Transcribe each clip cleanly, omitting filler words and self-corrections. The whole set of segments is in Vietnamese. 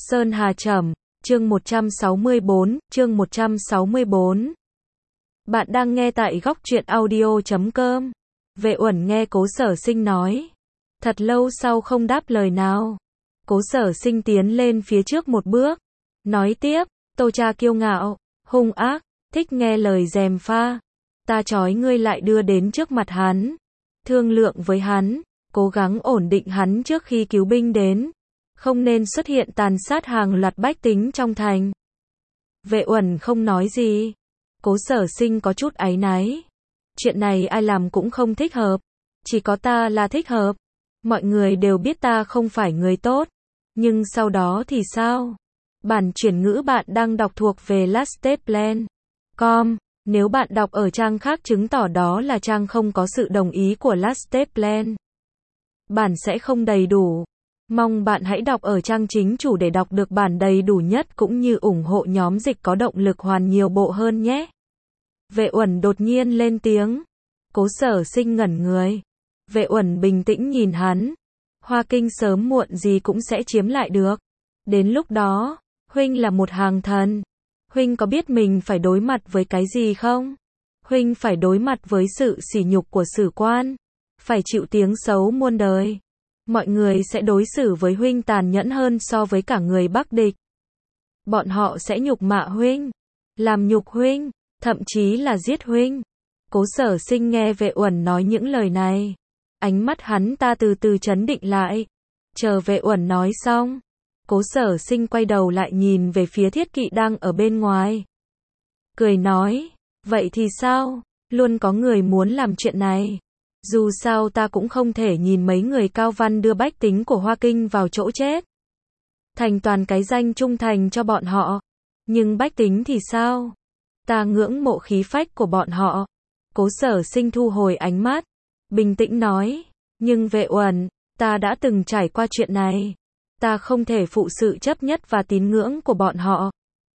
Sơn Hà Trầm, chương 164, chương 164. Bạn đang nghe tại góc truyện audio.com. Vệ Uẩn nghe Cố Sở Sinh nói. Thật lâu sau không đáp lời nào. Cố Sở Sinh tiến lên phía trước một bước. Nói tiếp, Tô cha kiêu ngạo, hung ác, thích nghe lời gièm pha. Ta trói ngươi lại đưa đến trước mặt hắn. Thương lượng với hắn, cố gắng ổn định hắn trước khi cứu binh đến. Không nên xuất hiện tàn sát hàng loạt bách tính trong thành. Vệ Uẩn không nói gì. Cố Sở Sinh có chút áy náy. Chuyện này ai làm cũng không thích hợp. Chỉ có ta là thích hợp. Mọi người đều biết ta không phải người tốt. Nhưng sau đó thì sao? Bản chuyển ngữ bạn đang đọc thuộc về lasteplan.com. Nếu bạn đọc ở trang khác chứng tỏ đó là trang không có sự đồng ý của Lasteplan. Bản sẽ không đầy đủ. Mong bạn hãy đọc ở trang chính chủ để đọc được bản đầy đủ nhất cũng như ủng hộ nhóm dịch có động lực hoàn nhiều bộ hơn nhé. Vệ Uẩn đột nhiên lên tiếng. Cố Sở Sinh ngẩn người. Vệ Uẩn bình tĩnh nhìn hắn. Hoa Kinh sớm muộn gì cũng sẽ chiếm lại được. Đến lúc đó, huynh là một hàng thần. Huynh có biết mình phải đối mặt với cái gì không? Huynh phải đối mặt với sự sỉ nhục của sử quan. Phải chịu tiếng xấu muôn đời. Mọi người sẽ đối xử với huynh tàn nhẫn hơn so với cả người Bắc địch. Bọn họ sẽ nhục mạ huynh, làm nhục huynh, thậm chí là giết huynh. Cố Sở Sinh nghe Vệ Uẩn nói những lời này. Ánh mắt hắn ta từ từ trấn định lại. Chờ Vệ Uẩn nói xong. Cố Sở Sinh quay đầu lại nhìn về phía Thiết Kỵ đang ở bên ngoài. Cười nói, vậy thì sao? Luôn có người muốn làm chuyện này. Dù sao ta cũng không thể nhìn mấy người cao văn đưa bách tính của Hoa Kinh vào chỗ chết. Thành toàn cái danh trung thành cho bọn họ. Nhưng bách tính thì sao? Ta ngưỡng mộ khí phách của bọn họ. Cố Sở Sinh thu hồi ánh mắt. Bình tĩnh nói. Nhưng Vệ Uẩn, ta đã từng trải qua chuyện này. Ta không thể phụ sự chấp nhất và tín ngưỡng của bọn họ.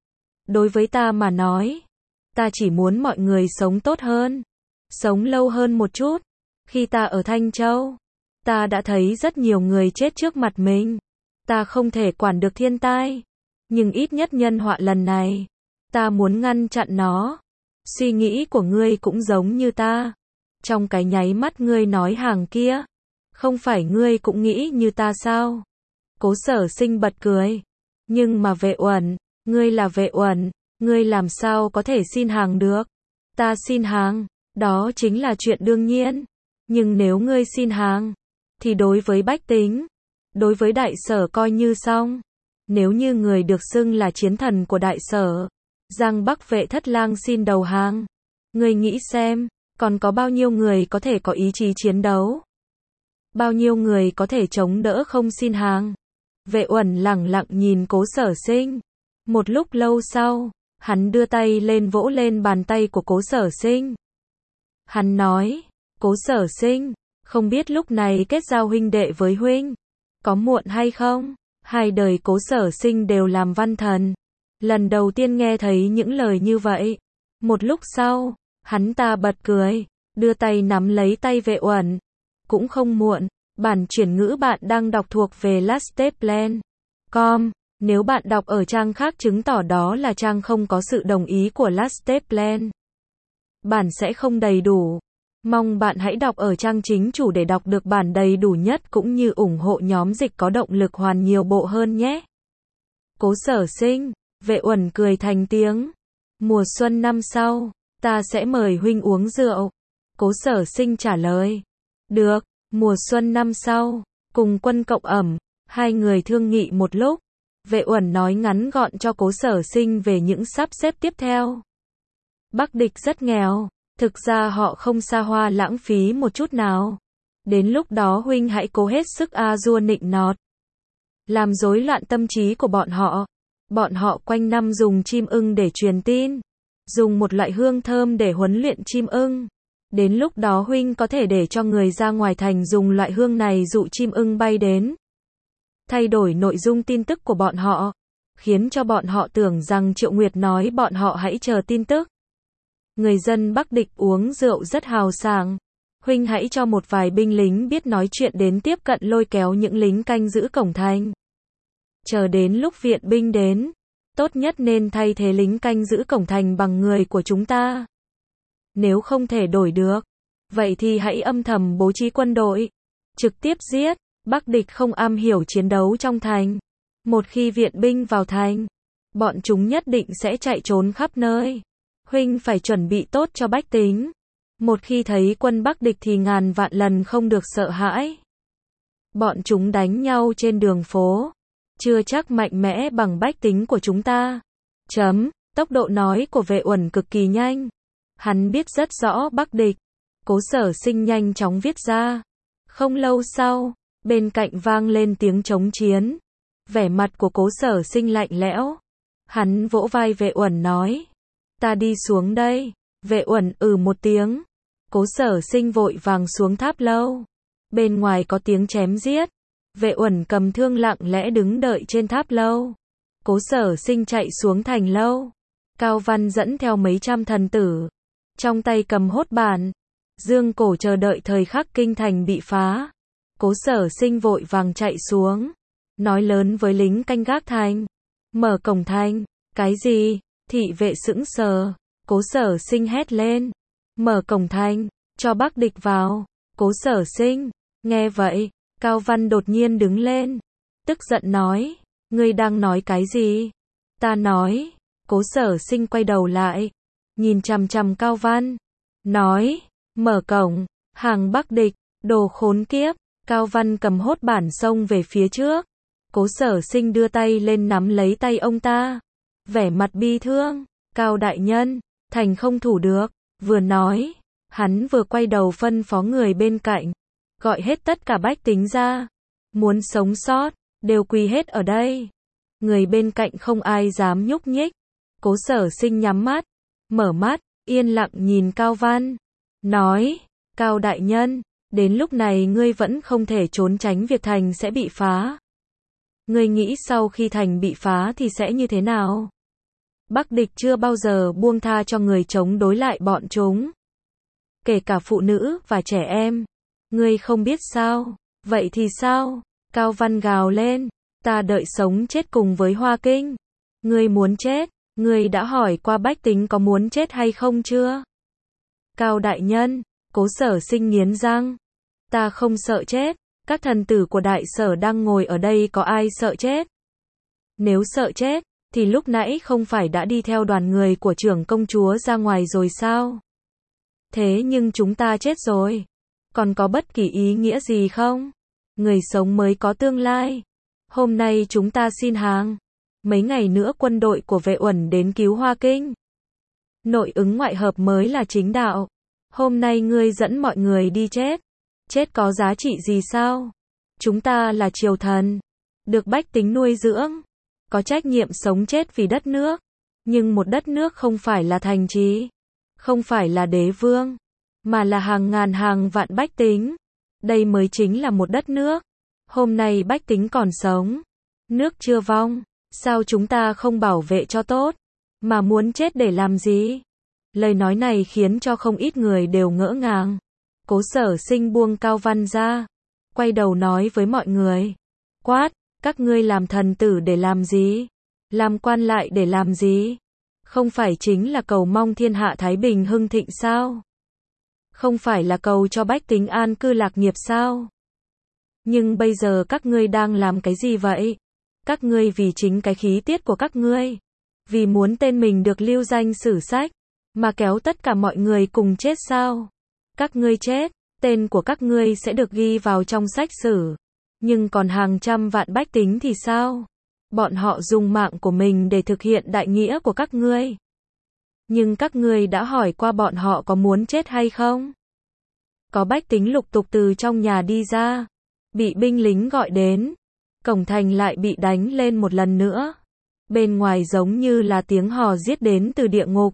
Đối với ta mà nói, ta chỉ muốn mọi người sống tốt hơn. Sống lâu hơn một chút. Khi ta ở Thanh Châu, ta đã thấy rất nhiều người chết trước mặt mình. Ta không thể quản được thiên tai. Nhưng ít nhất nhân họa lần này, ta muốn ngăn chặn nó. Suy nghĩ của ngươi cũng giống như ta. Trong cái nháy mắt ngươi nói hàng kia, không phải ngươi cũng nghĩ như ta sao? Cố Sở Sinh bật cười. Nhưng mà Vệ Uẩn, ngươi là Vệ Uẩn, ngươi làm sao có thể xin hàng được? Ta xin hàng, đó chính là chuyện đương nhiên. Nhưng nếu ngươi xin hàng, thì đối với bách tính, đối với đại sở coi như xong. Nếu như người được xưng là chiến thần của đại sở, Giang Bắc Vệ Thất Lang xin đầu hàng, ngươi nghĩ xem, còn có bao nhiêu người có thể có ý chí chiến đấu? Bao nhiêu người có thể chống đỡ không xin hàng? Vệ Uẩn lẳng lặng nhìn Cố Sở Sinh. Một lúc lâu sau, hắn đưa tay lên vỗ lên bàn tay của Cố Sở Sinh. Hắn nói, Cố Sở Sinh, không biết lúc này kết giao huynh đệ với huynh, có muộn hay không? Hai đời Cố Sở Sinh đều làm văn thần. Lần đầu tiên nghe thấy những lời như vậy. Một lúc sau, hắn ta bật cười, đưa tay nắm lấy tay Vệ Uẩn. Cũng không muộn. Bản chuyển ngữ bạn đang đọc thuộc về Lasteplan.com. Nếu bạn đọc ở trang khác chứng tỏ đó là trang không có sự đồng ý của Lasteplan. Bản sẽ không đầy đủ. Mong bạn hãy đọc ở trang chính chủ để đọc được bản đầy đủ nhất cũng như ủng hộ nhóm dịch có động lực hoàn nhiều bộ hơn nhé. Cố Sở Sinh, Vệ Uẩn cười thành tiếng. Mùa xuân năm sau, ta sẽ mời huynh uống rượu. Cố Sở Sinh trả lời. Được. Mùa xuân năm sau, cùng quân cộng ẩm, hai người thương nghị một lúc. Vệ Uẩn nói ngắn gọn cho Cố Sở Sinh về những sắp xếp tiếp theo. Bắc địch rất nghèo, thực ra họ không xa hoa lãng phí một chút nào. Đến lúc đó huynh hãy cố hết sức a-dua nịnh nọt. Làm rối loạn tâm trí của bọn họ. Bọn họ quanh năm dùng chim ưng để truyền tin. Dùng một loại hương thơm để huấn luyện chim ưng. Đến lúc đó huynh có thể để cho người ra ngoài thành dùng loại hương này dụ chim ưng bay đến. Thay đổi nội dung tin tức của bọn họ. Khiến cho bọn họ tưởng rằng Triệu Nguyệt nói bọn họ hãy chờ tin tức. Người dân Bắc địch uống rượu rất hào sảng. Huynh hãy cho một vài binh lính biết nói chuyện đến tiếp cận lôi kéo những lính canh giữ cổng thành. chờ đến lúc viện binh đến, tốt nhất nên thay thế lính canh giữ cổng thành bằng người của chúng ta. Nếu không thể đổi được, vậy thì hãy âm thầm bố trí quân đội, trực tiếp giết. Bắc địch không am hiểu chiến đấu trong thành. Một khi viện binh vào thành, bọn chúng nhất định sẽ chạy trốn khắp nơi. Huynh phải chuẩn bị tốt cho bách tính. Một khi thấy quân Bắc địch thì ngàn vạn lần không được sợ hãi. Bọn chúng đánh nhau trên đường phố, chưa chắc mạnh mẽ bằng bách tính của chúng ta. Tốc độ nói của Vệ Uẩn cực kỳ nhanh. Hắn biết rất rõ Bắc địch. Cố Sở Sinh nhanh chóng viết ra. Không lâu sau, bên cạnh vang lên tiếng chống chiến. Vẻ mặt của Cố Sở Sinh lạnh lẽo. Hắn vỗ vai Vệ Uẩn nói. Ta đi xuống đây. Vệ Uẩn một tiếng. Cố Sở Sinh vội vàng xuống tháp lâu. Bên ngoài có tiếng chém giết. Vệ Uẩn cầm thương lặng lẽ đứng đợi trên tháp lâu. Cố Sở Sinh chạy xuống thành lâu. Cao Văn dẫn theo mấy trăm thần tử. Trong tay cầm hốt bản. Dương cổ chờ đợi thời khắc kinh thành bị phá. Cố Sở Sinh vội vàng chạy xuống. Nói lớn với lính canh gác thành. Mở cổng thành. Cái gì? Thị vệ sững sờ. Cố Sở Sinh hét lên. Mở cổng thành, cho Bắc địch vào. Cố Sở Sinh. Nghe vậy, Cao Văn đột nhiên đứng lên. Tức giận nói. Ngươi đang nói cái gì? Ta nói. Cố Sở Sinh quay đầu lại. Nhìn chằm chằm Cao Văn. Nói. Mở cổng. Hàng Bắc địch. Đồ khốn kiếp. Cao Văn cầm hốt bản xông về phía trước. Cố Sở Sinh đưa tay lên nắm lấy tay ông ta. Vẻ mặt bi thương. Cao đại nhân. Thành không thủ được. Vừa nói. Hắn vừa quay đầu phân phó người bên cạnh. Gọi hết tất cả bách tính ra. Muốn sống sót. Đều quỳ hết ở đây. Người bên cạnh không ai dám nhúc nhích. Cố Sở Sinh nhắm mắt. Mở mắt. Yên lặng nhìn Cao Văn. Nói. Cao đại nhân. Đến lúc này ngươi vẫn không thể trốn tránh việc thành sẽ bị phá. Ngươi nghĩ sau khi thành bị phá thì sẽ như thế nào? Bắc địch chưa bao giờ buông tha cho người chống đối lại bọn chúng. Kể cả phụ nữ và trẻ em. Ngươi không biết sao? Vậy thì sao? Cao Văn gào lên. Ta đợi sống chết cùng với Hoa Kinh. Ngươi muốn chết? Ngươi đã hỏi qua bách tính có muốn chết hay không chưa? Cao đại nhân. Cố Sở Sinh nghiến răng. Ta không sợ chết. Các thần tử của đại sở đang ngồi ở đây có ai sợ chết? Nếu sợ chết, thì lúc nãy không phải đã đi theo đoàn người của trưởng công chúa ra ngoài rồi sao? Thế nhưng chúng ta chết rồi. Còn có bất kỳ ý nghĩa gì không? Người sống mới có tương lai. Hôm nay chúng ta xin hàng. Mấy ngày nữa quân đội của Vệ Uẩn đến cứu Hoa Kinh. Nội ứng ngoại hợp mới là chính đạo. Hôm nay ngươi dẫn mọi người đi chết. Chết có giá trị gì sao? Chúng ta là triều thần. Được bách tính nuôi dưỡng. Có trách nhiệm sống chết vì đất nước. Nhưng một đất nước không phải là thành trì. Không phải là đế vương. Mà là hàng ngàn hàng vạn bách tính. Đây mới chính là một đất nước. Hôm nay bách tính còn sống. Nước chưa vong. Sao chúng ta không bảo vệ cho tốt? Mà muốn chết để làm gì? Lời nói này khiến cho không ít người đều ngỡ ngàng. Cố Sở Sinh buông Cao Văn ra. Quay đầu nói với mọi người. Quát, các ngươi làm thần tử để làm gì? Làm quan lại để làm gì? Không phải chính là cầu mong thiên hạ thái bình hưng thịnh sao? Không phải là cầu cho bách tính an cư lạc nghiệp sao? Nhưng bây giờ các ngươi đang làm cái gì vậy? Các ngươi vì chính cái khí tiết của các ngươi. Vì muốn tên mình được lưu danh sử sách. Mà kéo tất cả mọi người cùng chết sao? Các ngươi chết, tên của các ngươi sẽ được ghi vào trong sách sử. Nhưng còn hàng trăm vạn bách tính thì sao? Bọn họ dùng mạng của mình để thực hiện đại nghĩa của các ngươi. Nhưng các ngươi đã hỏi qua bọn họ có muốn chết hay không? Có bách tính lục tục từ trong nhà đi ra. Bị binh lính gọi đến. Cổng thành lại bị đánh lên một lần nữa. Bên ngoài giống như là tiếng hò giết đến từ địa ngục.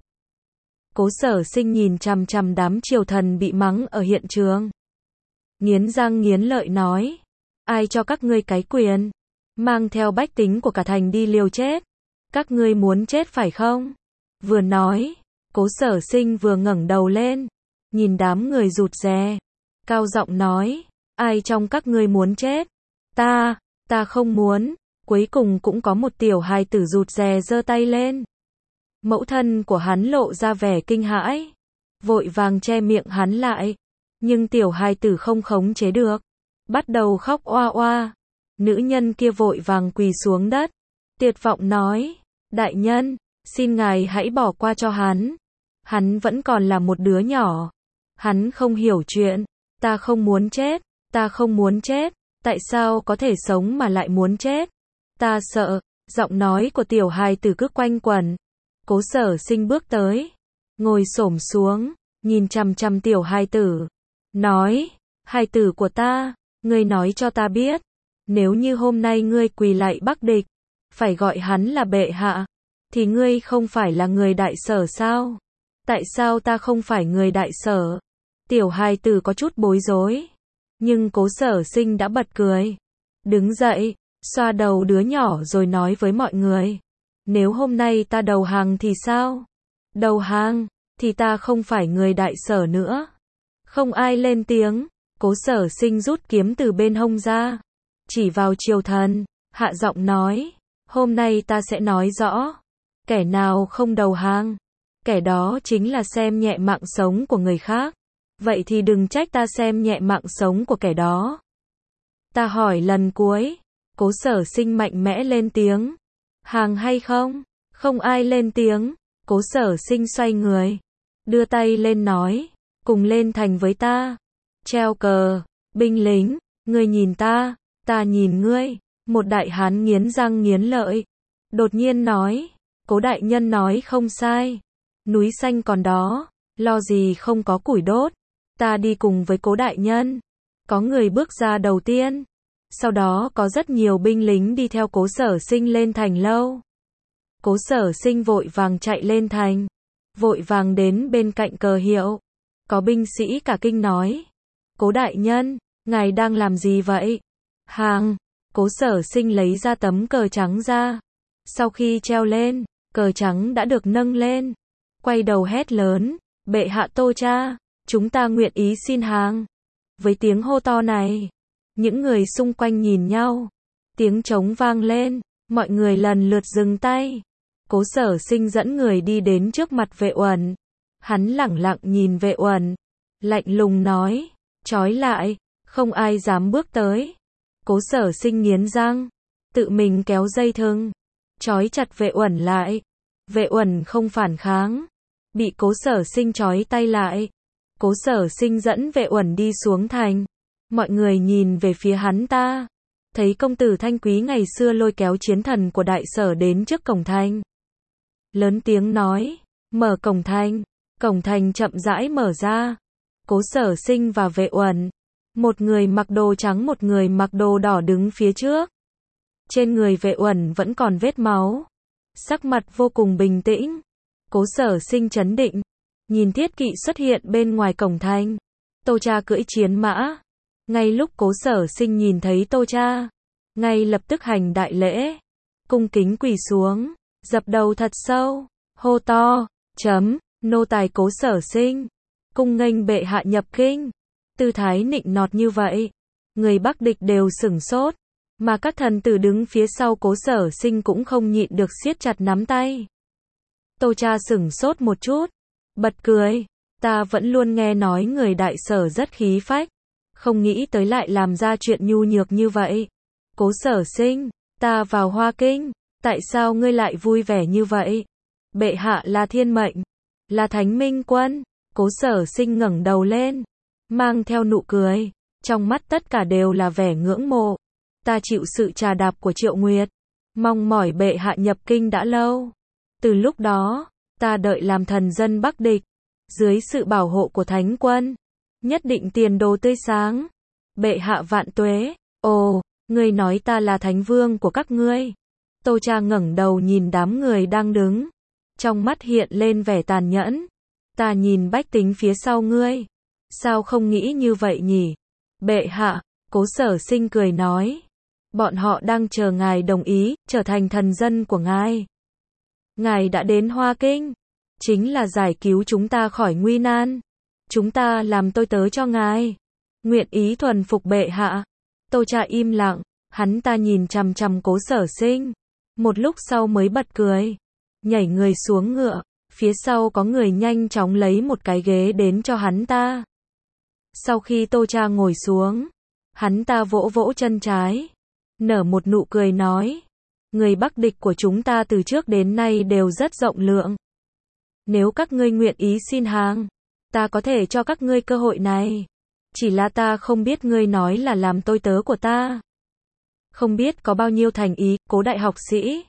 Cố Sở Sinh nhìn chằm chằm đám triều thần bị mắng ở hiện trường. Nghiến răng nghiến lợi nói. Ai cho các ngươi cái quyền? Mang theo bách tính của cả thành đi liều chết. Các ngươi muốn chết phải không? Vừa nói, Cố Sở Sinh vừa ngẩng đầu lên. Nhìn đám người rụt rè. Cao giọng nói. Ai trong các ngươi muốn chết? Ta không muốn. Cuối cùng cũng có một tiểu hài tử rụt rè giơ tay lên. Mẫu thân của hắn lộ ra vẻ kinh hãi, vội vàng che miệng hắn lại, nhưng tiểu hài tử không khống chế được, bắt đầu khóc oa oa. Nữ nhân kia vội vàng quỳ xuống đất, tuyệt vọng nói, đại nhân, xin ngài hãy bỏ qua cho hắn vẫn còn là một đứa nhỏ, hắn không hiểu chuyện, ta không muốn chết, ta không muốn chết, tại sao có thể sống mà lại muốn chết, ta sợ. Giọng nói của tiểu hài tử cứ quanh quẩn. Cố Sở Sinh bước tới, ngồi xổm xuống, nhìn chằm chằm tiểu hài tử, nói, hài tử của ta, ngươi nói cho ta biết, nếu như hôm nay ngươi quỳ lạy Bắc Địch, phải gọi hắn là bệ hạ, thì ngươi không phải là người Đại Sở sao? Tại sao ta không phải người Đại Sở? Tiểu hài tử có chút bối rối, nhưng Cố Sở Sinh đã bật cười, đứng dậy, xoa đầu đứa nhỏ rồi nói với mọi người, nếu hôm nay ta đầu hàng thì sao? Đầu hàng, thì ta không phải người Đại Sở nữa. Không ai lên tiếng, Cố Sở Sinh rút kiếm từ bên hông ra, chỉ vào Triều Thần, hạ giọng nói, hôm nay ta sẽ nói rõ, kẻ nào không đầu hàng, kẻ đó chính là xem nhẹ mạng sống của người khác, vậy thì đừng trách ta xem nhẹ mạng sống của kẻ đó. Ta hỏi lần cuối, Cố Sở Sinh mạnh mẽ lên tiếng, hàng hay không? Không ai lên tiếng. Cố Sở Sinh xoay người, đưa tay lên nói, cùng lên thành với ta, treo cờ. Binh lính, ngươi nhìn ta nhìn ngươi. Một đại hán nghiến răng nghiến lợi, đột nhiên nói, Cố đại nhân nói không sai, núi xanh còn đó, lo gì không có củi đốt, ta đi cùng với Cố đại nhân. Có người bước ra đầu tiên, sau đó có rất nhiều binh lính đi theo Cố Sở Sinh lên thành lâu. Cố Sở Sinh vội vàng chạy lên thành, vội vàng đến bên cạnh cờ hiệu. Có binh sĩ cả kinh nói, Cố đại nhân, ngài đang làm gì vậy? Hàng. Cố Sở Sinh lấy ra tấm cờ trắng ra. Sau khi treo lên, cờ trắng đã được nâng lên. Quay đầu hét lớn, bệ hạ Tô Cha, chúng ta nguyện ý xin hàng. Với tiếng hô to này, những người xung quanh nhìn nhau. Tiếng trống vang lên, mọi người lần lượt dừng tay. Cố Sở Sinh dẫn người đi đến trước mặt Vệ Uẩn. Hắn lẳng lặng nhìn Vệ Uẩn, lạnh lùng nói, trói lại, không ai dám bước tới. Cố Sở Sinh nghiến răng, tự mình kéo dây thừng, trói chặt Vệ Uẩn lại. Vệ Uẩn không phản kháng, bị Cố Sở Sinh trói tay lại. Cố Sở Sinh dẫn Vệ Uẩn đi xuống thành. Mọi người nhìn về phía hắn ta, thấy công tử Thanh Quý ngày xưa lôi kéo chiến thần của Đại Sở đến trước cổng thành. Lớn tiếng nói, mở cổng thành. Cổng thành chậm rãi mở ra. Cố Sở Sinh và Vệ Uẩn, một người mặc đồ trắng một người mặc đồ đỏ đứng phía trước. Trên người Vệ Uẩn vẫn còn vết máu, sắc mặt vô cùng bình tĩnh. Cố Sở Sinh trấn định, nhìn thiết kỵ xuất hiện bên ngoài cổng thành. Tô Cha cưỡi chiến mã. Ngay lúc Cố Sở Sinh nhìn thấy Tô Cha, ngay lập tức hành đại lễ, cung kính quỳ xuống, dập đầu thật sâu, hô to, nô tài Cố Sở Sinh, cung nghênh bệ hạ nhập kinh. Tư thái nịnh nọt như vậy, người Bắc Địch đều sửng sốt, mà các thần tử đứng phía sau Cố Sở Sinh cũng không nhịn được siết chặt nắm tay. Tô Cha sửng sốt một chút, bật cười, ta vẫn luôn nghe nói người Đại Sở rất khí phách, không nghĩ tới lại làm ra chuyện nhu nhược như vậy. Cố Sở Sinh, ta vào Hoa Kinh, tại sao ngươi lại vui vẻ như vậy? Bệ hạ là thiên mệnh, là thánh minh quân. Cố Sở Sinh ngẩng đầu lên, mang theo nụ cười, trong mắt tất cả đều là vẻ ngưỡng mộ. Ta chịu sự trà đạp của Triệu Nguyệt, mong mỏi bệ hạ nhập kinh đã lâu. Từ lúc đó, ta đợi làm thần dân Bắc Địch, dưới sự bảo hộ của thánh quân, nhất định tiền đồ tươi sáng. Bệ hạ vạn tuế. Ồ, ngươi nói ta là thánh vương của các ngươi. Tô Cha ngẩng đầu nhìn đám người đang đứng, trong mắt hiện lên vẻ tàn nhẫn. Ta nhìn bách tính phía sau ngươi, sao không nghĩ như vậy nhỉ? Bệ hạ. Cố Sở Sinh cười nói, bọn họ đang chờ ngài đồng ý trở thành thần dân của ngài. Ngài đã đến Hoa Kinh, chính là giải cứu chúng ta khỏi nguy nan. Chúng ta làm tôi tớ cho ngài, nguyện ý thuần phục bệ hạ. Tô Cha im lặng, Hắn ta nhìn chằm chằm Cố Sở Sinh, một lúc sau mới bật cười, nhảy người xuống ngựa, phía sau có người nhanh chóng lấy một cái ghế đến cho hắn ta. Sau khi Tô Cha ngồi xuống, hắn ta vỗ vỗ chân trái, nở một nụ cười nói, người Bắc địch của chúng ta từ trước đến nay đều rất rộng lượng. Nếu các ngươi nguyện ý xin hàng, ta có thể cho các ngươi cơ hội này. Chỉ là ta không biết ngươi nói là làm tôi tớ của ta. Không biết có bao nhiêu thành ý, Cố đại học sĩ.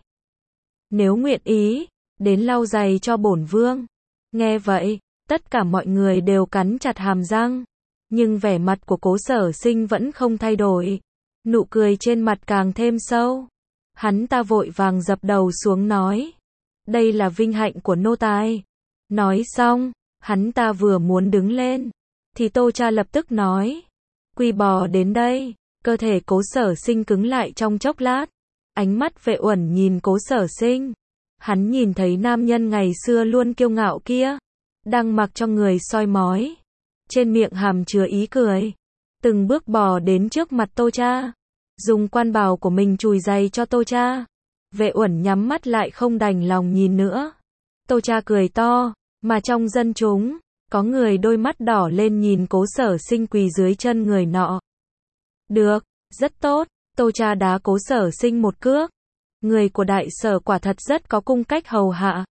Nếu nguyện ý, đến lau giày cho bổn vương. Nghe vậy, tất cả mọi người đều cắn chặt hàm răng. Nhưng vẻ mặt của Cố Sở Sinh vẫn không thay đổi. Nụ cười trên mặt càng thêm sâu. Hắn ta vội vàng dập đầu xuống nói. Đây là vinh hạnh của nô tài. Nói xong, hắn ta vừa muốn đứng lên, thì Tô Cha lập tức nói. Quy bò đến đây. Cơ thể Cố Sở Sinh cứng lại trong chốc lát. Ánh mắt Vệ Uẩn nhìn Cố Sở Sinh. Hắn nhìn thấy nam nhân ngày xưa luôn kiêu ngạo kia, đang mặc cho người soi mói. Trên miệng hàm chứa ý cười. Từng bước bò đến trước mặt Tô Cha. Dùng quan bào của mình chùi giày cho Tô Cha. Vệ Uẩn nhắm mắt lại không đành lòng nhìn nữa. Tô Cha cười to, mà trong dân chúng, có người đôi mắt đỏ lên nhìn Cố Sở Sinh quỳ dưới chân người nọ. Được, rất tốt, Tô Cha đá Cố Sở Sinh một cước. Người của đại sở quả thật rất có cung cách hầu hạ.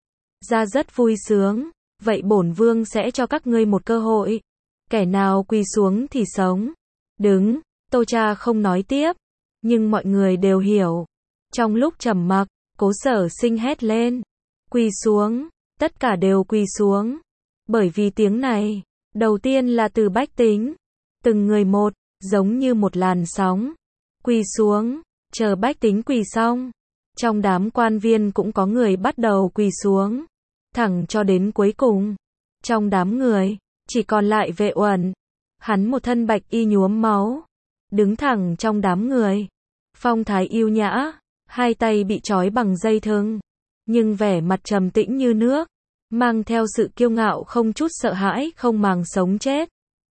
Ra rất vui sướng, vậy bổn vương sẽ cho các ngươi một cơ hội. Kẻ nào quỳ xuống thì sống. Đứng, Tô Cha không nói tiếp, nhưng mọi người đều hiểu. Trong lúc trầm mặc, Cố Sở Sinh hét lên. Quỳ xuống, tất cả đều quỳ xuống. Bởi vì tiếng này, đầu tiên là từ bách tính. Từng người một, giống như một làn sóng. Quỳ xuống, chờ bách tính quỳ xong. Trong đám quan viên cũng có người bắt đầu quỳ xuống. Thẳng cho đến cuối cùng. Trong đám người, chỉ còn lại Vệ Uẩn. Hắn một thân bạch y nhuốm máu. Đứng thẳng trong đám người. Phong thái yêu nhã, hai tay bị trói bằng dây thừng. Nhưng vẻ mặt trầm tĩnh như nước. Mang theo sự kiêu ngạo không chút sợ hãi không màng sống chết.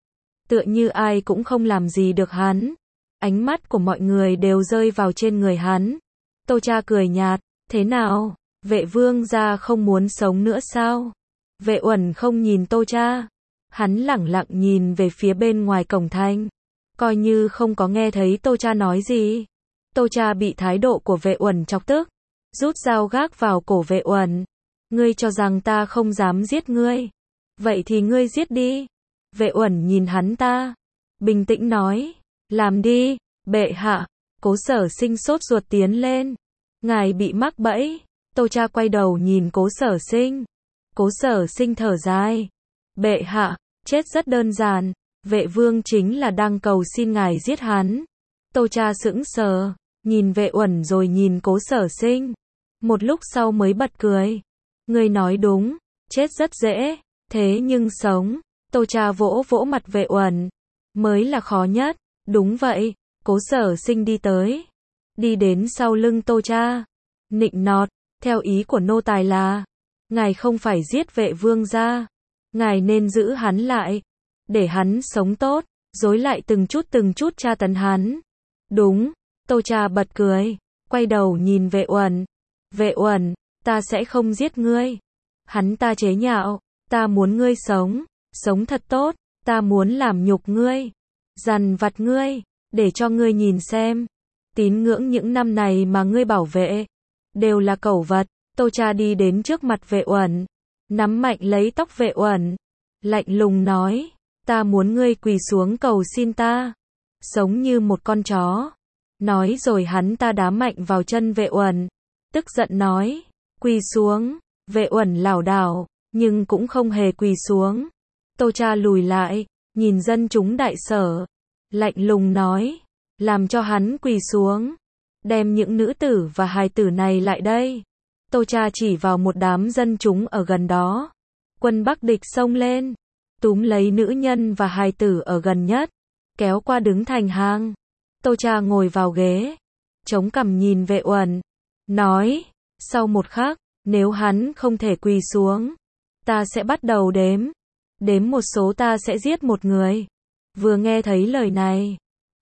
Tựa như ai cũng không làm gì được hắn. Ánh mắt của mọi người đều rơi vào trên người hắn. Tô Cha cười nhạt, thế nào, Vệ vương gia không muốn sống nữa sao? Vệ Uẩn không nhìn Tô Cha. Hắn lẳng lặng nhìn về phía bên ngoài cổng thành. Coi như không có nghe thấy Tô Cha nói gì. Tô Cha bị thái độ của Vệ Uẩn chọc tức. Rút dao gác vào cổ Vệ Uẩn. Ngươi cho rằng ta không dám giết ngươi. Vậy thì ngươi giết đi. Vệ Uẩn nhìn hắn ta. Bình tĩnh nói. Làm đi, bệ hạ. Cố Sở Sinh sốt ruột tiến lên. Ngài bị mắc bẫy. Tô Cha quay đầu nhìn Cố Sở Sinh. Cố Sở Sinh thở dài. Bệ hạ, chết rất đơn giản. Vệ vương chính là đang cầu xin ngài giết hắn. Tô Cha sững sờ, nhìn Vệ Uẩn rồi nhìn Cố Sở Sinh. Một lúc sau mới bật cười. Ngươi nói đúng, chết rất dễ, thế nhưng sống. Tô Cha vỗ vỗ mặt Vệ Uẩn. Mới là khó nhất. Đúng vậy. Cố Sở Sinh đi tới. Đi đến sau lưng Tô Cha. Nịnh nọt, theo ý của nô tài là, ngài không phải giết Vệ vương gia. Ngài nên giữ hắn lại. Để hắn sống tốt, dối lại từng chút tra tấn hắn. Đúng. Tô Cha bật cười. Quay đầu nhìn Vệ Uẩn. Vệ Uẩn, ta sẽ không giết ngươi. Hắn ta chế nhạo. Ta muốn ngươi sống. Sống thật tốt. Ta muốn làm nhục ngươi. Dằn vặt ngươi. Để cho ngươi nhìn xem. Tín ngưỡng những năm này mà ngươi bảo vệ. Đều là cẩu vật. Tô Cha đi đến trước mặt Vệ Uẩn. Nắm mạnh lấy tóc Vệ Uẩn. Lạnh lùng nói. Ta muốn ngươi quỳ xuống cầu xin ta. Sống như một con chó. Nói rồi hắn ta đá mạnh vào chân Vệ Uẩn. Tức giận nói. Quỳ xuống. Vệ Uẩn lảo đảo, nhưng cũng không hề quỳ xuống. Tô Cha lùi lại, nhìn dân chúng đại sở. Lạnh lùng nói. Làm cho hắn quỳ xuống. Đem những nữ tử và hài tử này lại đây. Tô Cha chỉ vào một đám dân chúng ở gần đó. Quân Bắc địch xông lên. Túm lấy nữ nhân và hài tử ở gần nhất. Kéo qua đứng thành hàng. Tô Cha ngồi vào ghế. Chống cằm nhìn Vệ Uẩn. Nói. Sau một khắc, nếu hắn không thể quỳ xuống, ta sẽ bắt đầu đếm. Đếm một số ta sẽ giết một người. Vừa nghe thấy lời này,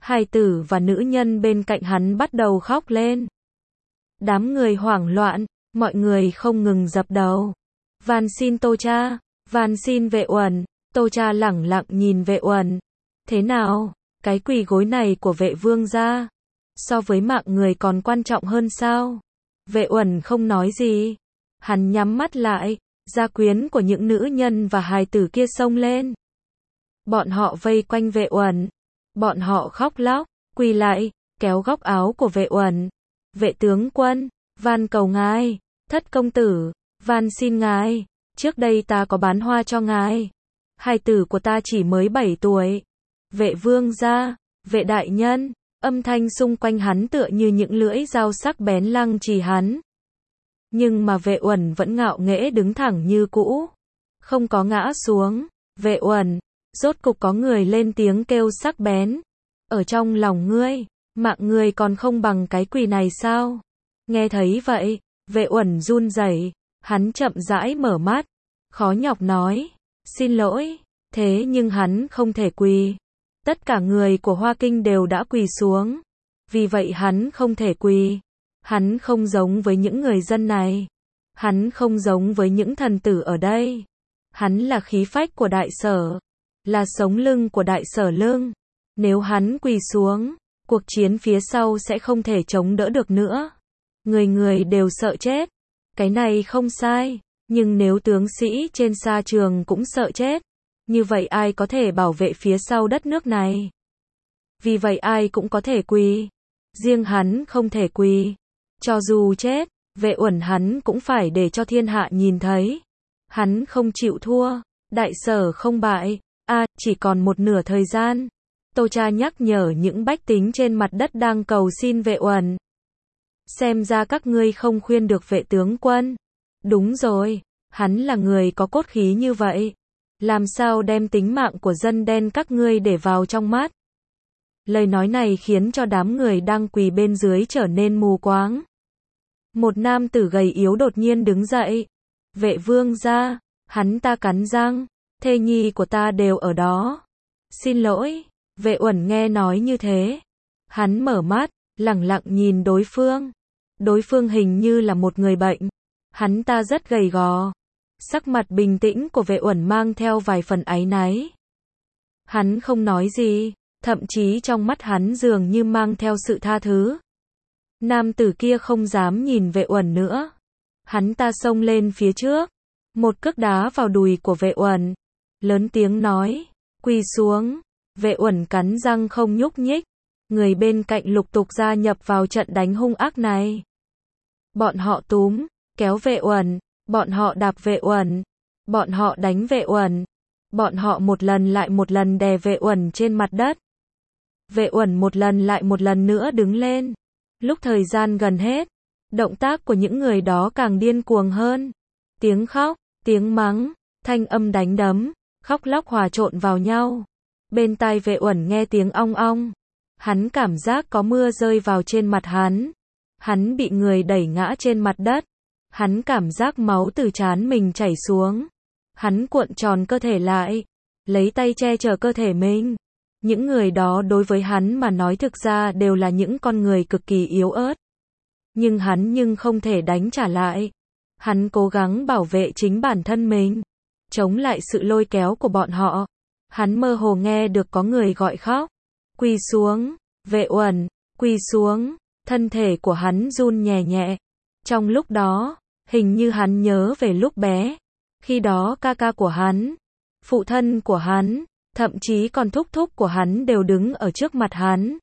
hài tử và nữ nhân bên cạnh hắn bắt đầu khóc lên. Đám người hoảng loạn, mọi người không ngừng dập đầu. Van xin Tô Cha, van xin Vệ Uẩn. Tô Cha lẳng lặng nhìn Vệ Uẩn. Thế nào, cái quỳ gối này của Vệ vương gia, so với mạng người còn quan trọng hơn sao? Vệ Uẩn không nói gì. Hắn nhắm mắt lại, gia quyến của những nữ nhân và hài tử kia xông lên. Bọn họ vây quanh Vệ Uẩn. Bọn họ khóc lóc, quỳ lại, kéo góc áo của Vệ Uẩn. Vệ tướng quân, van cầu ngài, thất công tử, van xin ngài, trước đây ta có bán hoa cho ngài. Hài tử của ta chỉ mới 7 tuổi. Vệ vương gia, vệ đại nhân, âm thanh xung quanh hắn tựa như những lưỡi dao sắc bén lăng trì hắn. Nhưng mà Vệ Uẩn vẫn ngạo nghễ đứng thẳng như cũ, không có ngã xuống. Vệ Uẩn, rốt cục có người lên tiếng kêu sắc bén. Ở trong lòng ngươi, mạng ngươi còn không bằng cái quỳ này sao? Nghe thấy vậy, Vệ Uẩn run rẩy, hắn chậm rãi mở mắt, khó nhọc nói, xin lỗi, thế nhưng hắn không thể quỳ. Tất cả người của Hoa Kinh đều đã quỳ xuống, vì vậy hắn không thể quỳ. Hắn không giống với những người dân này, hắn không giống với những thần tử ở đây. Hắn là khí phách của đại sở, là sống lưng của đại sở lưng. Nếu hắn quỳ xuống, cuộc chiến phía sau sẽ không thể chống đỡ được nữa. Người người đều sợ chết. Cái này không sai, nhưng nếu tướng sĩ trên sa trường cũng sợ chết, như vậy ai có thể bảo vệ phía sau đất nước này? Vì vậy ai cũng có thể quỳ, riêng hắn không thể quỳ. Cho dù chết, Vệ Uẩn hắn cũng phải để cho thiên hạ nhìn thấy. Hắn không chịu thua, đại sở không bại. Chỉ còn một nửa thời gian. Tô Cha nhắc nhở những bách tính trên mặt đất đang cầu xin Vệ Uẩn. Xem ra các ngươi không khuyên được vệ tướng quân. Đúng rồi, hắn là người có cốt khí như vậy. Làm sao đem tính mạng của dân đen các ngươi để vào trong mắt? Lời nói này khiến cho đám người đang quỳ bên dưới trở nên mù quáng. Một nam tử gầy yếu đột nhiên đứng dậy. Vệ vương gia, hắn ta cắn răng, thê nhi của ta đều ở đó. Xin lỗi. Vệ Uẩn nghe nói như thế, hắn mở mắt, lẳng lặng nhìn đối phương. Đối phương hình như là một người bệnh. Hắn ta rất gầy gò. Sắc mặt bình tĩnh của Vệ Uẩn mang theo vài phần áy náy. Hắn không nói gì, thậm chí trong mắt hắn dường như mang theo sự tha thứ. Nam tử kia không dám nhìn Vệ Uẩn nữa. Hắn ta xông lên phía trước, một cước đá vào đùi của Vệ Uẩn, lớn tiếng nói, quỳ xuống. Vệ Uẩn cắn răng không nhúc nhích. Người bên cạnh lục tục gia nhập vào trận đánh hung ác này. Bọn họ túm, kéo Vệ Uẩn, bọn họ đạp Vệ Uẩn, bọn họ đánh Vệ Uẩn, bọn họ một lần lại một lần đè Vệ Uẩn trên mặt đất. Vệ Uẩn một lần lại một lần nữa đứng lên. Lúc thời gian gần hết, động tác của những người đó càng điên cuồng hơn. Tiếng khóc, tiếng mắng, thanh âm đánh đấm, khóc lóc hòa trộn vào nhau. Bên tai Vệ Uẩn nghe tiếng ong ong. Hắn cảm giác có mưa rơi vào trên mặt hắn. Hắn bị người đẩy ngã trên mặt đất. Hắn cảm giác máu từ trán mình chảy xuống. Hắn cuộn tròn cơ thể lại, lấy tay che chở cơ thể mình. Những người đó đối với hắn mà nói thực ra đều là những con người cực kỳ yếu ớt. Nhưng hắn không thể đánh trả lại. Hắn cố gắng bảo vệ chính bản thân mình, chống lại sự lôi kéo của bọn họ. Hắn mơ hồ nghe được có người gọi khóc. Quỳ xuống, Vệ Uẩn, quỳ xuống. Thân thể của hắn run nhẹ nhẹ. Trong lúc đó, hình như hắn nhớ về lúc bé. Khi đó ca ca của hắn, phụ thân của hắn, thậm chí còn thúc thúc của hắn đều đứng ở trước mặt hắn.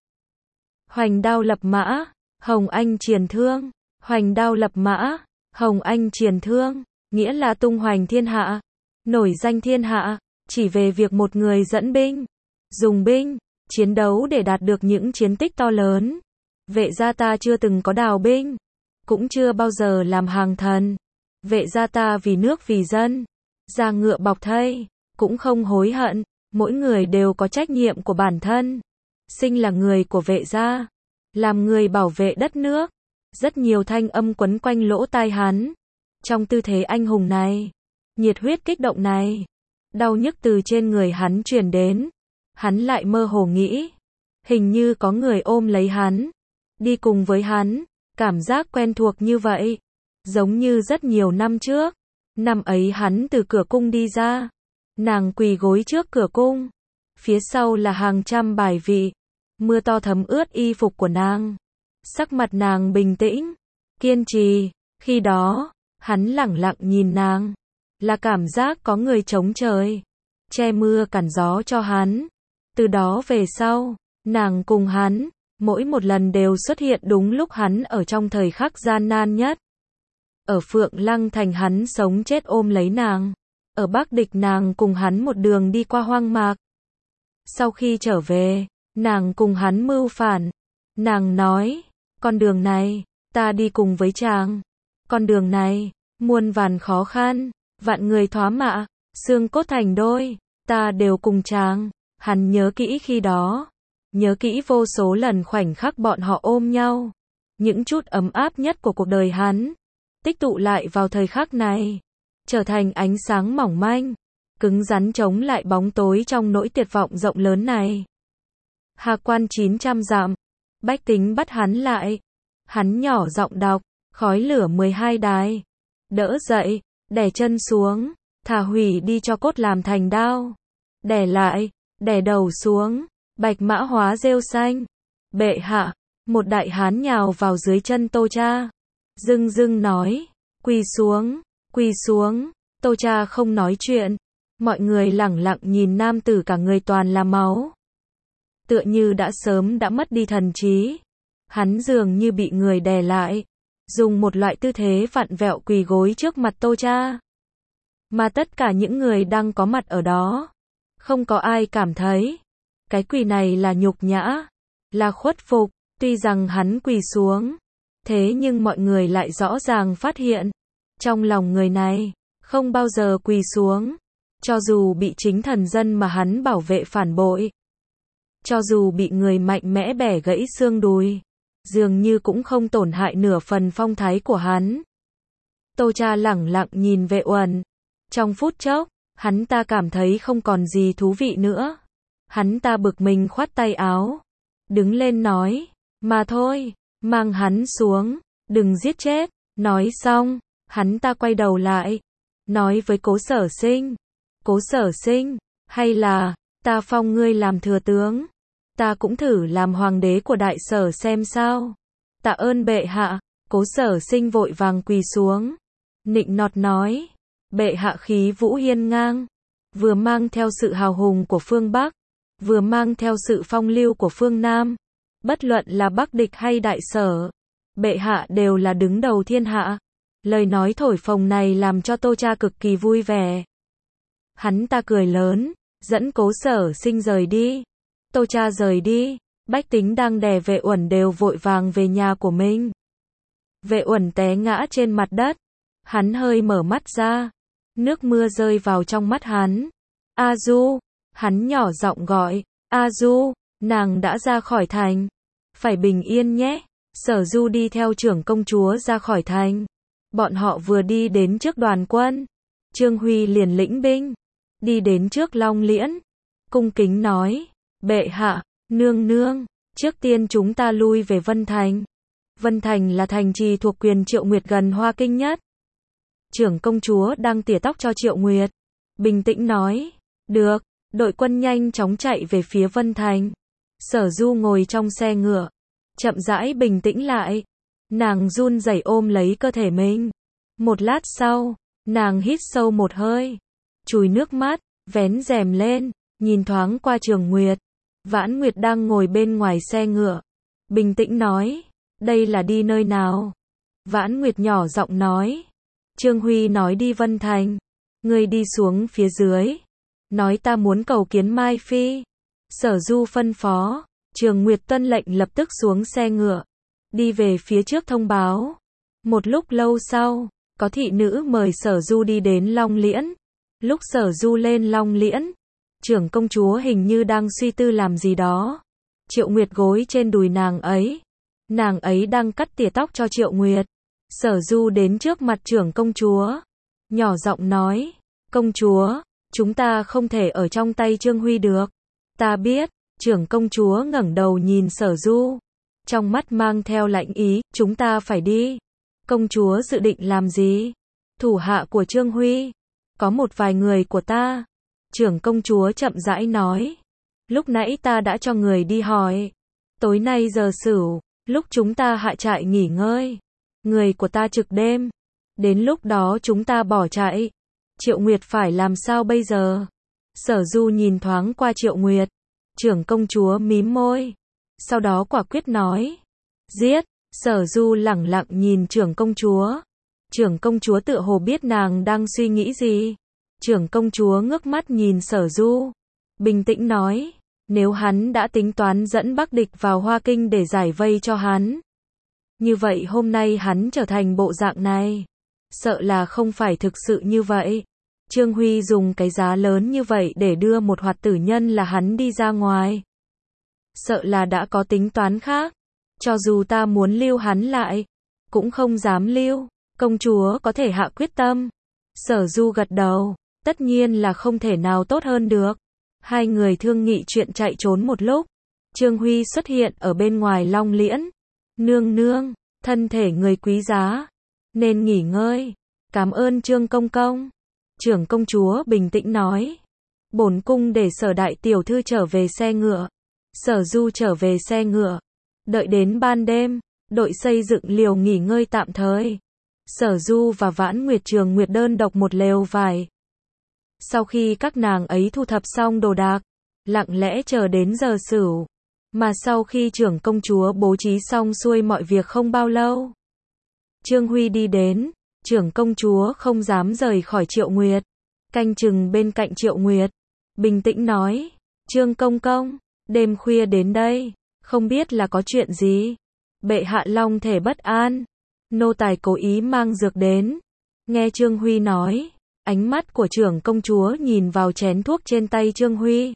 Hoành đao lập mã, Hồng Anh triền thương. Hoành đao lập mã, Hồng Anh triền thương, nghĩa là tung hoành thiên hạ, nổi danh thiên hạ, chỉ về việc một người dẫn binh, dùng binh, chiến đấu để đạt được những chiến tích to lớn. Vệ gia ta chưa từng có đào binh, cũng chưa bao giờ làm hàng thần. Vệ gia ta vì nước vì dân, ra ngựa bọc thây, cũng không hối hận. Mỗi người đều có trách nhiệm của bản thân. Sinh là người của vệ gia, làm người bảo vệ đất nước. Rất nhiều thanh âm quấn quanh lỗ tai hắn. Trong tư thế anh hùng này, nhiệt huyết kích động này, đau nhức từ trên người hắn truyền đến. Hắn lại mơ hồ nghĩ, Hình như có người ôm lấy hắn, đi cùng với hắn, cảm giác quen thuộc như vậy, giống như rất nhiều năm trước. Năm ấy hắn từ cửa cung đi ra, nàng quỳ gối trước cửa cung, phía sau là hàng trăm bài vị, mưa to thấm ướt y phục của nàng. Sắc mặt nàng bình tĩnh, kiên trì, khi đó, hắn lẳng lặng nhìn nàng, là cảm giác có người chống trời, che mưa cản gió cho hắn. Từ đó về sau, nàng cùng hắn, mỗi một lần đều xuất hiện đúng lúc hắn ở trong thời khắc gian nan nhất. Ở Phượng Lăng Thành hắn sống chết ôm lấy nàng, ở Bắc Địch nàng cùng hắn một đường đi qua hoang mạc. Sau khi trở về, nàng cùng hắn mưu phản, nàng nói, con đường này, ta đi cùng với chàng, con đường này, muôn vàn khó khăn, vạn người thoá mạ, xương cốt thành đôi, ta đều cùng chàng. Hắn nhớ kỹ khi đó, nhớ kỹ vô số lần khoảnh khắc bọn họ ôm nhau, những chút ấm áp nhất của cuộc đời hắn, tích tụ lại vào thời khắc này, trở thành ánh sáng mỏng manh, cứng rắn chống lại bóng tối trong nỗi tuyệt vọng rộng lớn này. Hà quan 900 dặm, bách tính bắt hắn lại, hắn nhỏ giọng đọc, khói lửa 12 đài, đỡ dậy, đè chân xuống, thả hủy đi cho cốt làm thành đao, đè lại, đè đầu xuống, bạch mã hóa rêu xanh. Bệ hạ, một đại hán nhào vào dưới chân Tô Cha, dưng dưng nói, quỳ xuống, quỳ xuống. Tô Cha không nói chuyện, mọi người lẳng lặng nhìn nam tử cả người toàn là máu, tựa như đã sớm đã mất đi thần trí. Hắn dường như bị người đè lại, dùng một loại tư thế vặn vẹo quỳ gối trước mặt Tô Cha. Mà tất cả những người đang có mặt ở đó, không có ai cảm thấy cái quỳ này là nhục nhã, là khuất phục. Tuy rằng hắn quỳ xuống, thế nhưng mọi người lại rõ ràng phát hiện, trong lòng người này không bao giờ quỳ xuống, cho dù bị chính thần dân mà hắn bảo vệ phản bội, cho dù bị người mạnh mẽ bẻ gãy xương đùi, dường như cũng không tổn hại nửa phần phong thái của hắn. Tô Cha lẳng lặng nhìn Vệ Uẩn, trong phút chốc, hắn ta cảm thấy không còn gì thú vị nữa. Hắn ta bực mình khoát tay áo, đứng lên nói, mà thôi, mang hắn xuống, đừng giết chết. Nói xong, hắn ta quay đầu lại, nói với Cố Sở Sinh, Cố Sở Sinh, hay là, ta phong ngươi làm thừa tướng, ta cũng thử làm hoàng đế của Đại Sở xem sao. Tạ ơn bệ hạ. Cố Sở Sinh vội vàng quỳ xuống, nịnh nọt nói, bệ hạ khí vũ hiên ngang, vừa mang theo sự hào hùng của phương Bắc, vừa mang theo sự phong lưu của phương Nam. Bất luận là Bắc Địch hay Đại Sở, bệ hạ đều là đứng đầu thiên hạ. Lời nói thổi phồng này làm cho Tô Cha cực kỳ vui vẻ. Hắn ta cười lớn, dẫn Cố Sở Sinh rời đi. Tô Cha rời đi, bách tính đang đè Vệ Uẩn đều vội vàng về nhà của mình. Vệ Uẩn té ngã trên mặt đất, hắn hơi mở mắt ra, nước mưa rơi vào trong mắt hắn. A Du, hắn nhỏ giọng gọi, A Du, nàng đã ra khỏi thành, phải bình yên nhé. Sở Du đi theo trưởng công chúa ra khỏi thành. Bọn họ vừa đi đến trước đoàn quân, Trương Huy liền lĩnh binh, đi đến trước Long Liễn, cung kính nói, bệ hạ, nương nương, trước tiên chúng ta lui về Vân Thành. Vân Thành là thành trì thuộc quyền Triệu Nguyệt gần Hoa Kinh nhất. Trưởng công chúa đang tỉa tóc cho Triệu Nguyệt, bình tĩnh nói, được. Đội quân nhanh chóng chạy về phía Vân Thành. Sở Du ngồi trong xe ngựa, chậm rãi bình tĩnh lại. Nàng run rẩy ôm lấy cơ thể mình. Một lát sau, nàng hít sâu một hơi, chùi nước mắt, vén rèm lên, nhìn thoáng qua Trường Nguyệt. Vãn Nguyệt đang ngồi bên ngoài xe ngựa, bình tĩnh nói, đây là đi nơi nào? Vãn Nguyệt nhỏ giọng nói, Trương Huy nói đi Vân Thành, ngươi đi xuống phía dưới, nói ta muốn cầu kiến Mai Phi. Sở Du phân phó, Trường Nguyệt tuân lệnh lập tức xuống xe ngựa, đi về phía trước thông báo. Một lúc lâu sau, có thị nữ mời Sở Du đi đến Long Liễn. Lúc Sở Du lên Long Liễn, trưởng công chúa hình như đang suy tư làm gì đó. Triệu Nguyệt gối trên đùi nàng ấy đang cắt tỉa tóc cho Triệu Nguyệt. Sở Du đến trước mặt trưởng công chúa, nhỏ giọng nói, công chúa, chúng ta không thể ở trong tay Trương Huy được. Ta biết, Trưởng công chúa ngẩng đầu nhìn Sở Du, trong mắt mang theo lạnh ý, chúng ta phải đi. Công chúa dự định làm gì? Thủ hạ của Trương Huy. Có một vài người của ta. Trưởng công chúa chậm rãi nói. Lúc nãy ta đã cho người đi hỏi. Tối nay giờ Sửu, lúc chúng ta hạ trại nghỉ ngơi. Người của ta trực đêm. Đến lúc đó chúng ta bỏ chạy. Triệu Nguyệt phải làm sao bây giờ? Sở Du nhìn thoáng qua Triệu Nguyệt. Trưởng công chúa mím môi. Sau đó quả quyết nói. Giết. Sở Du lẳng lặng nhìn trưởng công chúa. Trưởng công chúa tựa hồ biết nàng đang suy nghĩ gì. Trưởng công chúa ngước mắt nhìn Sở Du. Bình tĩnh nói. Nếu hắn đã tính toán dẫn Bắc địch vào Hoa Kinh để giải vây cho hắn. Như vậy hôm nay hắn trở thành bộ dạng này. Sợ là không phải thực sự như vậy. Trương Huy dùng cái giá lớn như vậy để đưa một hoạt tử nhân là hắn đi ra ngoài. Sợ là đã có tính toán khác. Cho dù ta muốn lưu hắn lại, cũng không dám lưu. Công chúa có thể hạ quyết tâm. Sở Du gật đầu. Tất nhiên là không thể nào tốt hơn được. Hai người thương nghị chuyện chạy trốn một lúc. Trương Huy xuất hiện ở bên ngoài Long Liễn. Nương nương, thân thể người quý giá. Nên nghỉ ngơi. Cảm ơn Trương công công. Trưởng công chúa bình tĩnh nói. Bổn cung để Sở đại tiểu thư trở về xe ngựa. Sở Du trở về xe ngựa. Đợi đến ban đêm, đội xây dựng liều nghỉ ngơi tạm thời. Sở Du và Vãn Nguyệt Trường Nguyệt đơn độc một lều vải. Sau khi các nàng ấy thu thập xong đồ đạc, lặng lẽ chờ đến giờ Sửu. Mà sau khi trưởng công chúa bố trí xong xuôi mọi việc không bao lâu, Trương Huy đi đến. Trưởng công chúa không dám rời khỏi Triệu Nguyệt, canh chừng bên cạnh Triệu Nguyệt, bình tĩnh nói. Trương công công, đêm khuya đến đây, không biết là có chuyện gì. Bệ hạ long thể bất an, nô tài cố ý mang dược đến. Nghe Trương Huy nói, ánh mắt của trưởng công chúa nhìn vào chén thuốc trên tay Trương Huy.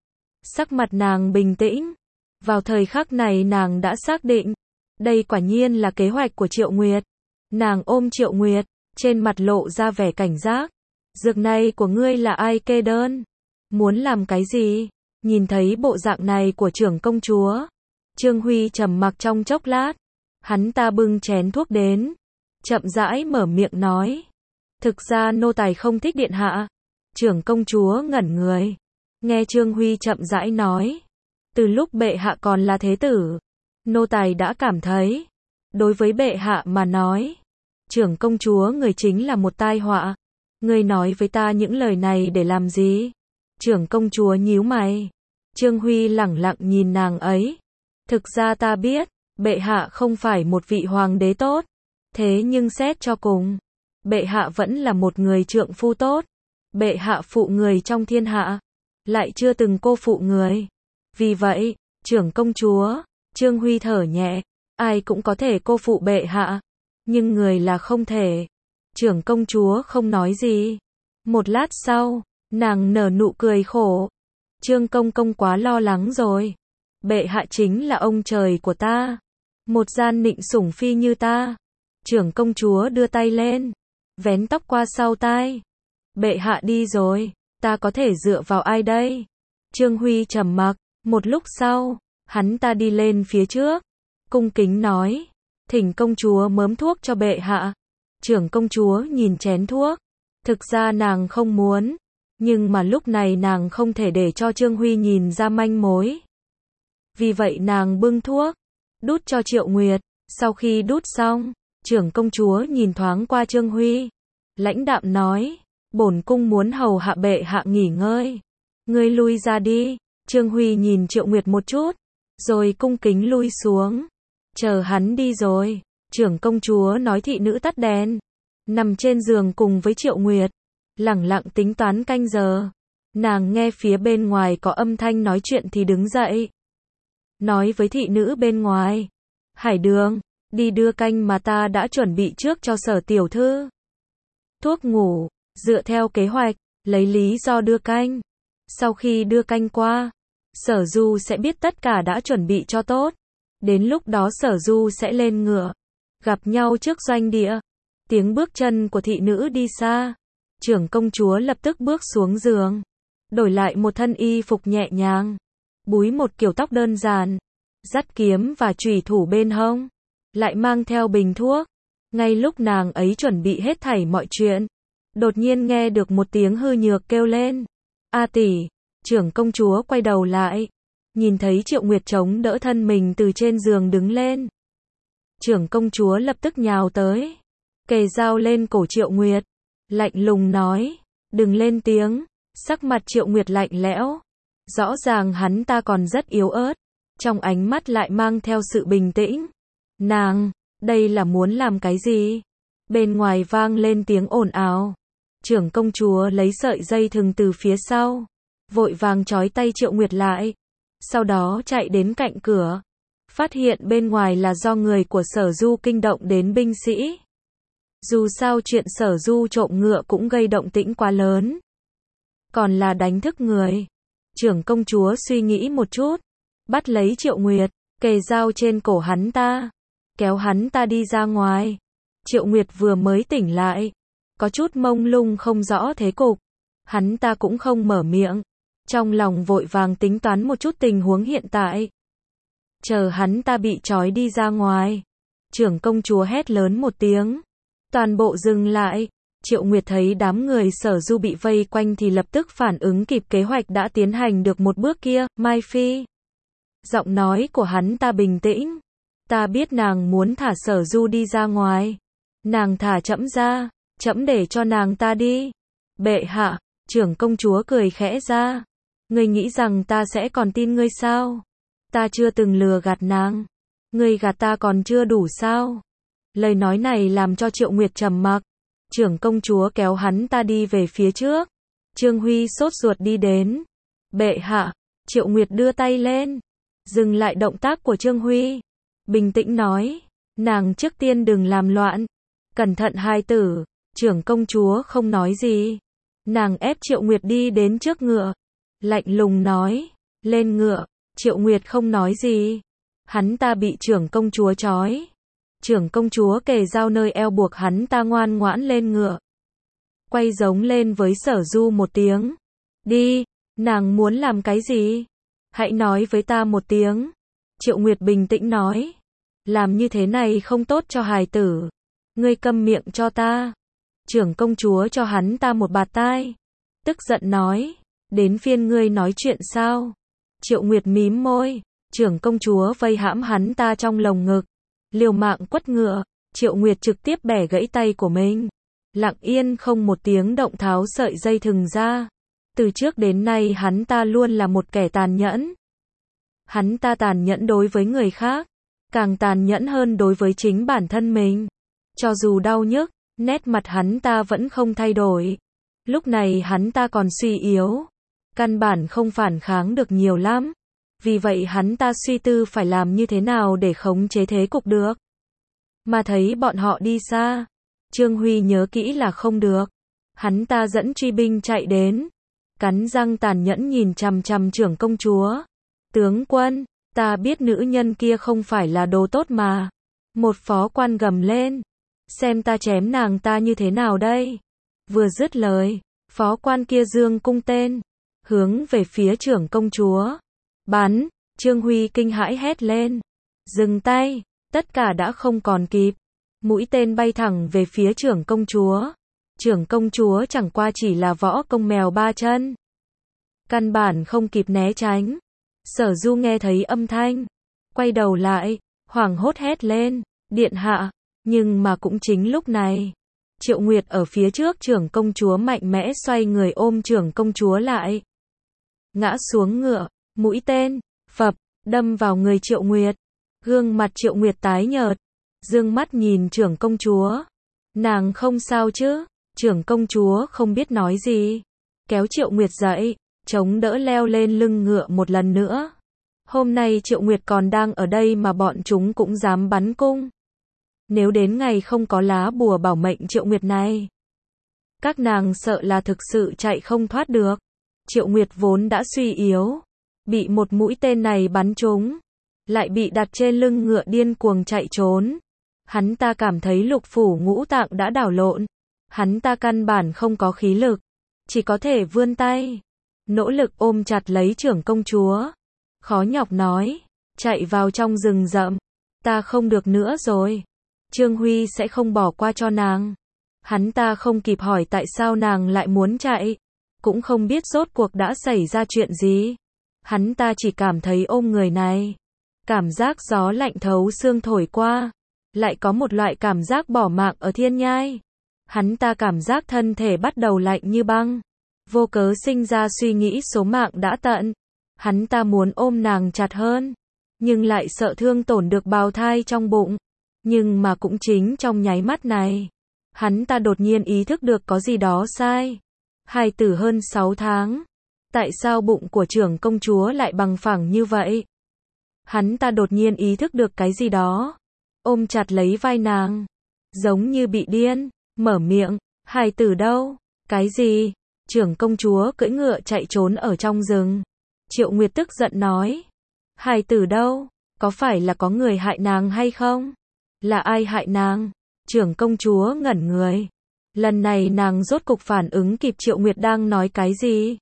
Sắc mặt nàng bình tĩnh. Vào thời khắc này nàng đã xác định, đây quả nhiên là kế hoạch của Triệu Nguyệt. Nàng ôm Triệu Nguyệt, trên mặt lộ ra vẻ cảnh giác. Dược này của ngươi là ai kê đơn? Muốn làm cái gì? Nhìn thấy bộ dạng này của trưởng công chúa, Trương Huy trầm mặc trong chốc lát. Hắn ta bưng chén thuốc đến, chậm rãi mở miệng nói. Thực ra nô tài không thích điện hạ. Trưởng công chúa ngẩn người. Nghe Trương Huy chậm rãi nói. Từ lúc bệ hạ còn là thế tử, nô tài đã cảm thấy, đối với bệ hạ mà nói, trưởng công chúa người chính là một tai họa. Ngươi nói với ta những lời này để làm gì? Trưởng công chúa nhíu mày. Trương Huy lẳng lặng nhìn nàng ấy. Thực ra ta biết, bệ hạ không phải một vị hoàng đế tốt. Thế nhưng xét cho cùng, bệ hạ vẫn là một người trượng phu tốt. Bệ hạ phụ người trong thiên hạ, lại chưa từng cô phụ người. Vì vậy, trưởng công chúa, Trương Huy thở nhẹ, ai cũng có thể cô phụ bệ hạ, nhưng người là không thể. Trưởng công chúa không nói gì. Một lát sau, nàng nở nụ cười khổ. Trương công công quá lo lắng rồi. Bệ hạ chính là ông trời của ta. Một gian nịnh sủng phi như ta. Trưởng công chúa đưa tay lên, vén tóc qua sau tai. Bệ hạ đi rồi, ta có thể dựa vào ai đây? Trương Huy trầm mặc, một lúc sau, hắn ta đi lên phía trước, cung kính nói, thỉnh công chúa mớm thuốc cho bệ hạ. Trưởng công chúa nhìn chén thuốc, thực ra nàng không muốn, nhưng mà lúc này nàng không thể để cho Trương Huy nhìn ra manh mối. Vì vậy nàng bưng thuốc, đút cho Triệu Nguyệt. Sau khi đút xong, trưởng công chúa nhìn thoáng qua Trương Huy, lãnh đạm nói, bổn cung muốn hầu hạ bệ hạ nghỉ ngơi. Ngươi lui ra đi. Trương Huy nhìn Triệu Nguyệt một chút, rồi cung kính lui xuống. Chờ hắn đi rồi, trưởng công chúa nói thị nữ tắt đèn, nằm trên giường cùng với Triệu Nguyệt, lẳng lặng tính toán canh giờ. Nàng nghe phía bên ngoài có âm thanh nói chuyện thì đứng dậy, nói với thị nữ bên ngoài, Hải Đường, đi đưa canh mà ta đã chuẩn bị trước cho Sở tiểu thư. Thuốc ngủ, dựa theo kế hoạch, lấy lý do đưa canh. Sau khi đưa canh qua, Sở Du sẽ biết tất cả đã chuẩn bị cho tốt. Đến lúc đó Sở Du sẽ lên ngựa, gặp nhau trước doanh địa. Tiếng bước chân của thị nữ đi xa. Trưởng công chúa lập tức bước xuống giường, đổi lại một thân y phục nhẹ nhàng. búi một kiểu tóc đơn giản, dắt kiếm và chùy thủ bên hông, lại mang theo bình thuốc. Ngay lúc nàng ấy chuẩn bị hết thảy mọi chuyện, đột nhiên nghe được một tiếng hư nhược kêu lên. A tỷ, trưởng công chúa quay đầu lại, nhìn thấy Triệu Nguyệt chống đỡ thân mình từ trên giường đứng lên. Trưởng công chúa lập tức nhào tới, kề dao lên cổ Triệu Nguyệt, lạnh lùng nói, đừng lên tiếng. Sắc mặt Triệu Nguyệt lạnh lẽo, rõ ràng hắn ta còn rất yếu ớt, trong ánh mắt lại mang theo sự bình tĩnh. Nàng, đây là muốn làm cái gì? Bên ngoài vang lên tiếng ồn ào. Trưởng công chúa lấy sợi dây thừng từ phía sau, vội vàng trói tay Triệu Nguyệt lại, sau đó chạy đến cạnh cửa, phát hiện bên ngoài là do người của Sở Du kinh động đến binh sĩ. Dù sao chuyện Sở Du trộm ngựa cũng gây động tĩnh quá lớn, còn là đánh thức người. Trưởng công chúa suy nghĩ một chút, bắt lấy Triệu Nguyệt, kề dao trên cổ hắn ta, kéo hắn ta đi ra ngoài. Triệu Nguyệt vừa mới tỉnh lại, có chút mông lung không rõ thế cục, hắn ta cũng không mở miệng, trong lòng vội vàng tính toán một chút tình huống hiện tại. Chờ hắn ta bị trói đi ra ngoài, trưởng công chúa hét lớn một tiếng, toàn bộ dừng lại. Triệu Nguyệt thấy đám người Sở Du bị vây quanh thì lập tức phản ứng kịp kế hoạch đã tiến hành được một bước kia. Mai Phi, giọng nói của hắn ta bình tĩnh, ta biết nàng muốn thả Sở Du đi ra ngoài, nàng thả trẫm ra, trẫm để cho nàng ta đi. Bệ hạ, trưởng công chúa cười khẽ ra, ngươi nghĩ rằng ta sẽ còn tin ngươi sao? Ta chưa từng lừa gạt nàng, ngươi gạt ta còn chưa đủ sao? Lời nói này làm cho Triệu Nguyệt trầm mặc. Trưởng công chúa kéo hắn ta đi về phía trước. Trương Huy sốt ruột đi đến. Bệ hạ, Triệu Nguyệt đưa tay lên, dừng lại động tác của Trương Huy, bình tĩnh nói, nàng trước tiên đừng làm loạn, cẩn thận hài tử. Trưởng công chúa không nói gì, nàng ép Triệu Nguyệt đi đến trước ngựa, lạnh lùng nói, lên ngựa. Triệu Nguyệt không nói gì, hắn ta bị trưởng công chúa trói. Trưởng công chúa kề dao nơi eo buộc hắn ta ngoan ngoãn lên ngựa, quay giống lên với Sở Du một tiếng. Đi, nàng muốn làm cái gì? Hãy nói với ta một tiếng. Triệu Nguyệt bình tĩnh nói, làm như thế này không tốt cho hài tử. Ngươi câm miệng cho ta. Trưởng công chúa cho hắn ta một bạt tai, tức giận nói, đến phiên ngươi nói chuyện sao? Triệu Nguyệt mím môi, trưởng công chúa vây hãm hắn ta trong lồng ngực, liều mạng quất ngựa. Triệu Nguyệt trực tiếp bẻ gãy tay của mình, lặng yên không một tiếng động tháo sợi dây thừng ra. Từ trước đến nay hắn ta luôn là một kẻ tàn nhẫn. Hắn ta tàn nhẫn đối với người khác, càng tàn nhẫn hơn đối với chính bản thân mình. Cho dù đau nhức, nét mặt hắn ta vẫn không thay đổi. Lúc này hắn ta còn suy yếu, căn bản không phản kháng được nhiều lắm. Vì vậy hắn ta suy tư phải làm như thế nào để khống chế thế cục được. Mà thấy bọn họ đi xa, Trương Huy nhớ kỹ là không được. Hắn ta dẫn truy binh chạy đến, cắn răng tàn nhẫn nhìn chằm chằm trưởng công chúa. Tướng quân, ta biết nữ nhân kia không phải là đồ tốt mà. Một phó quan gầm lên, xem ta chém nàng ta như thế nào đây. Vừa dứt lời, phó quan kia giương cung tên, hướng về phía trưởng công chúa. Bắn. Trương Huy kinh hãi hét lên, dừng tay. Tất cả đã không còn kịp, mũi tên bay thẳng về phía trưởng công chúa. Trưởng công chúa chẳng qua chỉ là võ công mèo ba chân, căn bản không kịp né tránh. Sở Du nghe thấy âm thanh, quay đầu lại, hoảng hốt hét lên, điện hạ. Nhưng mà cũng chính lúc này, Triệu Nguyệt ở phía trước trưởng công chúa mạnh mẽ xoay người ôm trưởng công chúa lại, ngã xuống ngựa, mũi tên phập đâm vào người Triệu Nguyệt. Gương mặt Triệu Nguyệt tái nhợt, dương mắt nhìn trưởng công chúa. Nàng không sao chứ? Trưởng công chúa không biết nói gì, kéo Triệu Nguyệt dậy, chống đỡ leo lên lưng ngựa một lần nữa. Hôm nay Triệu Nguyệt còn đang ở đây mà bọn chúng cũng dám bắn cung. Nếu đến ngày không có lá bùa bảo mệnh Triệu Nguyệt này, các nàng sợ là thực sự chạy không thoát được. Triệu Nguyệt vốn đã suy yếu, bị một mũi tên này bắn trúng, lại bị đặt trên lưng ngựa điên cuồng chạy trốn. Hắn ta cảm thấy lục phủ ngũ tạng đã đảo lộn, hắn ta căn bản không có khí lực, chỉ có thể vươn tay, nỗ lực ôm chặt lấy trưởng công chúa. khó nhọc nói, chạy vào trong rừng rậm. Ta không được nữa rồi. Trương Huy sẽ không bỏ qua cho nàng. Hắn ta không kịp hỏi tại sao nàng lại muốn chạy, cũng không biết rốt cuộc đã xảy ra chuyện gì. Hắn ta chỉ cảm thấy ôm người này, cảm giác gió lạnh thấu xương thổi qua, lại có một loại cảm giác bỏ mạng ở thiên nhai. Hắn ta cảm giác thân thể bắt đầu lạnh như băng, vô cớ sinh ra suy nghĩ số mạng đã tận. Hắn ta muốn ôm nàng chặt hơn, nhưng lại sợ thương tổn được bào thai trong bụng. Nhưng mà cũng chính trong nháy mắt này, hắn ta đột nhiên ý thức được có gì đó sai. Hài tử hơn 6 tháng, tại sao bụng của trưởng công chúa lại bằng phẳng như vậy? Hắn ta đột nhiên ý thức được cái gì đó, ôm chặt lấy vai nàng, giống như bị điên, mở miệng, hài tử đâu? Cái gì? Trưởng công chúa cưỡi ngựa chạy trốn ở trong rừng. Triệu Nguyệt tức giận nói, hài tử đâu? Có phải là có người hại nàng hay không? Là ai hại nàng? Trưởng công chúa ngẩn người. Lần này nàng rốt cục phản ứng kịp Triệu Nguyệt đang nói cái gì.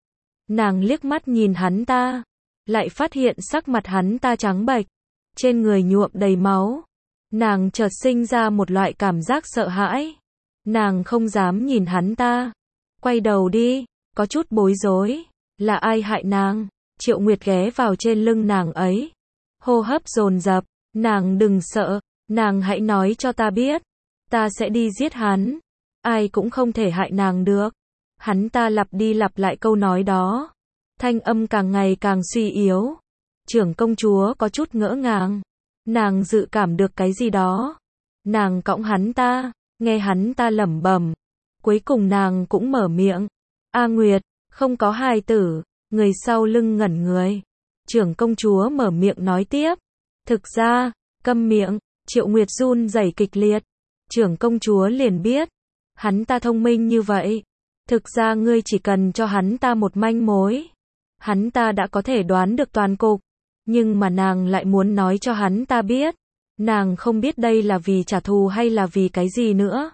Nàng liếc mắt nhìn hắn ta, lại phát hiện sắc mặt hắn ta trắng bệch, trên người nhuộm đầy máu. Nàng chợt sinh ra một loại cảm giác sợ hãi. Nàng không dám nhìn hắn ta. Quay đầu đi, có chút bối rối. Là ai hại nàng? Triệu Nguyệt ghé vào trên lưng nàng ấy, hô hấp dồn dập. Nàng đừng sợ, nàng hãy nói cho ta biết. Ta sẽ đi giết hắn. Ai cũng không thể hại nàng được. Hắn ta lặp đi lặp lại câu nói đó. Thanh âm càng ngày càng suy yếu. Trưởng công chúa có chút ngỡ ngàng. Nàng dự cảm được cái gì đó. Nàng cõng hắn ta, nghe hắn ta lẩm bẩm. Cuối cùng nàng cũng mở miệng. A Nguyệt, không có hài tử. Người sau lưng ngẩn người. Trưởng công chúa mở miệng nói tiếp. Thực ra, câm miệng. Triệu Nguyệt run rẩy kịch liệt. Trưởng công chúa liền biết. Hắn ta thông minh như vậy. Thực ra ngươi chỉ cần cho hắn ta một manh mối, hắn ta đã có thể đoán được toàn cục. Nhưng mà nàng lại muốn nói cho hắn ta biết. Nàng không biết đây là vì trả thù hay là vì cái gì nữa.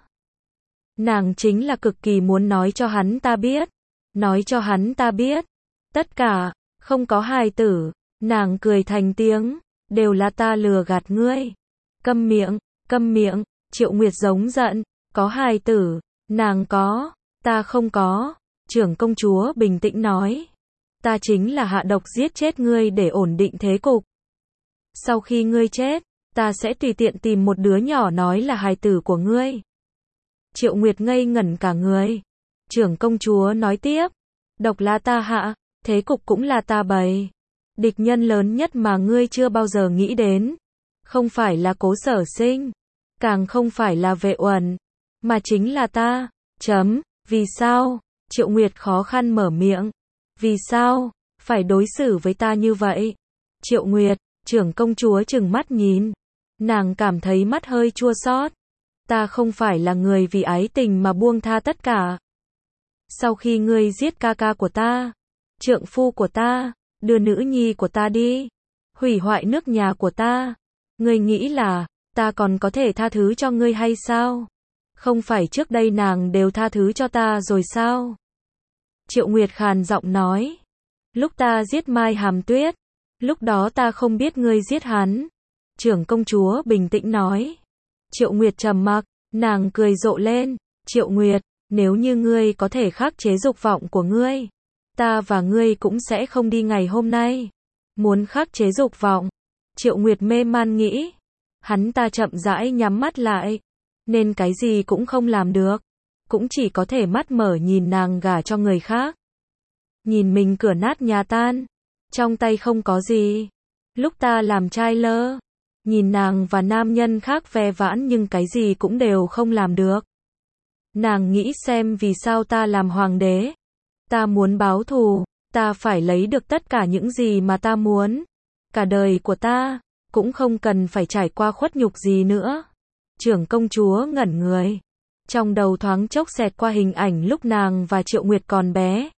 Nàng chính là cực kỳ muốn nói cho hắn ta biết. Nói cho hắn ta biết. Tất cả, không có hài tử. Nàng cười thành tiếng. Đều là ta lừa gạt ngươi. Câm miệng, câm miệng. Triệu Nguyệt giống giận. Có hài tử. Nàng có. Ta không có. Trưởng công chúa bình tĩnh nói. Ta chính là hạ độc giết chết ngươi để ổn định thế cục. Sau khi ngươi chết, ta sẽ tùy tiện tìm một đứa nhỏ nói là hài tử của ngươi. Triệu Nguyệt ngây ngẩn cả người. Trưởng công chúa nói tiếp. Độc là ta hạ, thế cục cũng là ta bày. Địch nhân lớn nhất mà ngươi chưa bao giờ nghĩ đến. Không phải là Cố Sở Sinh. Càng không phải là Vệ Uẩn. Mà chính là ta. Chấm. Vì sao? Triệu Nguyệt khó khăn mở miệng. Vì sao? Phải đối xử với ta như vậy? Triệu Nguyệt, trưởng công chúa trừng mắt nhìn. Nàng cảm thấy mắt hơi chua xót. Ta không phải là người vì ái tình mà buông tha tất cả. Sau khi ngươi giết ca ca của ta, trượng phu của ta, đưa nữ nhi của ta đi, hủy hoại nước nhà của ta, ngươi nghĩ là ta còn có thể tha thứ cho ngươi hay sao? Không phải trước đây nàng đều tha thứ cho ta rồi sao? Triệu Nguyệt khàn giọng nói. Lúc ta giết Mai Hàm Tuyết, lúc đó ta không biết ngươi giết hắn. Trưởng công chúa bình tĩnh nói. Triệu Nguyệt trầm mặc, nàng cười rộ lên. Triệu Nguyệt, nếu như ngươi có thể khắc chế dục vọng của ngươi, ta và ngươi cũng sẽ không đi ngày hôm nay. Muốn khắc chế dục vọng. Triệu Nguyệt mê man nghĩ. Hắn ta chậm rãi nhắm mắt lại, nên cái gì cũng không làm được. Cũng chỉ có thể mắt mở nhìn nàng gả cho người khác. Nhìn mình cửa nát nhà tan, trong tay không có gì. Lúc ta làm trai lơ, nhìn nàng và nam nhân khác ve vãn nhưng cái gì cũng đều không làm được. Nàng nghĩ xem vì sao ta làm hoàng đế. Ta muốn báo thù, ta phải lấy được tất cả những gì mà ta muốn. Cả đời của ta, cũng không cần phải trải qua khuất nhục gì nữa. Trưởng công chúa ngẩn người. Trong đầu thoáng chốc xẹt qua hình ảnh lúc nàng và Triệu Nguyệt còn bé.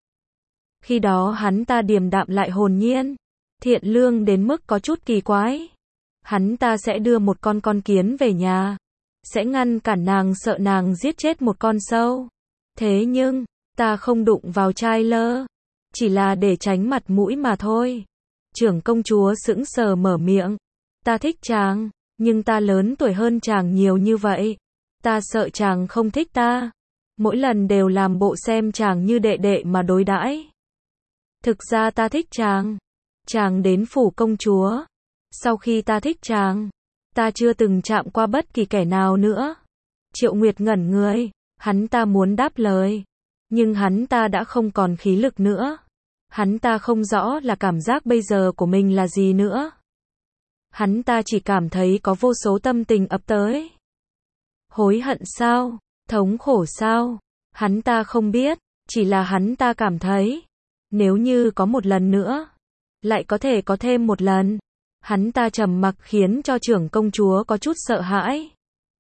Khi đó hắn ta điềm đạm lại hồn nhiên, thiện lương đến mức có chút kỳ quái. Hắn ta sẽ đưa một con kiến về nhà, sẽ ngăn cản nàng sợ nàng giết chết một con sâu. Thế nhưng, ta không đụng vào trai lơ, chỉ là để tránh mặt mũi mà thôi. Trưởng công chúa sững sờ mở miệng. Ta thích chàng, nhưng ta lớn tuổi hơn chàng nhiều như vậy. Ta sợ chàng không thích ta. Mỗi lần đều làm bộ xem chàng như đệ đệ mà đối đãi. Thực ra ta thích chàng. Chàng đến phủ công chúa. Sau khi ta thích chàng, ta chưa từng chạm qua bất kỳ kẻ nào nữa. Triệu Nguyệt ngẩn người, hắn ta muốn đáp lời. Nhưng hắn ta đã không còn khí lực nữa. Hắn ta không rõ là cảm giác bây giờ của mình là gì nữa. Hắn ta chỉ cảm thấy có vô số tâm tình ập tới. Hối hận sao? Thống khổ sao? Hắn ta không biết, chỉ là hắn ta cảm thấy, nếu như có một lần nữa, lại có thể có thêm một lần. Hắn ta trầm mặc khiến cho trưởng công chúa có chút sợ hãi.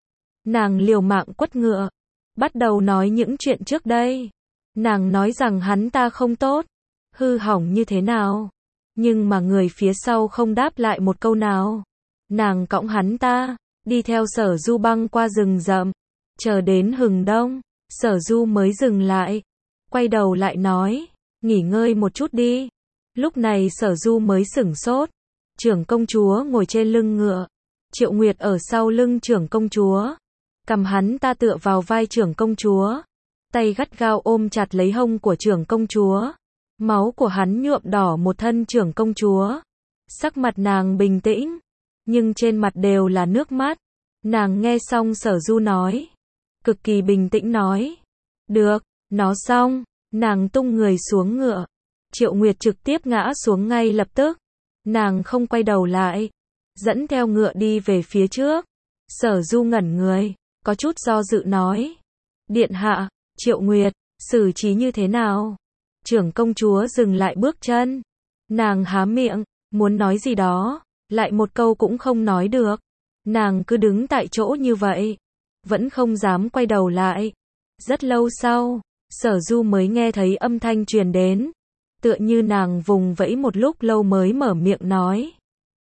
Nàng liều mạng quất ngựa, bắt đầu nói những chuyện trước đây. Nàng nói rằng hắn ta không tốt, hư hỏng như thế nào. Nhưng mà người phía sau không đáp lại một câu nào. Nàng cõng hắn ta, đi theo Sở Du băng qua rừng rậm. Chờ đến hừng đông, Sở Du mới dừng lại. Quay đầu lại nói, nghỉ ngơi một chút đi. Lúc này Sở Du mới sửng sốt. Trưởng công chúa ngồi trên lưng ngựa. Triệu Nguyệt ở sau lưng trưởng công chúa. Cầm hắn ta tựa vào vai trưởng công chúa. Tay gắt gao ôm chặt lấy hông của trưởng công chúa. Máu của hắn nhuộm đỏ một thân trưởng công chúa. Sắc mặt nàng bình tĩnh, nhưng trên mặt đều là nước mắt. Nàng nghe xong Sở Du nói, cực kỳ bình tĩnh nói. Được, nó xong. Nàng tung người xuống ngựa. Triệu Nguyệt trực tiếp ngã xuống ngay lập tức. Nàng không quay đầu lại, dẫn theo ngựa đi về phía trước. Sở Du ngẩn người, có chút do dự nói. Điện hạ, Triệu Nguyệt, xử trí như thế nào? Trưởng công chúa dừng lại bước chân. Nàng há miệng, muốn nói gì đó, lại một câu cũng không nói được. Nàng cứ đứng tại chỗ như vậy, vẫn không dám quay đầu lại. Rất lâu sau, Sở Du mới nghe thấy âm thanh truyền đến. Tựa như nàng vùng vẫy một lúc lâu mới mở miệng nói.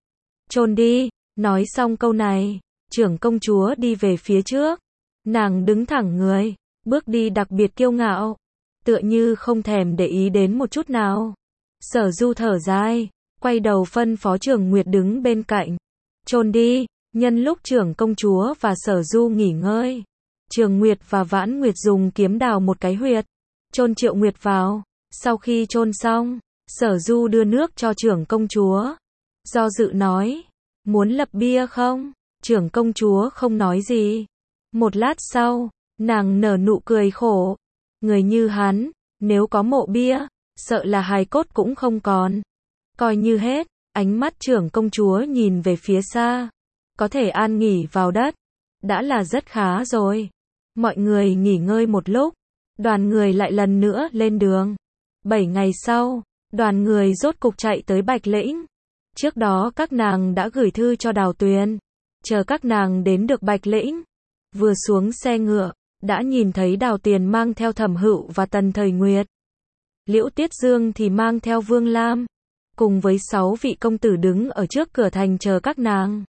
Chôn đi. Nói xong câu này, trưởng công chúa đi về phía trước. Nàng đứng thẳng người, bước đi đặc biệt kiêu ngạo. Tựa như không thèm để ý đến một chút nào. Sở Du thở dài, quay đầu phân phó Trường Nguyệt đứng bên cạnh. Chôn đi. Nhân lúc trưởng công chúa và Sở Du nghỉ ngơi, Trường Nguyệt và Vãn Nguyệt dùng kiếm đào một cái huyệt, chôn Triệu Nguyệt vào. Sau khi chôn xong, Sở Du đưa nước cho trưởng công chúa. Do dự nói, muốn lập bia không? Trưởng công chúa không nói gì. Một lát sau, nàng nở nụ cười khổ. Người như hắn, nếu có mộ bia, sợ là hài cốt cũng không còn. Coi như hết, ánh mắt trưởng công chúa nhìn về phía xa. Có thể an nghỉ vào đất, đã là rất khá rồi. Mọi người nghỉ ngơi một lúc, đoàn người lại lần nữa lên đường. 7 ngày sau, đoàn người rốt cục chạy tới Bạch Lĩnh. Trước đó các nàng đã gửi thư cho Đào Tuyền. Chờ các nàng đến được Bạch Lĩnh, vừa xuống xe ngựa, đã nhìn thấy Đào Tuyền mang theo Thẩm Hựu và Tần Thời Nguyệt. Liễu Tiết Dương thì mang theo Vương Lam, cùng với 6 vị công tử đứng ở trước cửa thành chờ các nàng.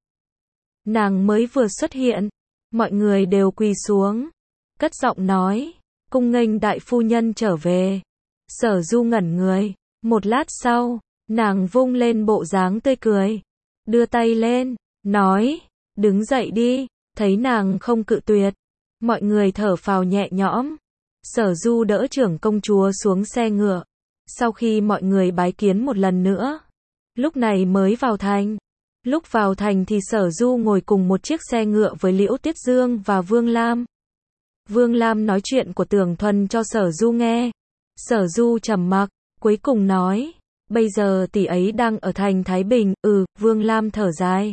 Nàng mới vừa xuất hiện, mọi người đều quỳ xuống, cất giọng nói, cung nghênh đại phu nhân trở về. Sở Du ngẩn người, một lát sau, nàng vung lên bộ dáng tươi cười, đưa tay lên, nói, đứng dậy đi. Thấy nàng không cự tuyệt, mọi người thở phào nhẹ nhõm. Sở Du đỡ trưởng công chúa xuống xe ngựa. Sau khi mọi người bái kiến một lần nữa, lúc này mới vào thành. Lúc vào thành thì Sở Du ngồi cùng một chiếc xe ngựa với Liễu Tiết Dương và Vương Lam. Vương Lam nói chuyện của Tưởng Thuần cho Sở Du nghe. Sở Du trầm mặc, cuối cùng nói, bây giờ tỷ ấy đang ở thành Thái Bình. Vương Lam thở dài,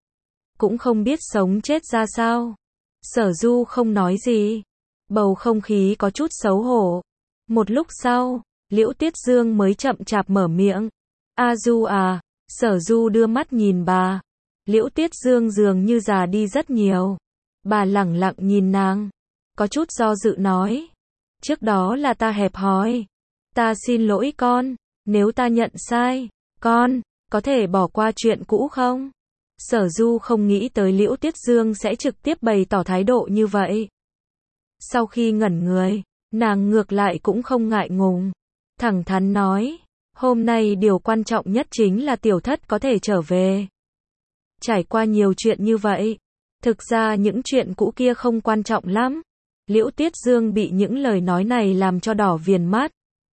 cũng không biết sống chết ra sao. Sở Du không nói gì, bầu không khí có chút xấu hổ. Một lúc sau, Liễu Tiết Dương mới chậm chạp mở miệng. A Du à. Sở Du đưa mắt nhìn bà. Liễu Tiết Dương dường như già đi rất nhiều. Bà lẳng lặng nhìn nàng, có chút do dự nói, trước đó là ta hẹp hòi. Ta xin lỗi con, nếu ta nhận sai, con có thể bỏ qua chuyện cũ không? Sở Du không nghĩ tới Liễu Tiết Dương sẽ trực tiếp bày tỏ thái độ như vậy. Sau khi ngẩn người, nàng ngược lại cũng không ngại ngùng, thẳng thắn nói, Hôm nay điều quan trọng nhất chính là tiểu thất có thể trở về. Trải qua nhiều chuyện như vậy, thực ra những chuyện cũ kia không quan trọng lắm. Liễu Tuyết Dương bị những lời nói này làm cho đỏ viền mắt.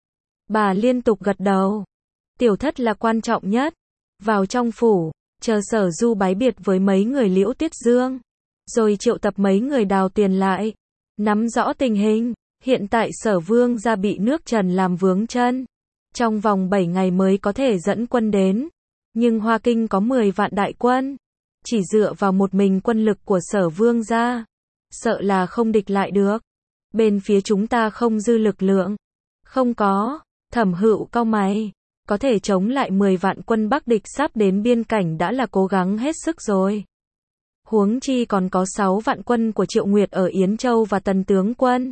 Bà liên tục gật đầu. Tiểu thất là quan trọng nhất. Vào trong phủ, chờ Sở Du bái biệt với mấy người Liễu Tuyết Dương, rồi triệu tập mấy người Đào Tuyền lại, nắm rõ tình hình. Hiện tại Sở Vương gia bị nước Trần làm vướng chân, trong vòng 7 ngày mới có thể dẫn quân đến. Nhưng Hoa Kinh có 10 vạn đại quân, chỉ dựa vào một mình quân lực của Sở Vương gia, sợ là không địch lại được. Bên phía chúng ta không dư lực lượng. Không có. Thẩm Hựu cau mày. Có thể chống lại 10 vạn quân Bắc địch sắp đến biên cảnh đã là cố gắng hết sức rồi. Huống chi còn có 6 vạn quân của Triệu Nguyệt ở Yến Châu và Tần tướng quân.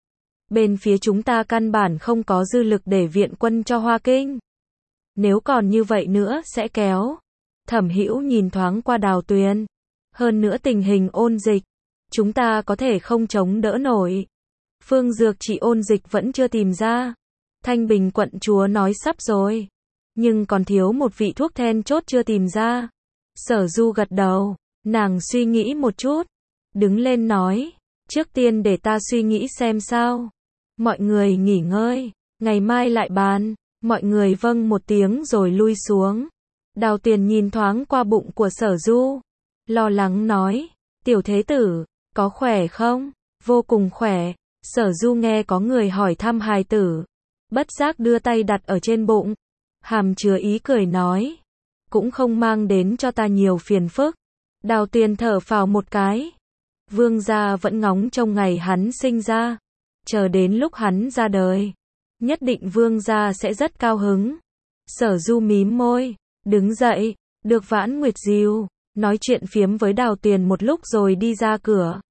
Bên phía chúng ta căn bản không có dư lực để viện quân cho Hoa Kinh. Nếu còn như vậy nữa sẽ kéo. Thẩm Hữu nhìn thoáng qua Đào Tuyền. Hơn nữa tình hình ôn dịch, chúng ta có thể không chống đỡ nổi. Phương dược trị ôn dịch vẫn chưa tìm ra. Thanh Bình quận chúa nói sắp rồi, nhưng còn thiếu một vị thuốc then chốt chưa tìm ra. Sở Du gật đầu, nàng suy nghĩ một chút, đứng lên nói, trước tiên để ta suy nghĩ xem sao. Mọi người nghỉ ngơi, ngày mai lại bàn. Mọi người vâng một tiếng rồi lui xuống. Đào Tuyền nhìn thoáng qua bụng của Sở Du, lo lắng nói, tiểu thế tử, có khỏe không? Vô cùng khỏe. Sở Du nghe có người hỏi thăm hài tử, bất giác đưa tay đặt ở trên bụng, hàm chứa ý cười nói, cũng không mang đến cho ta nhiều phiền phức. Đào Tuyền thở phào một cái. Vương gia vẫn ngóng trông ngày hắn sinh ra, chờ đến lúc hắn ra đời, nhất định vương gia sẽ rất cao hứng. Sở Du mím môi, đứng dậy, được Vãn Nguyệt dìu, nói chuyện phiếm với Đào Tuyền một lúc rồi đi ra cửa.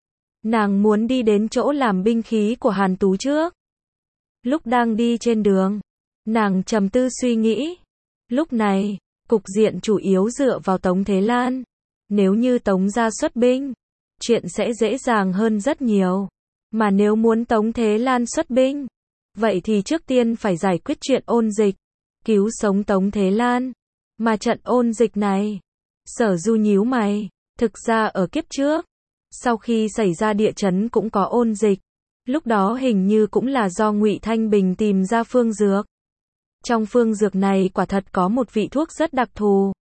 Nàng muốn đi đến chỗ làm binh khí của Hàn Tú trước. Lúc đang đi trên đường, nàng trầm tư suy nghĩ. Lúc này, cục diện chủ yếu dựa vào Tống Thế Lan. Nếu như Tống gia xuất binh, chuyện sẽ dễ dàng hơn rất nhiều. Mà nếu muốn Tống Thế Lan xuất binh, vậy thì trước tiên phải giải quyết chuyện ôn dịch, cứu sống Tống Thế Lan. Mà trận ôn dịch này, Sở Du nhíu mày, thực ra ở kiếp trước, sau khi xảy ra địa chấn cũng có ôn dịch. Lúc đó hình như cũng là do Ngụy Thanh Bình tìm ra phương dược. Trong phương dược này quả thật có một vị thuốc rất đặc thù.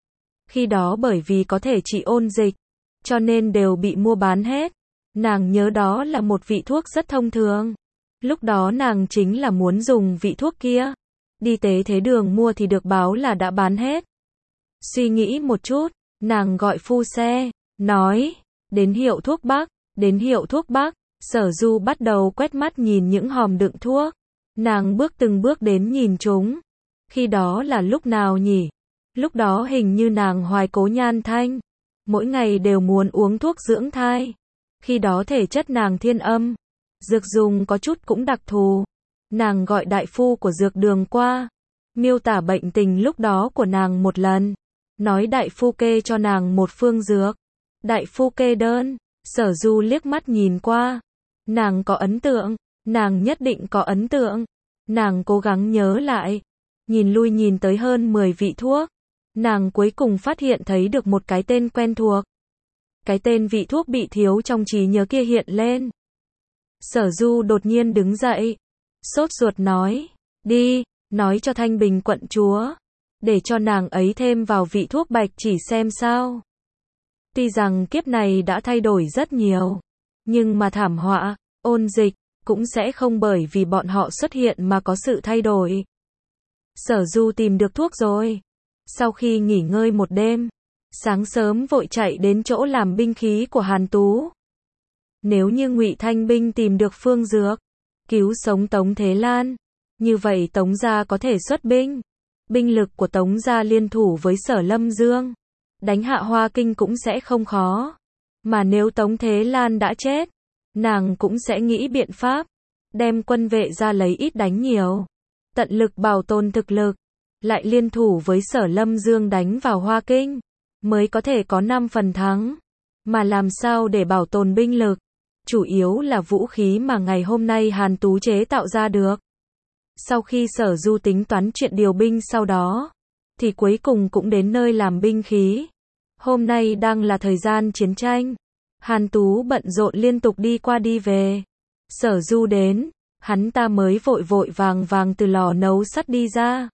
Khi đó bởi vì có thể trị ôn dịch, cho nên đều bị mua bán hết. Nàng nhớ đó là một vị thuốc rất thông thường. Lúc đó nàng chính là muốn dùng vị thuốc kia. Đi tế thế đường mua thì được báo là đã bán hết. Suy nghĩ một chút, nàng gọi phu xe, nói, đến hiệu thuốc Bắc, đến hiệu thuốc Bắc. Sở Du bắt đầu quét mắt nhìn những hòm đựng thuốc. Nàng bước từng bước đến nhìn chúng. Khi đó là lúc nào nhỉ? Lúc đó hình như nàng hoài Cố Nhan Thanh, mỗi ngày đều muốn uống thuốc dưỡng thai. Khi đó thể chất nàng thiên âm, dược dùng có chút cũng đặc thù. Nàng gọi đại phu của dược đường qua, miêu tả bệnh tình lúc đó của nàng một lần, nói đại phu kê cho nàng một phương dược. Đại phu kê đơn, Sở Du liếc mắt nhìn qua. Nàng có ấn tượng, nàng nhất định có ấn tượng. Nàng cố gắng nhớ lại, nhìn lui nhìn tới hơn 10 vị thuốc. Nàng cuối cùng phát hiện thấy được một cái tên quen thuộc. Cái tên vị thuốc bị thiếu trong trí nhớ kia hiện lên. Sở Du đột nhiên đứng dậy, sốt ruột nói, đi, nói cho Thanh Bình quận chúa, để cho nàng ấy thêm vào vị thuốc bạch chỉ xem sao. Tuy rằng kiếp này đã thay đổi rất nhiều, nhưng mà thảm họa, ôn dịch, cũng sẽ không bởi vì bọn họ xuất hiện mà có sự thay đổi. Sở Du tìm được thuốc rồi. Sau khi nghỉ ngơi một đêm, sáng sớm vội chạy đến chỗ làm binh khí của Hàn Tú. Nếu như Ngụy Thanh Binh tìm được phương dược, cứu sống Tống Thế Lan, như vậy Tống gia có thể xuất binh. Binh lực của Tống gia liên thủ với Sở Lâm Dương, đánh hạ Hoa Kinh cũng sẽ không khó. Mà nếu Tống Thế Lan đã chết, nàng cũng sẽ nghĩ biện pháp, đem quân vệ ra lấy ít đánh nhiều, tận lực bảo tồn thực lực, lại liên thủ với Sở Lâm Dương đánh vào Hoa Kinh, mới có thể có 5 phần thắng. Mà làm sao để bảo tồn binh lực? Chủ yếu là vũ khí mà ngày hôm nay Hàn Tú chế tạo ra được. Sau khi Sở Du tính toán chuyện điều binh sau đó, thì cuối cùng cũng đến nơi làm binh khí. Hôm nay đang là thời gian chiến tranh. Hàn Tú bận rộn liên tục đi qua đi về. Sở Du đến, hắn ta mới vội vội vàng vàng từ lò nấu sắt đi ra.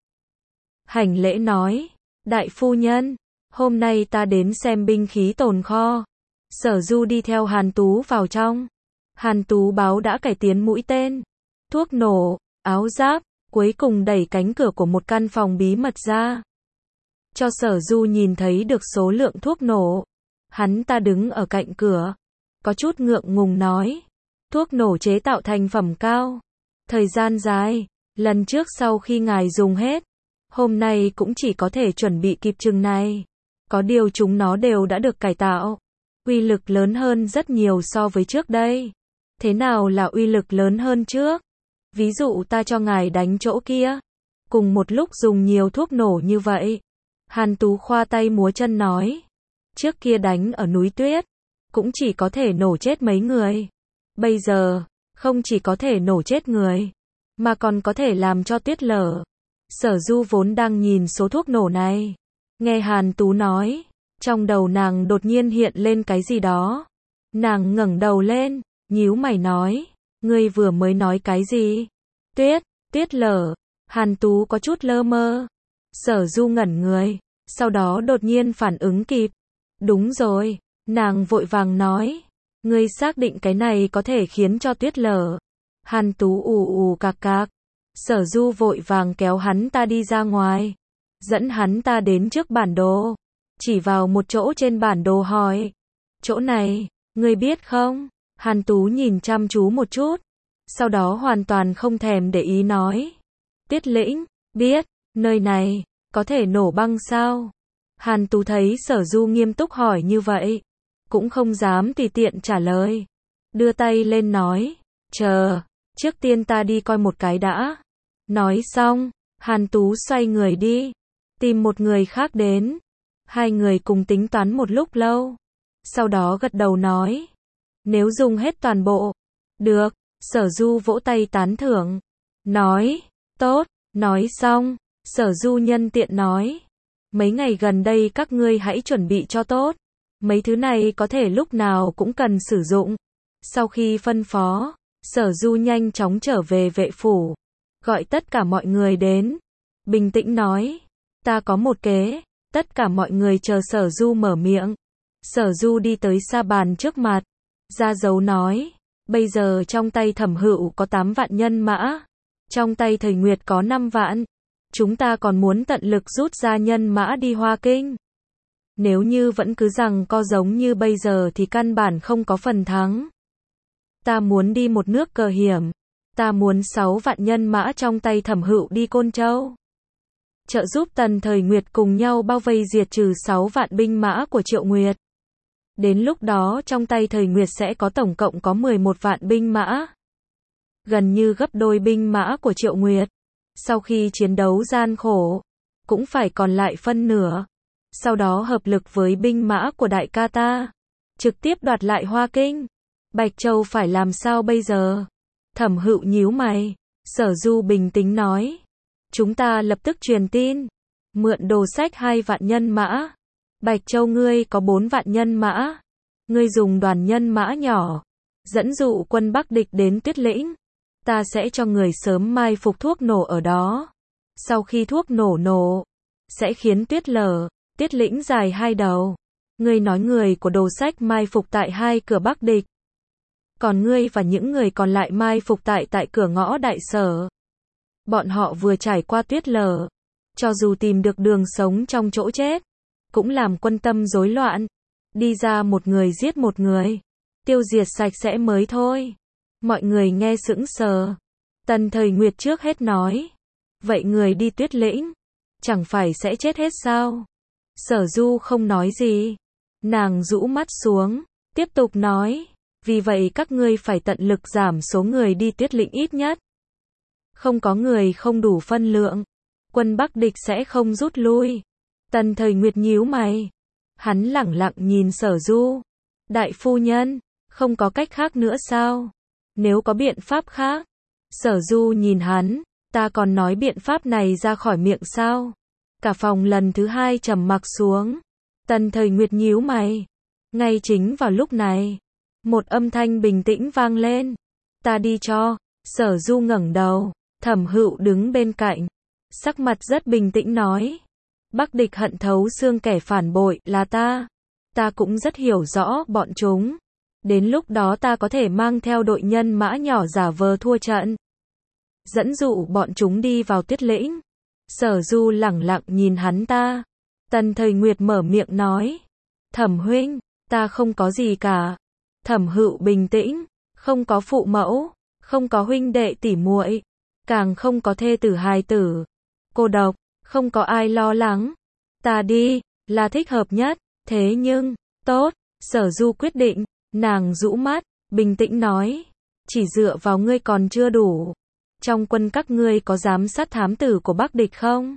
Hành lễ nói, đại phu nhân, hôm nay ta đến xem binh khí tồn kho. Sở Du đi theo Hàn Tú vào trong. Hàn Tú báo đã cải tiến mũi tên, thuốc nổ, áo giáp, cuối cùng đẩy cánh cửa của một căn phòng bí mật ra. Cho Sở Du nhìn thấy được số lượng thuốc nổ. Hắn ta đứng ở cạnh cửa, có chút ngượng ngùng nói, thuốc nổ chế tạo thành phẩm cao, thời gian dài, lần trước sau khi ngài dùng hết, hôm nay cũng chỉ có thể chuẩn bị kịp chừng này. Có điều chúng nó đều đã được cải tạo, uy lực lớn hơn rất nhiều so với trước đây. Thế nào là uy lực lớn hơn trước? Ví dụ ta cho ngài đánh chỗ kia, cùng một lúc dùng nhiều thuốc nổ như vậy. Hàn Tú khoa tay múa chân nói, trước kia đánh ở núi tuyết, cũng chỉ có thể nổ chết mấy người. Bây giờ, không chỉ có thể nổ chết người, mà còn có thể làm cho tuyết lở. Sở Du vốn đang nhìn số thuốc nổ này. Nghe Hàn Tú nói, trong đầu nàng đột nhiên hiện lên cái gì đó. Nàng ngẩng đầu lên, nhíu mày nói, ngươi vừa mới nói cái gì? Tuyết lở. Hàn Tú có chút lơ mơ. Sở Du ngẩn người, sau đó đột nhiên phản ứng kịp. Đúng rồi, nàng vội vàng nói, ngươi xác định cái này có thể khiến cho tuyết lở. Hàn Tú ù ù cạc cạc. Sở Du vội vàng kéo hắn ta đi ra ngoài, dẫn hắn ta đến trước bản đồ, chỉ vào một chỗ trên bản đồ hỏi, chỗ này, ngươi biết không? Hàn Tú nhìn chăm chú một chút, sau đó hoàn toàn không thèm để ý nói, Tuyết Lĩnh, biết, nơi này, có thể nổ băng sao? Hàn Tú thấy Sở Du nghiêm túc hỏi như vậy, cũng không dám tùy tiện trả lời, đưa tay lên nói, chờ, trước tiên ta đi coi một cái đã. Nói xong, Hàn Tú xoay người đi, tìm một người khác đến. Hai người cùng tính toán một lúc lâu, sau đó gật đầu nói, nếu dùng hết toàn bộ, được. Sở Du vỗ tay tán thưởng, nói, tốt. Nói xong, Sở Du nhân tiện nói, mấy ngày gần đây các ngươi hãy chuẩn bị cho tốt, mấy thứ này có thể lúc nào cũng cần sử dụng. Sau khi phân phó, Sở Du nhanh chóng trở về vệ phủ, gọi tất cả mọi người đến, bình tĩnh nói, ta có một kế. Tất cả mọi người chờ Sở Du mở miệng. Sở Du đi tới sa bàn trước mặt, ra dấu nói, bây giờ trong tay Thẩm Hựu có 8 vạn nhân mã, trong tay Thời Nguyệt có 5 vạn, chúng ta còn muốn tận lực rút ra nhân mã đi Hoa Kinh. Nếu như vẫn cứ giằng co giống như bây giờ thì căn bản không có phần thắng. Ta muốn đi một nước cờ hiểm, ta muốn 6 vạn nhân mã trong tay Thẩm Hựu đi Côn Châu, trợ giúp Tần Thời Nguyệt cùng nhau bao vây diệt trừ 6 vạn binh mã của Triệu Nguyệt. Đến lúc đó trong tay Thời Nguyệt sẽ có tổng cộng có 11 vạn binh mã, gần như gấp đôi binh mã của Triệu Nguyệt. Sau khi chiến đấu gian khổ, cũng phải còn lại phân nửa. Sau đó hợp lực với binh mã của đại ca ta, trực tiếp đoạt lại Hoa Kinh. Bạch Châu phải làm sao bây giờ? Thẩm Hựu nhíu mày. Sở Du bình tĩnh nói, chúng ta lập tức truyền tin, mượn đồ sách 2 vạn nhân mã. Bạch Châu ngươi có 4 vạn nhân mã, ngươi dùng đoàn nhân mã nhỏ, dẫn dụ quân Bắc địch đến Tuyết Lĩnh. Ta sẽ cho người sớm mai phục thuốc nổ ở đó. Sau khi thuốc nổ, sẽ khiến tuyết lở, Tuyết Lĩnh dài 2 đầu. Ngươi nói người của đồ sách mai phục tại 2 cửa Bắc địch, còn ngươi và những người còn lại mai phục tại cửa ngõ Đại Sở. Bọn họ vừa trải qua tuyết lở, cho dù tìm được đường sống trong chỗ chết, cũng làm quân tâm rối loạn, đi ra một người giết một người, tiêu diệt sạch sẽ mới thôi. Mọi người nghe sững sờ. Tần Thời Nguyệt trước hết nói, vậy người đi Tuyết Lĩnh, chẳng phải sẽ chết hết sao? Sở Du không nói gì, nàng rũ mắt xuống, tiếp tục nói, vì vậy các ngươi phải tận lực giảm số người đi Tuyết Lĩnh ít nhất. Không có người không đủ phân lượng, quân Bắc địch sẽ không rút lui. Tần Thời Nguyệt nhíu mày, hắn lẳng lặng nhìn Sở Du. Đại phu nhân, không có cách khác nữa sao? Nếu có biện pháp khác. Sở Du nhìn hắn, Ta còn nói biện pháp này ra khỏi miệng sao? Cả phòng lần thứ hai trầm mặc xuống. Tần Thời Nguyệt nhíu mày. Ngay chính vào lúc này, một âm thanh bình tĩnh vang lên. Ta đi cho. Sở Du ngẩng đầu, Thẩm Hựu đứng bên cạnh, sắc mặt rất bình tĩnh nói. Bắc địch hận thấu xương, kẻ phản bội là ta. Ta cũng rất hiểu rõ bọn chúng. Đến lúc đó ta có thể mang theo đội nhân mã nhỏ giả vờ thua trận, dẫn dụ bọn chúng đi vào Tuyết Lĩnh. Sở Du lẳng lặng nhìn hắn ta. Tần Thời Nguyệt mở miệng nói. Thẩm huynh, ta không có gì cả. Thẩm Hựu bình tĩnh, không có phụ mẫu, không có huynh đệ tỷ muội, càng không có thê tử hài tử. Cô độc, không có ai lo lắng. Ta đi, là thích hợp nhất. Thế nhưng, tốt, Sở Du quyết định. Nàng rũ mắt, bình tĩnh nói. Chỉ dựa vào ngươi còn chưa đủ. Trong quân các ngươi có giám sát thám tử của Bắc địch không?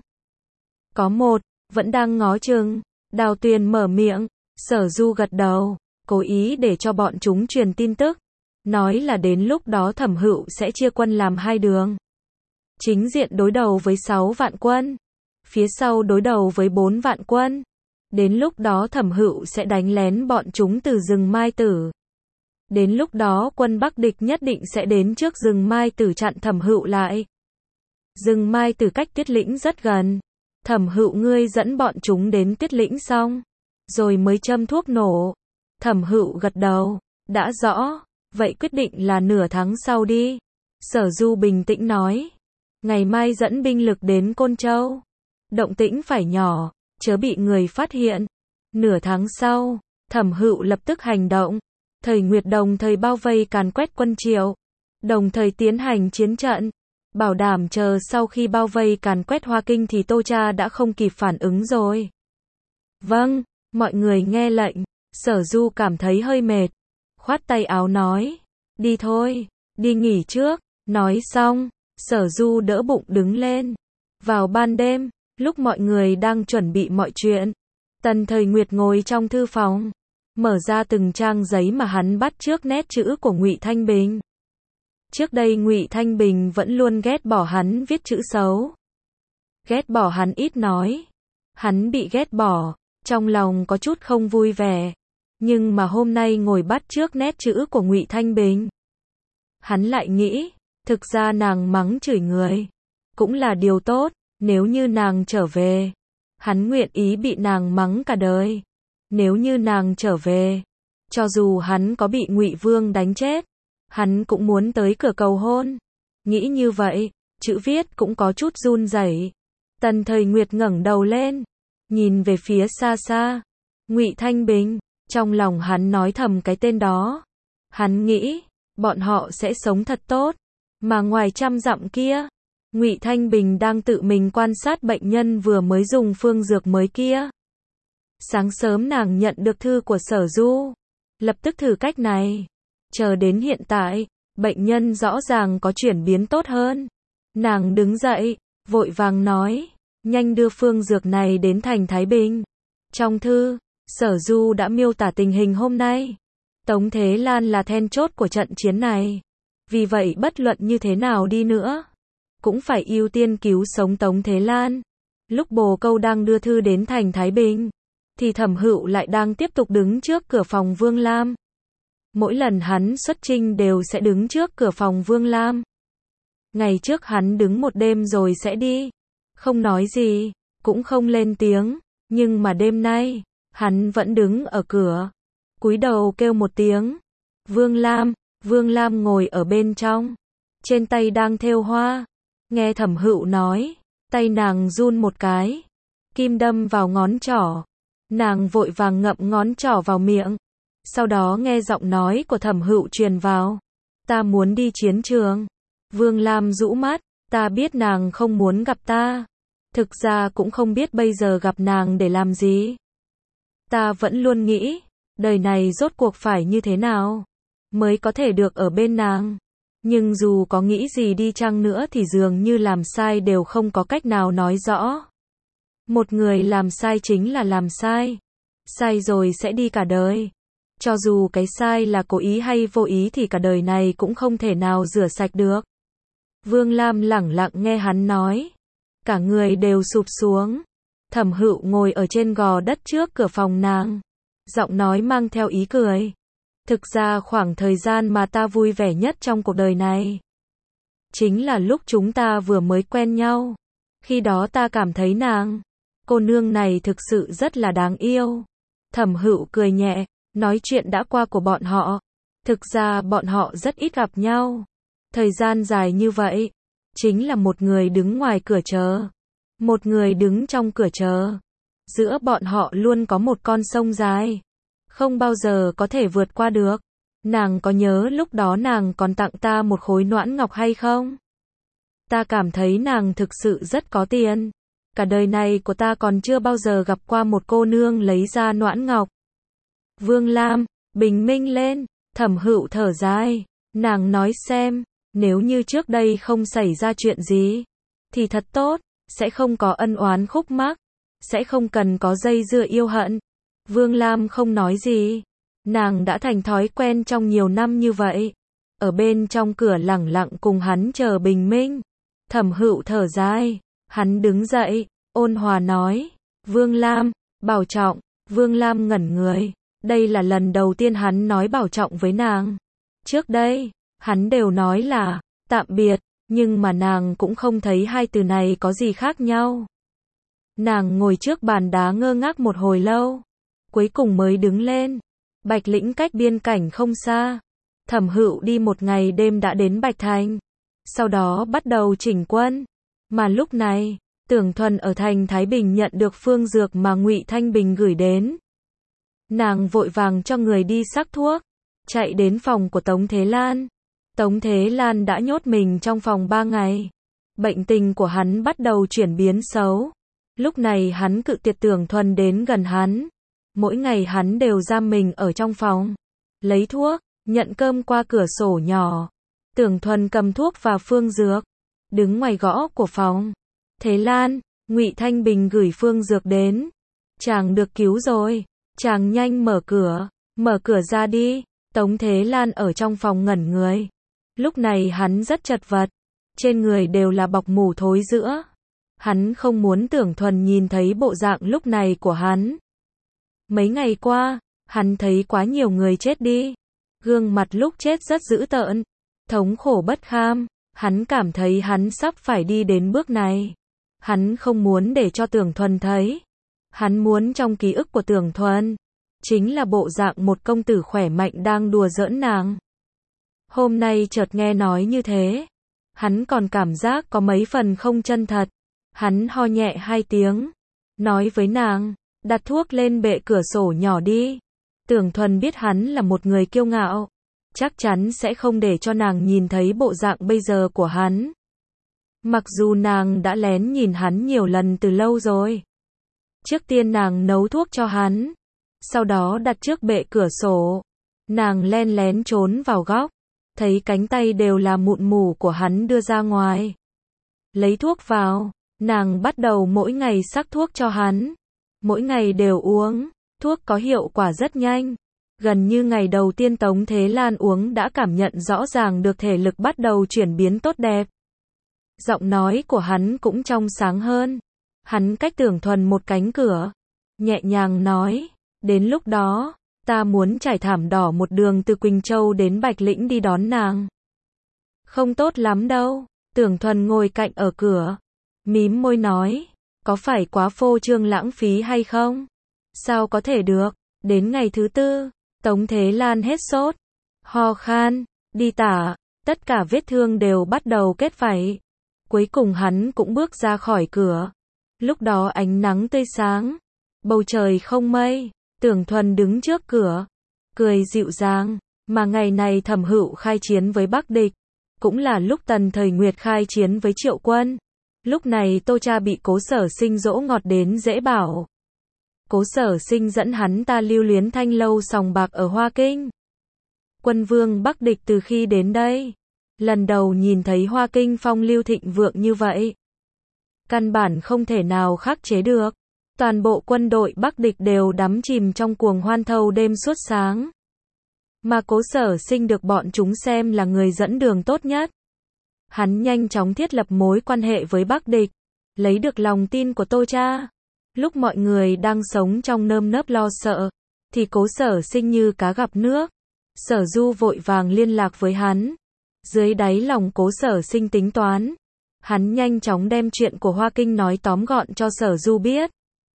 Có một, vẫn đang ngó chừng. Đào Tuyền mở miệng. Sở Du gật đầu, cố ý để cho bọn chúng truyền tin tức. Nói là đến lúc đó Thẩm Hựu sẽ chia quân làm hai đường. Chính diện đối đầu với 6 vạn quân. Phía sau đối đầu với 4 vạn quân. Đến lúc đó Thẩm Hựu sẽ đánh lén bọn chúng từ rừng Mai Tử. Đến lúc đó quân Bắc địch nhất định sẽ đến trước rừng Mai Tử chặn Thẩm Hựu lại. Rừng Mai Tử cách Tuyết Lĩnh rất gần. Thẩm Hựu ngươi dẫn bọn chúng đến Tuyết Lĩnh xong, rồi mới châm thuốc nổ. Thẩm Hựu gật đầu. Đã rõ. Vậy quyết định là nửa tháng sau đi. Sở Du bình tĩnh nói. Ngày mai dẫn binh lực đến Côn Châu. Động tĩnh phải nhỏ, chớ bị người phát hiện. Nửa tháng sau, Thẩm Hựu lập tức hành động. Thời Nguyệt đồng thời bao vây càn quét quân Triệu, đồng thời tiến hành chiến trận, bảo đảm chờ sau khi bao vây càn quét Hoa Kinh thì Tô Cha đã không kịp phản ứng rồi. Vâng, mọi người nghe lệnh. Sở Du cảm thấy hơi mệt, khoát tay áo nói. Đi thôi, đi nghỉ trước. Nói xong, Sở Du đỡ bụng đứng lên. Vào ban đêm, lúc mọi người đang chuẩn bị mọi chuyện, Tần Thời Nguyệt ngồi trong thư phòng, mở ra từng trang giấy mà hắn bắt chước nét chữ của Ngụy Thanh Bình. Trước đây Ngụy Thanh Bình vẫn luôn ghét bỏ hắn viết chữ xấu. Ghét bỏ hắn ít nói. Hắn bị ghét bỏ, trong lòng có chút không vui vẻ. Nhưng mà hôm nay ngồi bắt chước nét chữ của Ngụy Thanh Bình, hắn lại nghĩ, thực ra nàng mắng chửi người cũng là điều tốt. Nếu như nàng trở về, hắn nguyện ý bị nàng mắng cả đời. Nếu như nàng trở về, cho dù hắn có bị Ngụy Vương đánh chết, hắn cũng muốn tới cửa cầu hôn. Nghĩ như vậy, chữ viết cũng có chút run rẩy. Tần Thời Nguyệt ngẩng đầu lên, nhìn về phía xa xa, Ngụy Thanh Bình. Trong lòng hắn nói thầm cái tên đó. Hắn nghĩ, bọn họ sẽ sống thật tốt. Mà ngoài trăm dặm kia, Ngụy Thanh Bình đang tự mình quan sát bệnh nhân vừa mới dùng phương dược mới kia. Sáng sớm nàng nhận được thư của Sở Du, lập tức thử cách này. Chờ đến hiện tại, bệnh nhân rõ ràng có chuyển biến tốt hơn. Nàng đứng dậy, vội vàng nói, nhanh đưa phương dược này đến thành Thái Bình. Trong thư, Sở Du đã miêu tả tình hình hôm nay. Tống Thế Lan là then chốt của trận chiến này. Vì vậy bất luận như thế nào đi nữa, cũng phải ưu tiên cứu sống Tống Thế Lan. Lúc Bồ Câu đang đưa thư đến thành Thái Bình, thì Thẩm Hựu lại đang tiếp tục đứng trước cửa phòng Vương Lam. Mỗi lần hắn xuất chinh đều sẽ đứng trước cửa phòng Vương Lam. Ngày trước hắn đứng một đêm rồi sẽ đi. Không nói gì, cũng không lên tiếng. Nhưng mà đêm nay, hắn vẫn đứng ở cửa, cúi đầu kêu một tiếng. Vương Lam. Vương Lam ngồi ở bên trong, trên tay đang thêu hoa. Nghe Thẩm Hựu nói, tay nàng run một cái, kim đâm vào ngón trỏ. Nàng vội vàng ngậm ngón trỏ vào miệng. Sau đó nghe giọng nói của Thẩm Hựu truyền vào. Ta muốn đi chiến trường. Vương Lam rũ mắt, ta biết nàng không muốn gặp ta. Thực ra cũng không biết bây giờ gặp nàng để làm gì. Ta vẫn luôn nghĩ, đời này rốt cuộc phải như thế nào mới có thể được ở bên nàng. Nhưng dù có nghĩ gì đi chăng nữa thì dường như làm sai đều không có cách nào nói rõ. Một người làm sai chính là làm sai. Sai rồi sẽ đi cả đời. Cho dù cái sai là cố ý hay vô ý thì cả đời này cũng không thể nào rửa sạch được. Vương Lam lẳng lặng nghe hắn nói. Cả người đều sụp xuống. Thẩm Hựu ngồi ở trên gò đất trước cửa phòng nàng. Giọng nói mang theo ý cười. Thực ra khoảng thời gian mà ta vui vẻ nhất trong cuộc đời này chính là lúc chúng ta vừa mới quen nhau. Khi đó ta cảm thấy cô nương này thực sự rất là đáng yêu. Thẩm Hựu cười nhẹ, nói chuyện đã qua của bọn họ. Thực ra bọn họ rất ít gặp nhau. Thời gian dài như vậy, chính là một người đứng ngoài cửa chờ, một người đứng trong cửa chờ. Giữa bọn họ luôn có một con sông dài, không bao giờ có thể vượt qua được. Nàng có nhớ lúc đó nàng còn tặng ta một khối noãn ngọc hay không? Ta cảm thấy nàng thực sự rất có tiền. Cả đời này của ta còn chưa bao giờ gặp qua một cô nương lấy ra noãn ngọc. Vương Lam, bình minh lên. Thẩm Hựu thở dài. Nàng nói xem, nếu như trước đây không xảy ra chuyện gì, thì thật tốt, sẽ không có ân oán khúc mắc, sẽ không cần có dây dưa yêu hận. Vương Lam không nói gì. Nàng đã thành thói quen trong nhiều năm như vậy. Ở bên trong cửa lẳng lặng cùng hắn chờ bình minh. Thẩm Hựu thở dài. Hắn đứng dậy, ôn hòa nói. Vương Lam, bảo trọng. Vương Lam ngẩn người. Đây là lần đầu tiên hắn nói bảo trọng với nàng. Trước đây, hắn đều nói là tạm biệt, nhưng mà nàng cũng không thấy hai từ này có gì khác nhau. Nàng ngồi trước bàn đá ngơ ngác một hồi lâu, cuối cùng mới đứng lên. Bạch Lĩnh cách biên cảnh không xa. Thẩm Hựu đi một ngày đêm đã đến Bạch Thành, sau đó bắt đầu chỉnh quân. Mà lúc này, Tưởng Thuần ở thành Thái Bình nhận được phương dược mà Ngụy Thanh Bình gửi đến. Nàng vội vàng cho người đi sắc thuốc, chạy đến phòng của Tống Thế Lan. Tống Thế Lan đã nhốt mình trong phòng 3 ngày. Bệnh tình của hắn bắt đầu chuyển biến xấu. Lúc này hắn cự tuyệt Tưởng Thuần đến gần hắn. Mỗi ngày hắn đều giam mình ở trong phòng, lấy thuốc, nhận cơm qua cửa sổ nhỏ. Tưởng Thuần cầm thuốc và phương dược, đứng ngoài gõ của phòng. Thế Lan, Ngụy Thanh Bình gửi phương dược đến. Chàng được cứu rồi. Chàng nhanh mở cửa ra đi. Tống Thế Lan ở trong phòng ngẩn người. Lúc này hắn rất chật vật, trên người đều là bọc mủ thối rữa. Hắn không muốn Tưởng Thuần nhìn thấy bộ dạng lúc này của hắn. Mấy ngày qua, hắn thấy quá nhiều người chết đi. Gương mặt lúc chết rất dữ tợn, thống khổ bất kham. Hắn cảm thấy hắn sắp phải đi đến bước này. Hắn không muốn để cho Tưởng Thuần thấy. Hắn muốn trong ký ức của Tưởng Thuần chính là bộ dạng một công tử khỏe mạnh đang đùa giỡn nàng. Hôm nay chợt nghe nói như thế, hắn còn cảm giác có mấy phần không chân thật. Hắn ho nhẹ 2 tiếng, nói với nàng, đặt thuốc lên bệ cửa sổ nhỏ đi. Tưởng Thuần biết hắn là một người kiêu ngạo, chắc chắn sẽ không để cho nàng nhìn thấy bộ dạng bây giờ của hắn. Mặc dù nàng đã lén nhìn hắn nhiều lần từ lâu rồi. Trước tiên nàng nấu thuốc cho hắn, sau đó đặt trước bệ cửa sổ. Nàng len lén trốn vào góc, thấy cánh tay đều là mụn mủ của hắn đưa ra ngoài. Lấy thuốc vào, nàng bắt đầu mỗi ngày sắc thuốc cho hắn. Mỗi ngày đều uống, thuốc có hiệu quả rất nhanh. Gần như ngày đầu tiên Tống Thế Lan uống đã cảm nhận rõ ràng được thể lực bắt đầu chuyển biến tốt đẹp. Giọng nói của hắn cũng trong sáng hơn. Hắn cách Tưởng Thuần một cánh cửa, nhẹ nhàng nói, đến lúc đó, ta muốn trải thảm đỏ một đường từ Quỳnh Châu đến Bạch Lĩnh đi đón nàng. Không tốt lắm đâu. Tưởng Thuần ngồi cạnh ở cửa, mím môi nói, có phải quá phô trương lãng phí hay không? Sao có thể được? Đến ngày thứ 4, Tống Thế Lan hết sốt, ho khan, đi tả, tất cả vết thương đều bắt đầu kết vảy. Cuối cùng hắn cũng bước ra khỏi cửa. Lúc đó ánh nắng tươi sáng, bầu trời không mây. Tưởng Thuần đứng trước cửa, cười dịu dàng. Mà ngày này Thẩm Hựu khai chiến với Bắc địch, cũng là lúc Tần Thời Nguyệt khai chiến với Triệu Quân. Lúc này Tô Cha bị Cố Sở Sinh dỗ ngọt đến dễ bảo. Cố Sở Sinh dẫn hắn ta lưu luyến thanh lâu sòng bạc ở Hoa Kinh. Quân vương Bắc địch từ khi đến đây, lần đầu nhìn thấy Hoa Kinh phong lưu thịnh vượng như vậy. Căn bản không thể nào khắc chế được. Toàn bộ quân đội Bắc địch đều đắm chìm trong cuồng hoan thâu đêm suốt sáng. Mà Cố Sở Sinh được bọn chúng xem là người dẫn đường tốt nhất. Hắn nhanh chóng thiết lập mối quan hệ với Bắc địch, lấy được lòng tin của Tô Cha. Lúc mọi người đang sống trong nơm nớp lo sợ, thì Cố Sở Sinh như cá gặp nước. Sở Du vội vàng liên lạc với hắn. Dưới đáy lòng Cố Sở Sinh tính toán, hắn nhanh chóng đem chuyện của Hoa Kinh nói tóm gọn cho Sở Du biết.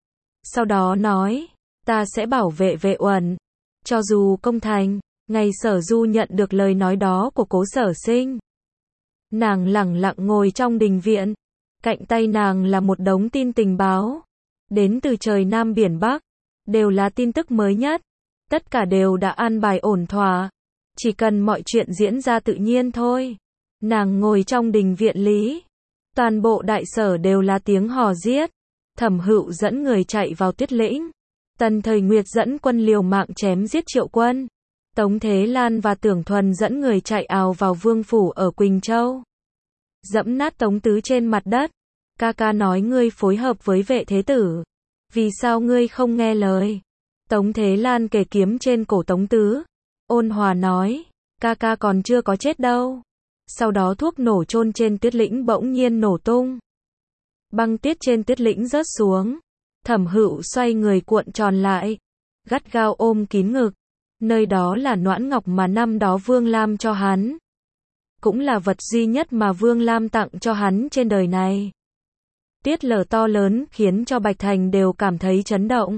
Sau đó nói, ta sẽ bảo vệ Vệ Uẩn, cho dù công thành. Ngày Sở Du nhận được lời nói đó của Cố Sở Sinh, nàng lẳng lặng ngồi trong đình viện, cạnh tay nàng là một đống tin tình báo, đến từ trời Nam biển Bắc, đều là tin tức mới nhất, tất cả đều đã an bài ổn thỏa, chỉ cần mọi chuyện diễn ra tự nhiên thôi. Nàng ngồi trong đình viện lý, toàn bộ đại sở đều là tiếng hò giết. Thẩm Hựu dẫn người chạy vào Tuyết Lĩnh, Tần Thời Nguyệt dẫn quân liều mạng chém giết Triệu Quân, Tống Thế Lan và Tưởng Thuần dẫn người chạy ào vào vương phủ ở Quỳnh Châu, dẫm nát Tống Tứ trên mặt đất. Ca ca nói ngươi phối hợp với Vệ Thế Tử, vì sao ngươi không nghe lời? Tống Thế Lan kề kiếm trên cổ Tống Tứ, ôn hòa nói, ca ca còn chưa có chết đâu. Sau đó thuốc nổ chôn trên Tuyết Lĩnh bỗng nhiên nổ tung, băng tuyết trên Tuyết Lĩnh rớt xuống. Thẩm Hựu xoay người cuộn tròn lại, gắt gao ôm kín ngực. Nơi đó là noãn ngọc mà năm đó Vương Lam cho hắn, cũng là vật duy nhất mà Vương Lam tặng cho hắn trên đời này. Tuyết lở to lớn khiến cho Bạch Thành đều cảm thấy chấn động.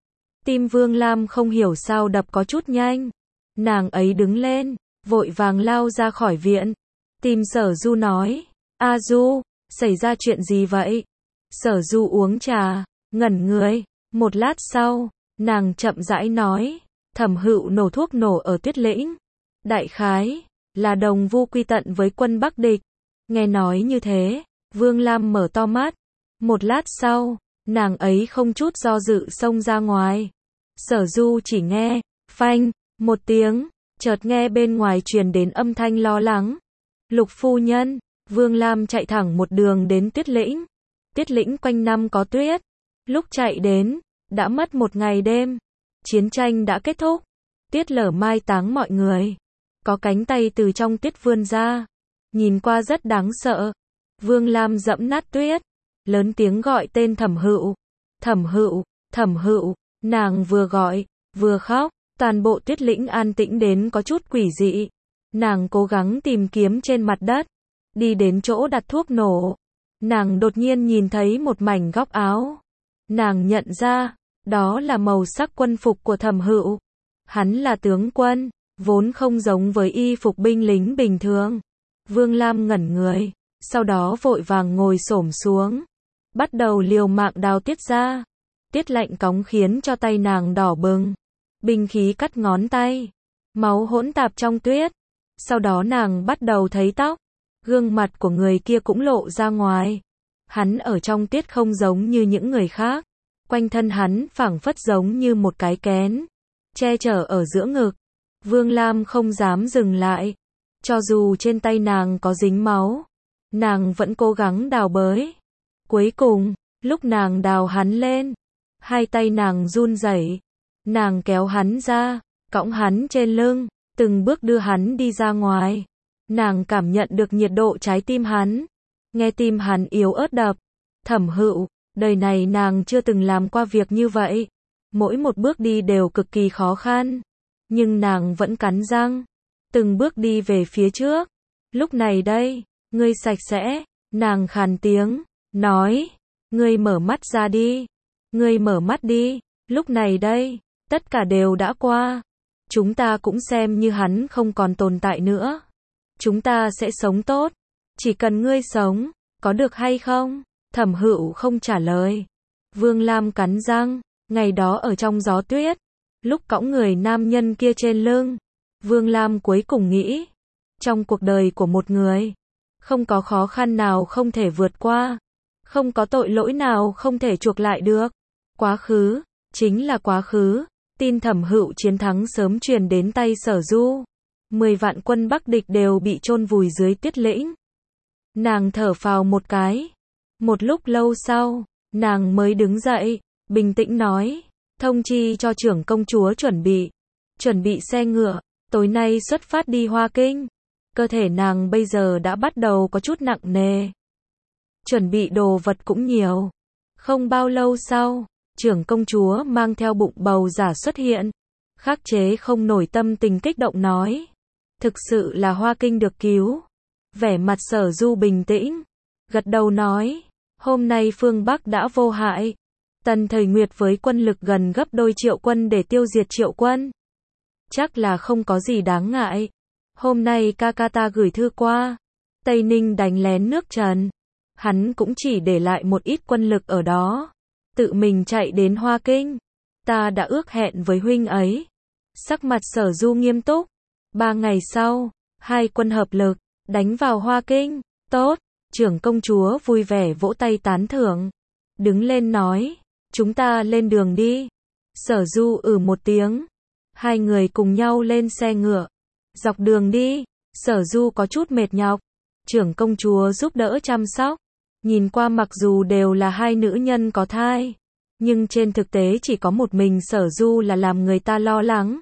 Tim Vương Lam không hiểu sao đập có chút nhanh. Nàng ấy đứng lên, vội vàng lao ra khỏi viện, tìm Sở Du nói, A Du, xảy ra chuyện gì vậy? Sở Du uống trà, ngẩn người, một lát sau, nàng chậm rãi nói, Thẩm Hựu nổ thuốc nổ ở Tuyết Lĩnh, đại khái là đồng vu quy tận với quân Bắc địch. Nghe nói như thế, Vương Lam mở to mắt. Một lát sau, nàng ấy không chút do dự xông ra ngoài. Sở Du chỉ nghe, phanh, một tiếng, chợt nghe bên ngoài truyền đến âm thanh lo lắng. Lục phu nhân, Vương Lam chạy thẳng một đường đến Tuyết Lĩnh. Tuyết Lĩnh quanh năm có tuyết. Lúc chạy đến, đã mất một ngày đêm. Chiến tranh đã kết thúc. Tuyết lở mai táng mọi người. Có cánh tay từ trong tuyết vươn ra, nhìn qua rất đáng sợ. Vương Lam dẫm nát tuyết, lớn tiếng gọi tên Thẩm Hựu. Thẩm Hựu, Thẩm Hựu. Nàng vừa gọi, vừa khóc. Toàn bộ Tuyết Lĩnh an tĩnh đến có chút quỷ dị. Nàng cố gắng tìm kiếm trên mặt đất, đi đến chỗ đặt thuốc nổ. Nàng đột nhiên nhìn thấy một mảnh góc áo. Nàng nhận ra, đó là màu sắc quân phục của Thẩm Hựu. Hắn là tướng quân, vốn không giống với y phục binh lính bình thường. Vương Lam ngẩn người, sau đó vội vàng ngồi xổm xuống, bắt đầu liều mạng đào tuyết ra. Tuyết lạnh cóng khiến cho tay nàng đỏ bừng, binh khí cắt ngón tay, máu hỗn tạp trong tuyết. Sau đó nàng bắt đầu thấy tóc, gương mặt của người kia cũng lộ ra ngoài. Hắn ở trong tuyết không giống như những người khác, quanh thân hắn phảng phất giống như một cái kén, che chở ở giữa ngực. Vương Lam không dám dừng lại, cho dù trên tay nàng có dính máu, nàng vẫn cố gắng đào bới. Cuối cùng, lúc nàng đào hắn lên, hai tay nàng run rẩy, nàng kéo hắn ra, cõng hắn trên lưng, từng bước đưa hắn đi ra ngoài. Nàng cảm nhận được nhiệt độ trái tim hắn, nghe tim hắn yếu ớt đập. Thẩm Hựu, đời này nàng chưa từng làm qua việc như vậy. Mỗi một bước đi đều cực kỳ khó khăn, nhưng nàng vẫn cắn răng, từng bước đi về phía trước. Lúc này đây, ngươi sạch sẽ, nàng khàn tiếng, nói, ngươi mở mắt ra đi, ngươi mở mắt đi, lúc này đây, tất cả đều đã qua. Chúng ta cũng xem như hắn không còn tồn tại nữa. Chúng ta sẽ sống tốt, chỉ cần ngươi sống, có được hay không? Thẩm Hựu không trả lời. Vương Lam cắn răng, ngày đó ở trong gió tuyết, lúc cõng người nam nhân kia trên lưng, Vương Lam cuối cùng nghĩ, trong cuộc đời của một người, không có khó khăn nào không thể vượt qua, không có tội lỗi nào không thể chuộc lại được. Quá khứ, chính là quá khứ. Tin Thẩm Hựu chiến thắng sớm truyền đến tay Sở Du. 10 vạn quân Bắc địch đều bị chôn vùi dưới Tuyết Lĩnh. Nàng thở phào một cái. Một lúc lâu sau, nàng mới đứng dậy, bình tĩnh nói, thông chi cho trưởng công chúa chuẩn bị xe ngựa, tối nay xuất phát đi Hoa Kinh. Cơ thể nàng bây giờ đã bắt đầu có chút nặng nề. Chuẩn bị đồ vật cũng nhiều. Không bao lâu sau, trưởng công chúa mang theo bụng bầu giả xuất hiện. Khắc chế không nổi tâm tình kích động nói. Thực sự là Hoa Kinh được cứu. Vẻ mặt Sở Du bình tĩnh. Gật đầu nói. Hôm nay phương Bắc đã vô hại. Tần Thời Nguyệt với quân lực gần gấp đôi Triệu quân để tiêu diệt Triệu quân. Chắc là không có gì đáng ngại. Hôm nay ca ca ta gửi thư qua. Tây Ninh đánh lén nước Trần. Hắn cũng chỉ để lại một ít quân lực ở đó. Tự mình chạy đến Hoa Kinh. Ta đã ước hẹn với huynh ấy. Sắc mặt Sở Du nghiêm túc. 3 ngày sau, hai quân hợp lực, đánh vào Hoa Kinh. Tốt, trưởng công chúa vui vẻ vỗ tay tán thưởng. Đứng lên nói, chúng ta lên đường đi. Sở Du một tiếng. Hai người cùng nhau lên xe ngựa. Dọc đường đi, Sở Du có chút mệt nhọc. Trưởng công chúa giúp đỡ chăm sóc. Nhìn qua mặc dù đều là hai nữ nhân có thai, nhưng trên thực tế chỉ có một mình Sở Du là làm người ta lo lắng.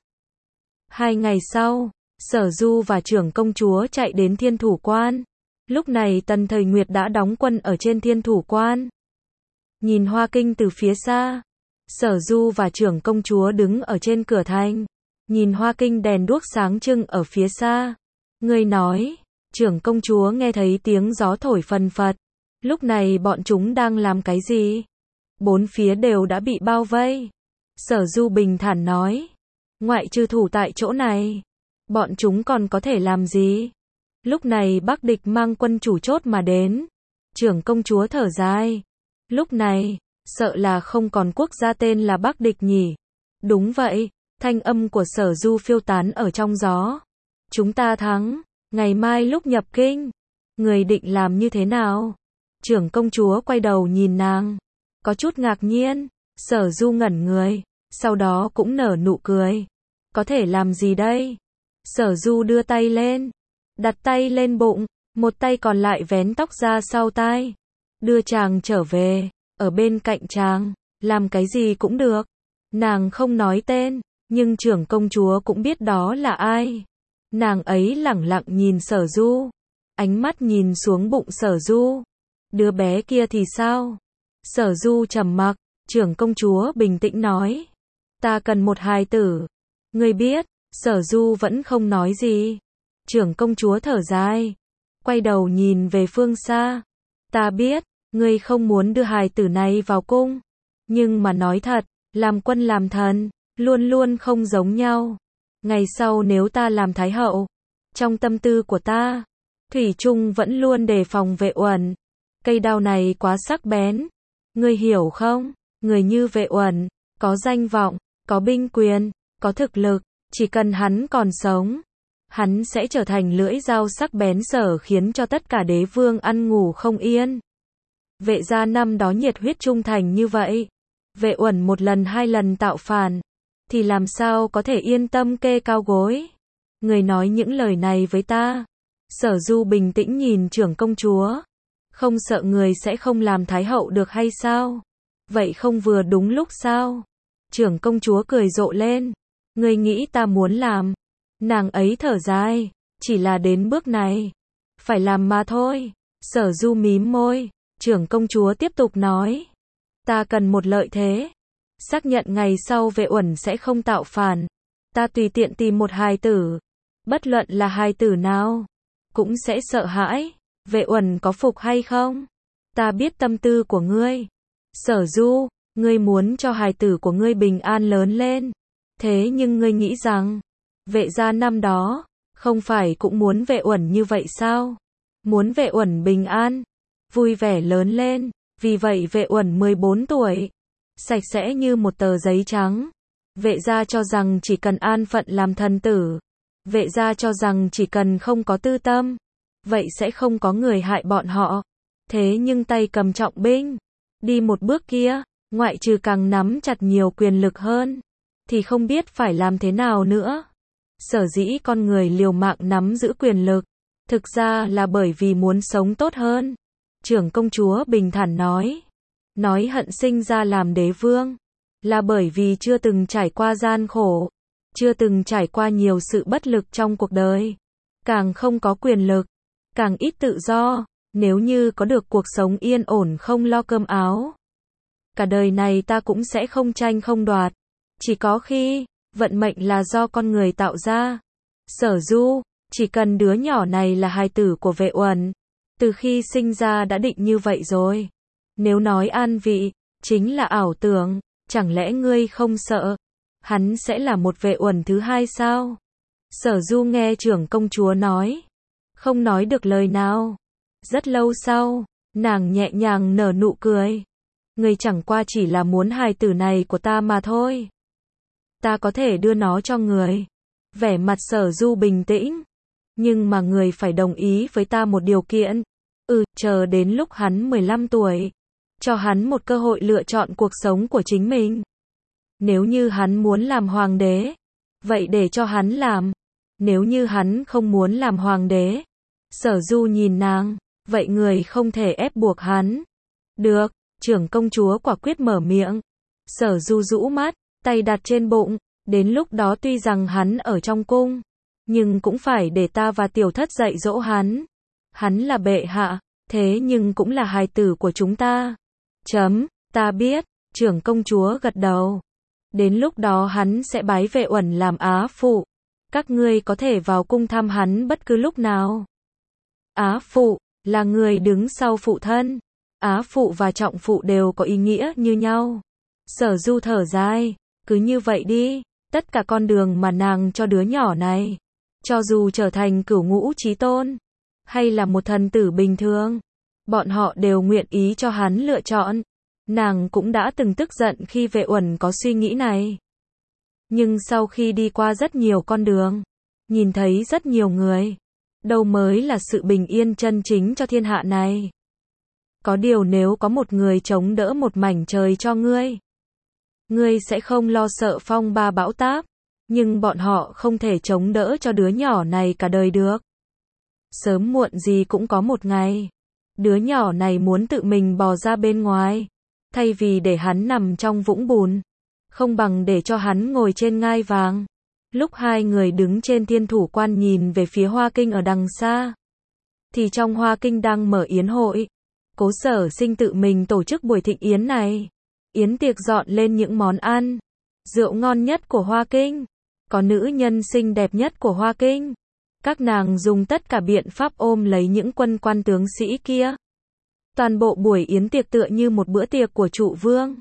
2 ngày sau, Sở Du và trưởng công chúa chạy đến Thiên Thủ Quan. Lúc này Tần Thời Nguyệt đã đóng quân ở trên Thiên Thủ Quan. Nhìn Hoa Kinh từ phía xa, Sở Du và trưởng công chúa đứng ở trên cửa thành. Nhìn Hoa Kinh đèn đuốc sáng trưng ở phía xa. Người nói, trưởng công chúa nghe thấy tiếng gió thổi phần phật. Lúc này bọn chúng đang làm cái gì? 4 phía đều đã bị bao vây. Sở Du bình thản nói. Ngoại trừ thủ tại chỗ này, bọn chúng còn có thể làm gì? Lúc này Bắc địch mang quân chủ chốt mà đến. Trưởng công chúa thở dài. Lúc này, sợ là không còn quốc gia tên là Bắc địch nhỉ? Đúng vậy, thanh âm của Sở Du phiêu tán ở trong gió. Chúng ta thắng, ngày mai lúc nhập kinh. Người định làm như thế nào? Trưởng công chúa quay đầu nhìn nàng. Có chút ngạc nhiên. Sở Du ngẩn người. Sau đó cũng nở nụ cười. Có thể làm gì đây? Sở Du đưa tay lên. Đặt tay lên bụng. Một tay còn lại vén tóc ra sau tai. Đưa chàng trở về. Ở bên cạnh chàng. Làm cái gì cũng được. Nàng không nói tên. Nhưng trưởng công chúa cũng biết đó là ai. Nàng ấy lẳng lặng nhìn Sở Du. Ánh mắt nhìn xuống bụng Sở Du. Đứa bé kia thì sao? Sở Du trầm mặc. Trưởng công chúa bình tĩnh nói. Ta cần một hài tử. Ngươi biết. Sở Du vẫn không nói gì. Trưởng công chúa thở dài. Quay đầu nhìn về phương xa. Ta biết. Ngươi không muốn đưa hài tử này vào cung. Nhưng mà nói thật. Làm quân làm thần. Luôn luôn không giống nhau. Ngày sau nếu ta làm thái hậu. Trong tâm tư của ta. Thủy chung vẫn luôn đề phòng Vệ Uẩn. Cây đao này quá sắc bén. Ngươi hiểu không? Người như Vệ Uẩn. Có danh vọng. Có binh quyền. Có thực lực. Chỉ cần hắn còn sống. Hắn sẽ trở thành lưỡi dao sắc bén sở khiến cho tất cả đế vương ăn ngủ không yên. Vệ gia năm đó nhiệt huyết trung thành như vậy. Vệ Uẩn một lần 2 lần tạo phản. Thì làm sao có thể yên tâm kê cao gối. Người nói những lời này với ta. Sở Du bình tĩnh nhìn trưởng công chúa. Không sợ người sẽ không làm thái hậu được hay sao? Vậy không vừa đúng lúc sao? Trưởng công chúa cười rộ lên. Người nghĩ ta muốn làm. Nàng ấy thở dài. Chỉ là đến bước này. Phải làm mà thôi. Sở Du mím môi. Trưởng công chúa tiếp tục nói. Ta cần một lợi thế. Xác nhận ngày sau Vệ Uẩn sẽ không tạo phản. Ta tùy tiện tìm một hài tử. Bất luận là hài tử nào. Cũng sẽ sợ hãi. Vệ Uẩn có phục hay không? Ta biết tâm tư của ngươi. Sở Du, ngươi muốn cho hài tử của ngươi bình an lớn lên. Thế nhưng ngươi nghĩ rằng, Vệ gia năm đó, không phải cũng muốn Vệ Uẩn như vậy sao? Muốn Vệ Uẩn bình an, vui vẻ lớn lên. Vì vậy Vệ Uẩn 14 tuổi, sạch sẽ như một tờ giấy trắng. Vệ gia cho rằng chỉ cần an phận làm thần tử. Vệ gia cho rằng chỉ cần không có tư tâm, vậy sẽ không có người hại bọn họ. Thế nhưng tay cầm trọng binh, đi một bước kia, ngoại trừ càng nắm chặt nhiều quyền lực hơn, thì không biết phải làm thế nào nữa. Sở dĩ con người liều mạng nắm giữ quyền lực, thực ra là bởi vì muốn sống tốt hơn. Trưởng công chúa bình thản nói. Nói hận sinh ra làm đế vương, là bởi vì chưa từng trải qua gian khổ, chưa từng trải qua nhiều sự bất lực trong cuộc đời. càng không có quyền lực, càng ít tự do. Nếu như có được cuộc sống yên ổn không lo cơm áo, cả đời này ta cũng sẽ không tranh không đoạt. Chỉ có khi, vận mệnh là do con người tạo ra. Sở Du, chỉ cần đứa nhỏ này là hài tử của Vệ Uẩn, từ khi sinh ra đã định như vậy rồi. Nếu nói an vị, chính là ảo tưởng, chẳng lẽ ngươi không sợ, hắn sẽ là một Vệ Uẩn thứ hai sao? Sở Du nghe trưởng công chúa nói, không nói được lời nào. Rất lâu sau, nàng nhẹ nhàng nở nụ cười. Ngươi chẳng qua chỉ là muốn hài tử này của ta mà thôi. Ta có thể đưa nó cho người. Vẻ mặt Sở Du bình tĩnh. Nhưng mà người phải đồng ý với ta một điều kiện. Chờ đến lúc hắn 15 tuổi. Cho hắn một cơ hội lựa chọn cuộc sống của chính mình. Nếu như hắn muốn làm hoàng đế, vậy để cho hắn làm. Nếu như hắn không muốn làm hoàng đế. Sở Du nhìn nàng, vậy người không thể ép buộc hắn. Được, trưởng công chúa quả quyết mở miệng. Sở Du rũ mắt, tay đặt trên bụng. Đến lúc đó tuy rằng hắn ở trong cung, nhưng cũng phải để ta và tiểu thất dạy dỗ hắn. Hắn là bệ hạ, thế nhưng cũng là hài tử của chúng ta. Ta biết, trưởng công chúa gật đầu. Đến lúc đó hắn sẽ bái Vệ Uẩn làm á phụ. Các ngươi có thể vào cung thăm hắn bất cứ lúc nào. Á phụ, là người đứng sau phụ thân. Á phụ và trọng phụ đều có ý nghĩa như nhau. Sở Du thở dài, cứ như vậy đi. Tất cả con đường mà nàng cho đứa nhỏ này, cho dù trở thành cửu ngũ chí tôn, hay là một thần tử bình thường, bọn họ đều nguyện ý cho hắn lựa chọn. Nàng cũng đã từng tức giận khi Vệ Uẩn có suy nghĩ này. Nhưng sau khi đi qua rất nhiều con đường, nhìn thấy rất nhiều người, đâu mới là sự bình yên chân chính cho thiên hạ này. Có điều nếu có một người chống đỡ một mảnh trời cho ngươi, ngươi sẽ không lo sợ phong ba bão táp, nhưng bọn họ không thể chống đỡ cho đứa nhỏ này cả đời được. Sớm muộn gì cũng có một ngày, đứa nhỏ này muốn tự mình bò ra bên ngoài, thay vì để hắn nằm trong vũng bùn, không bằng để cho hắn ngồi trên ngai vàng. Lúc hai người đứng trên Thiên Thủ Quan nhìn về phía Hoa Kinh ở đằng xa, thì trong Hoa Kinh đang mở yến hội. Cố Sở Sinh tự mình tổ chức buổi thịnh yến này. Yến tiệc dọn lên những món ăn, rượu ngon nhất của Hoa Kinh, có nữ nhân xinh đẹp nhất của Hoa Kinh. Các nàng dùng tất cả biện pháp ôm lấy những quân quan tướng sĩ kia. Toàn bộ buổi yến tiệc tựa như một bữa tiệc của trụ vương.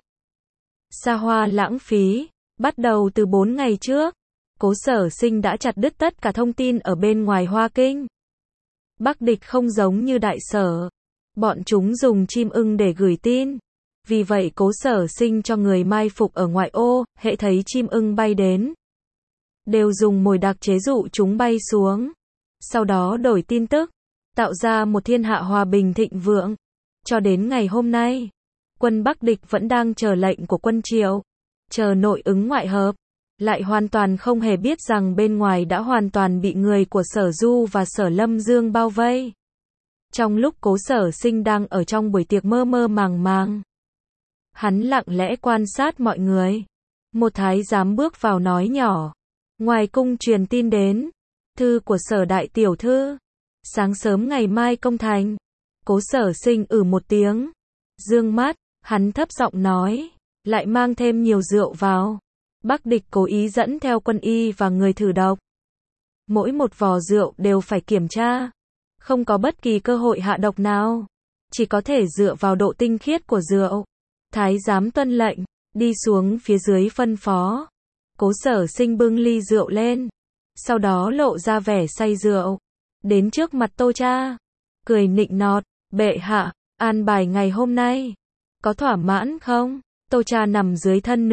Xa hoa lãng phí, bắt đầu từ 4 ngày trước, Cố Sở Sinh đã chặt đứt tất cả thông tin ở bên ngoài Hoa Kinh. Bắc địch không giống như Đại Sở, bọn chúng dùng chim ưng để gửi tin. Vì vậy Cố Sở Sinh cho người mai phục ở ngoại ô, hễ thấy chim ưng bay đến, đều dùng mồi đặc chế dụ chúng bay xuống. Sau đó đổi tin tức, tạo ra một thiên hạ hòa bình thịnh vượng. Cho đến ngày hôm nay, quân Bắc địch vẫn đang chờ lệnh của quân Triệu, chờ nội ứng ngoại hợp, lại hoàn toàn không hề biết rằng bên ngoài đã hoàn toàn bị người của Sở Du và Sở Lâm Dương bao vây. Trong lúc Cố Sở Sinh đang ở trong buổi tiệc mơ mơ màng màng, hắn lặng lẽ quan sát mọi người. Một thái giám bước vào nói nhỏ, ngoài cung truyền tin đến, thư của Sở đại tiểu thư, sáng sớm ngày mai công thành. Cố Sở Sinh một tiếng, dương mắt, hắn thấp giọng nói, lại mang thêm nhiều rượu vào. Bắc địch cố ý dẫn theo quân y và người thử độc. Mỗi một vò rượu đều phải kiểm tra, không có bất kỳ cơ hội hạ độc nào, chỉ có thể dựa vào độ tinh khiết của rượu. Thái giám tuân lệnh, đi xuống phía dưới phân phó. Cố Sở Sinh bưng ly rượu lên, sau đó lộ ra vẻ say rượu, đến trước mặt Tô Cha, cười nịnh nọt, bệ hạ, an bài ngày hôm nay, có thỏa mãn không? Tô Cha nằm dưới thân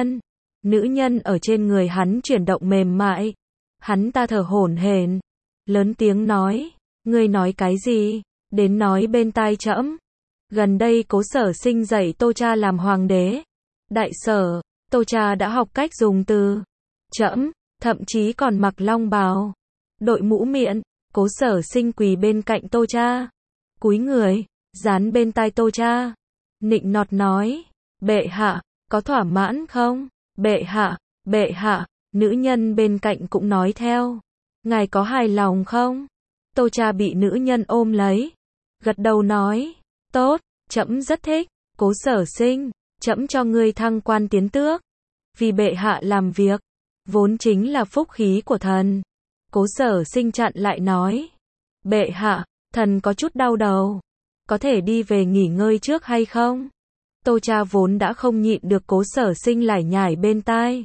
nữ nhân ở trên người hắn chuyển động mềm mại, hắn ta thở hổn hển, lớn tiếng nói, ngươi nói cái gì? Đến nói bên tai trẫm. Gần đây Cố Sở Sinh dạy Tô Cha làm hoàng đế. Đại Sở, Tô Cha đã học cách dùng từ trẫm, thậm chí còn mặc long bào, đội mũ miệng. Cố Sở Sinh quỳ bên cạnh Tô Cha, cúi người, dán bên tai Tô Cha, nịnh nọt nói, bệ hạ, có thỏa mãn không? Bệ hạ, nữ nhân bên cạnh cũng nói theo, Ngài có hài lòng không? Tô Cha bị nữ nhân ôm lấy, gật đầu nói, tốt, trẫm rất thích. Cố Sở Sinh, trẫm cho ngươi thăng quan tiến tước. Vì bệ hạ làm việc, vốn chính là phúc khí của thần. Cố Sở Sinh chặn lại nói, bệ hạ, thần có chút đau đầu, có thể đi về nghỉ ngơi trước hay không? Tô Cha vốn đã không nhịn được Cố Sở Sinh lải nhải bên tai.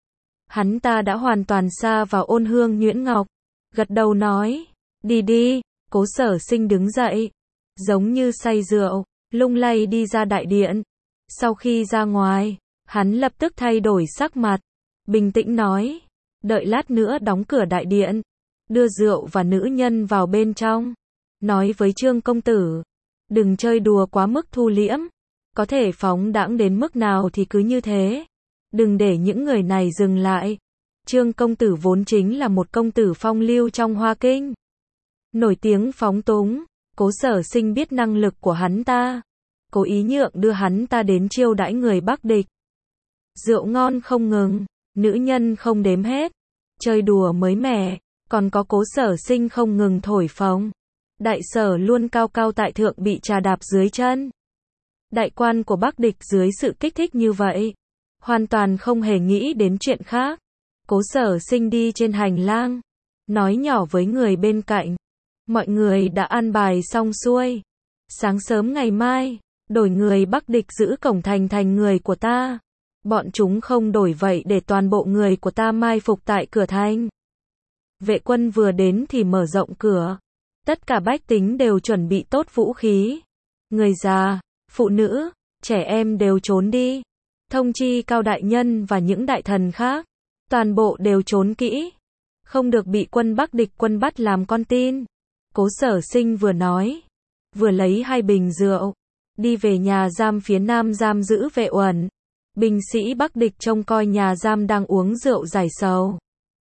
Hắn ta đã hoàn toàn sa vào Ôn Hương Nhuyễn Ngọc, gật đầu nói, đi đi. Cố Sở Sinh đứng dậy, giống như say rượu, lung lay đi ra đại điện. Sau khi ra ngoài, hắn lập tức thay đổi sắc mặt, bình tĩnh nói, đợi lát nữa đóng cửa đại điện, đưa rượu và nữ nhân vào bên trong, nói với Trương công tử, đừng chơi đùa quá mức thu liễm, có thể phóng đãng đến mức nào thì cứ như thế, đừng để những người này dừng lại. Trương công tử vốn chính là một công tử phong lưu trong Hoa Kinh, nổi tiếng phóng túng. Cố Sở Sinh biết năng lực của hắn ta, cố ý nhượng đưa hắn ta đến chiêu đãi người Bắc địch. Rượu ngon không ngừng, nữ nhân không đếm hết, chơi đùa mới mẻ, còn có Cố Sở Sinh không ngừng thổi phồng. Đại sở luôn cao cao tại thượng bị trà đạp dưới chân. Đại quan của Bắc địch dưới sự kích thích như vậy, hoàn toàn không hề nghĩ đến chuyện khác. Cố Sở Sinh đi trên hành lang, nói nhỏ với người bên cạnh, mọi người đã an bài xong xuôi. Sáng sớm ngày mai, đổi người Bắc địch giữ cổng thành thành người của ta. Bọn chúng không đổi vậy để toàn bộ người của ta mai phục tại cửa thành. Vệ quân vừa đến thì mở rộng cửa. Tất cả bách tính đều chuẩn bị tốt vũ khí. Người già, phụ nữ, trẻ em đều trốn đi. Thông chi Cao đại nhân và những đại thần khác, toàn bộ đều trốn kỹ, không được bị quân Bắc địch quân bắt làm con tin. Cố Sở Sinh vừa nói, vừa lấy 2 bình rượu, đi về nhà giam phía nam giam giữ Vệ Uẩn. Binh sĩ Bắc địch trông coi nhà giam đang uống rượu giải sầu.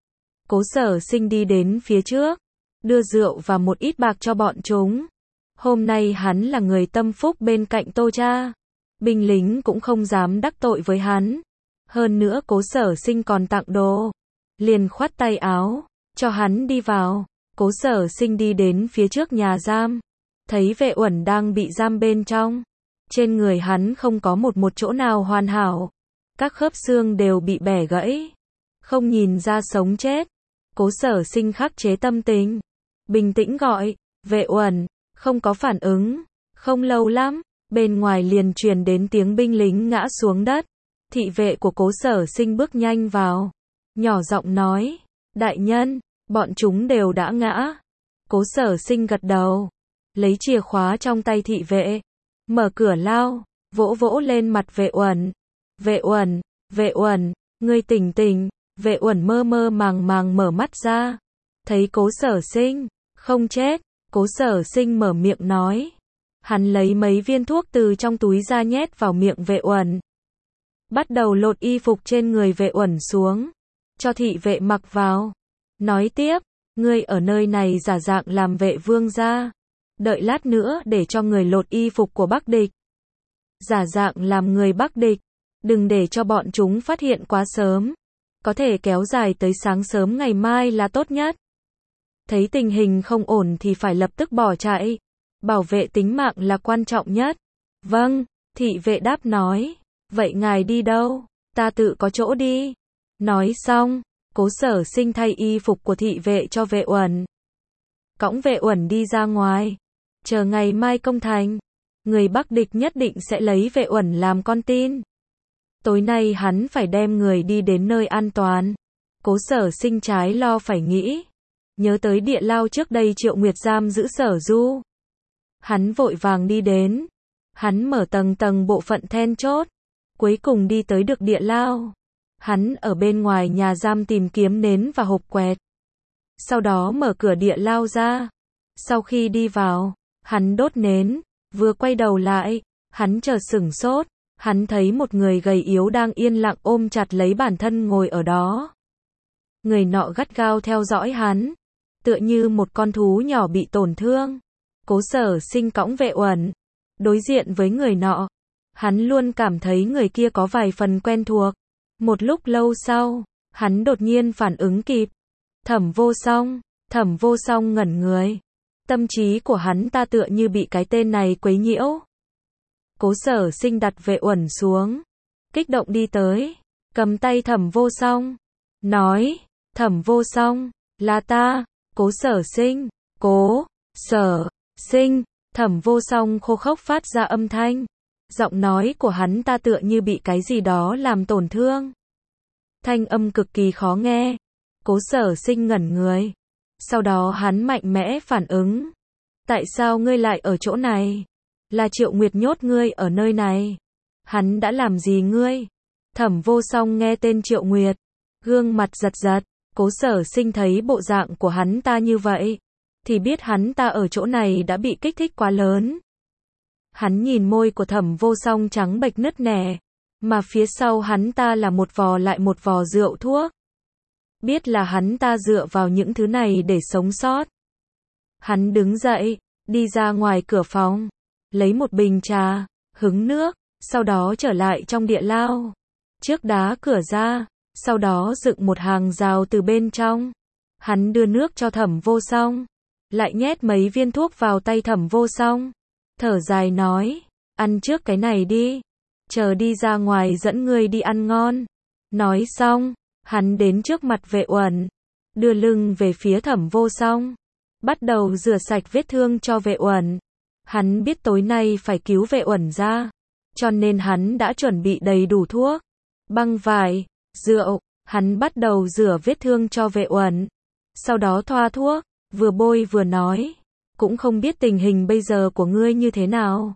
Cố Sở Sinh đi đến phía trước, đưa rượu và một ít bạc cho bọn chúng. Hôm nay hắn là người tâm phúc bên cạnh Tô Cha, binh lính cũng không dám đắc tội với hắn. Hơn nữa Cố Sở Sinh còn tặng đồ, liền khoát tay áo, cho hắn đi vào. Cố Sở Sinh đi đến phía trước nhà giam, thấy Vệ Uẩn đang bị giam bên trong. Trên người hắn không có một chỗ nào hoàn hảo, các khớp xương đều bị bẻ gãy, không nhìn ra sống chết. Cố Sở Sinh khắc chế tâm tình, bình tĩnh gọi, Vệ Uẩn, không có phản ứng. Không lâu lắm, bên ngoài liền truyền đến tiếng binh lính ngã xuống đất. Thị vệ của Cố Sở Sinh bước nhanh vào, nhỏ giọng nói, đại nhân, bọn chúng đều đã ngã. Cố Sở Sinh gật đầu, lấy chìa khóa trong tay thị vệ, mở cửa lao, vỗ vỗ lên mặt Vệ Uẩn. Vệ Uẩn, Vệ Uẩn, ngươi tỉnh tỉnh. Vệ Uẩn mơ mơ màng màng mở mắt ra, thấy Cố Sở Sinh không chết. Cố Sở Sinh mở miệng nói, hắn lấy mấy viên thuốc từ trong túi ra nhét vào miệng Vệ Uẩn, bắt đầu lột y phục trên người Vệ Uẩn xuống, cho thị vệ mặc vào. Nói tiếp, ngươi ở nơi này giả dạng làm vệ vương gia, đợi lát nữa để cho người lột y phục của Bắc địch. Giả dạng làm người Bắc địch, đừng để cho bọn chúng phát hiện quá sớm, có thể kéo dài tới sáng sớm ngày mai là tốt nhất. Thấy tình hình không ổn thì phải lập tức bỏ chạy, bảo vệ tính mạng là quan trọng nhất. Vâng, thị vệ đáp nói, vậy ngài đi đâu? Ta tự có chỗ đi. Nói xong, Cố Sở Sinh thay y phục của thị vệ cho Vệ Uẩn, cõng Vệ Uẩn đi ra ngoài, chờ ngày mai công thành, người Bắc địch nhất định sẽ lấy Vệ Uẩn làm con tin. Tối nay hắn phải đem người đi đến nơi an toàn. Cố Sở Sinh trái lo phải nghĩ, nhớ tới địa lao trước đây Triệu Nguyệt giam giữ Sở Du. Hắn vội vàng đi đến, hắn mở tầng bộ phận then chốt, cuối cùng đi tới được địa lao. Hắn ở bên ngoài nhà giam tìm kiếm nến và hộp quẹt, sau đó mở cửa địa lao ra. Sau khi đi vào, hắn đốt nến, vừa quay đầu lại, hắn chợt sửng sốt, hắn thấy một người gầy yếu đang yên lặng ôm chặt lấy bản thân ngồi ở đó. Người nọ gắt gao theo dõi hắn, tựa như một con thú nhỏ bị tổn thương. Cố Sở Sinh cõng Vệ Uẩn, đối diện với người nọ, hắn luôn cảm thấy người kia có vài phần quen thuộc. Một lúc lâu sau, hắn đột nhiên phản ứng kịp, Thẩm Vô Song ngẩn người. Tâm trí của hắn ta tựa như bị cái tên này quấy nhiễu. Cố Sở Sinh đặt Vệ Uẩn xuống, kích động đi tới, cầm tay Thẩm Vô Song, nói, Thẩm Vô Song, là ta, Cố Sở Sinh, Cố Sở Sinh. Thẩm Vô Song khô khốc phát ra âm thanh, giọng nói của hắn ta tựa như bị cái gì đó làm tổn thương. Thanh âm cực kỳ khó nghe. Cố Sở Sinh ngẩn người. Sau đó hắn mạnh mẽ phản ứng. Tại sao ngươi lại ở chỗ này? Là Triệu Nguyệt nhốt ngươi ở nơi này. Hắn đã làm gì ngươi? Thẩm Vô Song nghe tên Triệu Nguyệt, gương mặt giật giật. Cố Sở Sinh thấy bộ dạng của hắn ta như vậy, thì biết hắn ta ở chỗ này đã bị kích thích quá lớn. Hắn nhìn môi của Thẩm Vô Song trắng bệch nứt nẻ, mà phía sau hắn ta là một vò lại một vò rượu thuốc. Biết là hắn ta dựa vào những thứ này để sống sót. Hắn đứng dậy, đi ra ngoài cửa phòng, lấy một bình trà, hứng nước, sau đó trở lại trong địa lao. Trước đá cửa ra, sau đó dựng một hàng rào từ bên trong. Hắn đưa nước cho Thẩm Vô Song, lại nhét mấy viên thuốc vào tay Thẩm Vô Song. Thở dài nói, ăn trước cái này đi, chờ đi ra ngoài dẫn ngươi đi ăn ngon. Nói xong, hắn đến trước mặt Vệ Uẩn, đưa lưng về phía Thẩm Vô Song, bắt đầu rửa sạch vết thương cho Vệ Uẩn. Hắn biết tối nay phải cứu Vệ Uẩn ra, cho nên hắn đã chuẩn bị đầy đủ thuốc, băng vải, rượu. Hắn bắt đầu rửa vết thương cho Vệ Uẩn, sau đó thoa thuốc, vừa bôi vừa nói, cũng không biết tình hình bây giờ của ngươi như thế nào.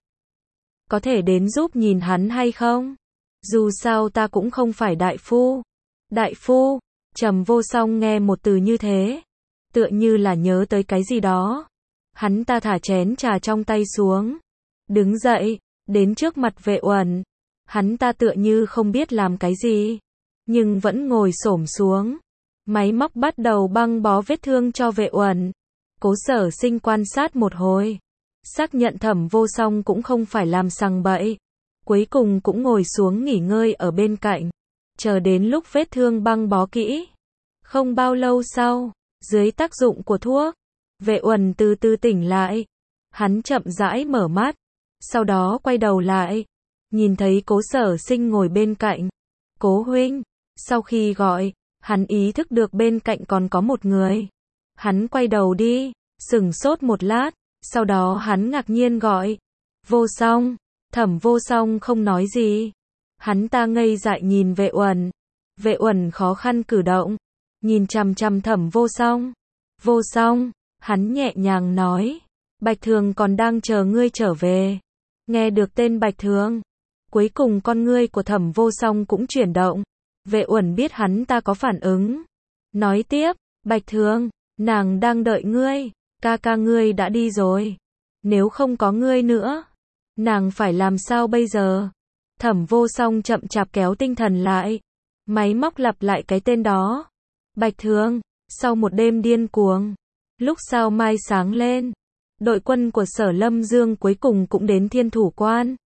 Có thể đến giúp nhìn hắn hay không? Dù sao ta cũng không phải đại phu. Đại phu? Trầm Vô Song nghe một từ như thế, tựa như là nhớ tới cái gì đó. Hắn ta thả chén trà trong tay xuống, đứng dậy, đến trước mặt Vệ Uẩn. Hắn ta tựa như không biết làm cái gì, nhưng vẫn ngồi xổm xuống. Máy móc bắt đầu băng bó vết thương cho Vệ Uẩn. Cố Sở Sinh quan sát một hồi, xác nhận Thẩm Vô Song cũng không phải làm sằng bậy. Cuối cùng cũng ngồi xuống nghỉ ngơi ở bên cạnh, chờ đến lúc vết thương băng bó kỹ. Không bao lâu sau, dưới tác dụng của thuốc, Vệ Uẩn từ từ tỉnh lại. Hắn chậm rãi mở mắt, sau đó quay đầu lại, nhìn thấy Cố Sở Sinh ngồi bên cạnh. Cố huynh. Sau khi gọi, hắn ý thức được bên cạnh còn có một người. Hắn quay đầu đi, sửng sốt một lát, sau đó hắn ngạc nhiên gọi, Vô Song. Thẩm Vô Song không nói gì. Hắn ta ngây dại nhìn Vệ Uẩn. Vệ Uẩn khó khăn cử động, nhìn chằm chằm Thẩm Vô Song. Vô Song, hắn nhẹ nhàng nói, Bạch Thường còn đang chờ ngươi trở về. Nghe được tên Bạch Thường, cuối cùng con ngươi của Thẩm Vô Song cũng chuyển động. Vệ Uẩn biết hắn ta có phản ứng, nói tiếp, Bạch Thường, nàng đang đợi ngươi, ca ca ngươi đã đi rồi. Nếu không có ngươi nữa, nàng phải làm sao bây giờ? Thẩm Vô Song chậm chạp kéo tinh thần lại, máy móc lặp lại cái tên đó. Bạch Thường. Sau một đêm điên cuồng, lúc sao mai sáng lên, đội quân của Sở Lâm Dương cuối cùng cũng đến Thiên Thủ Quan.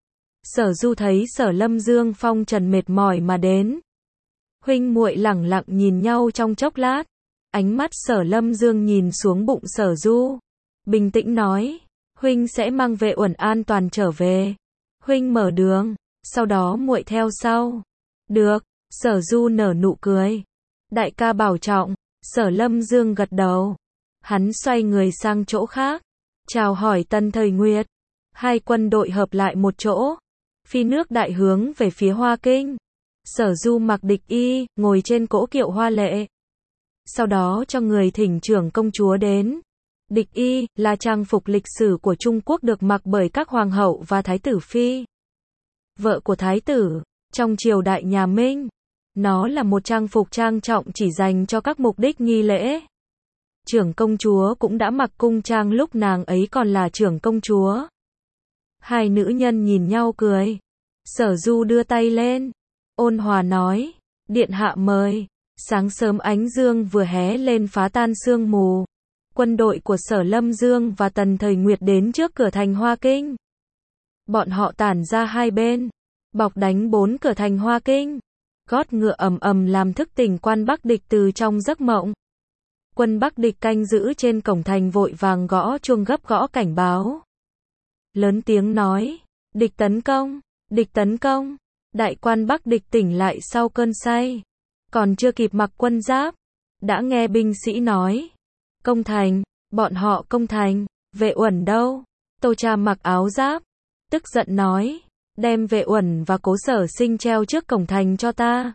Sở Du thấy Sở Lâm Dương phong trần mệt mỏi mà đến. Huynh muội lẳng lặng nhìn nhau trong chốc lát, ánh mắt Sở Lâm Dương nhìn xuống bụng Sở Du, bình tĩnh nói, huynh sẽ mang Vệ Uẩn an toàn trở về. Huynh mở đường, sau đó muội theo sau. Được. Sở Du nở nụ cười. Đại ca bảo trọng. Sở Lâm Dương gật đầu. Hắn xoay người sang chỗ khác, chào hỏi Tần Thời Nguyệt. Hai quân đội hợp lại một chỗ, phi nước đại hướng về phía Hoa Kinh. Sở Du mặc địch y, ngồi trên cỗ kiệu hoa lệ. Sau đó cho người thỉnh trưởng công chúa đến. Địch y là trang phục lịch sử của Trung Quốc được mặc bởi các hoàng hậu và thái tử phi, vợ của thái tử, trong triều đại nhà Minh. Nó là một trang phục trang trọng chỉ dành cho các mục đích nghi lễ. Trưởng công chúa cũng đã mặc cung trang lúc nàng ấy còn là trưởng công chúa. Hai nữ nhân nhìn nhau cười. Sở Du đưa tay lên, ôn hòa nói, điện hạ mời. Sáng sớm ánh dương vừa hé lên phá tan sương mù. Quân đội của Sở Lâm Dương và Tần Thời Nguyệt đến trước cửa thành Hoa Kinh. Bọn họ tản ra hai bên, bọc đánh bốn cửa thành Hoa Kinh. Gót ngựa ầm ầm làm thức tỉnh quan Bắc địch từ trong giấc mộng. Quân Bắc địch canh giữ trên cổng thành vội vàng gõ chuông gấp gõ cảnh báo. Lớn tiếng nói, địch tấn công, địch tấn công. Đại quan Bắc địch tỉnh lại sau cơn say, còn chưa kịp mặc quân giáp, đã nghe binh sĩ nói, công thành, bọn họ công thành, Vệ Uẩn đâu? Tô Cha mặc áo giáp, tức giận nói, đem Vệ Uẩn và Cố Sở Sinh treo trước cổng thành cho ta.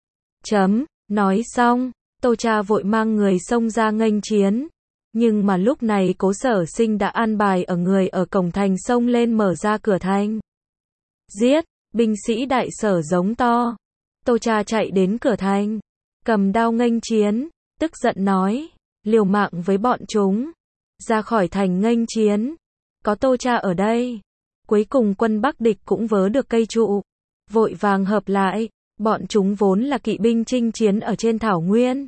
Nói xong, Tô Cha vội mang người xông ra nghênh chiến, nhưng mà lúc này Cố Sở Sinh đã an bài ở người ở cổng thành xông lên mở ra cửa thành. Giết! Binh sĩ đại sở giống to. Tô Cha chạy đến cửa thành, cầm đao nghênh chiến, tức giận nói, liều mạng với bọn chúng, ra khỏi thành nghênh chiến. Có Tô Cha ở đây, cuối cùng quân Bắc địch cũng vớ được cây trụ, vội vàng hợp lại, bọn chúng vốn là kỵ binh chinh chiến ở trên thảo nguyên,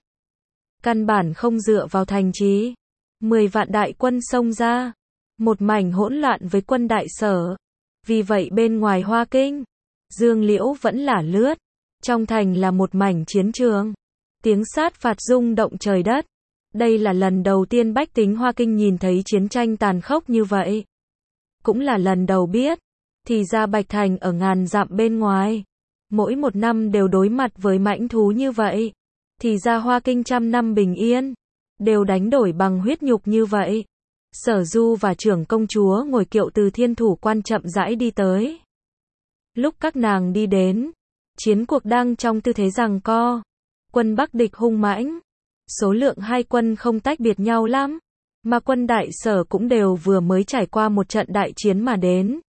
căn bản không dựa vào thành trì. 10 vạn đại quân xông ra, một mảnh hỗn loạn với quân đại sở. Vì vậy bên ngoài Hoa Kinh, Dương Liễu vẫn là lướt, trong thành là một mảnh chiến trường, tiếng sát phạt rung động trời đất. Đây là lần đầu tiên bách tính Hoa Kinh nhìn thấy chiến tranh tàn khốc như vậy. Cũng là lần đầu biết, thì ra Bạch Thành ở ngàn dặm bên ngoài, mỗi một năm đều đối mặt với mãnh thú như vậy. Thì ra Hoa Kinh trăm năm bình yên, đều đánh đổi bằng huyết nhục như vậy. Sở Du và trưởng công chúa ngồi kiệu từ Thiên Thủ Quan chậm rãi đi tới. Lúc các nàng đi đến, chiến cuộc đang trong tư thế giằng co. Quân Bắc địch hung mãnh, số lượng hai quân không tách biệt nhau lắm, mà quân đại sở cũng đều vừa mới trải qua một trận đại chiến mà đến.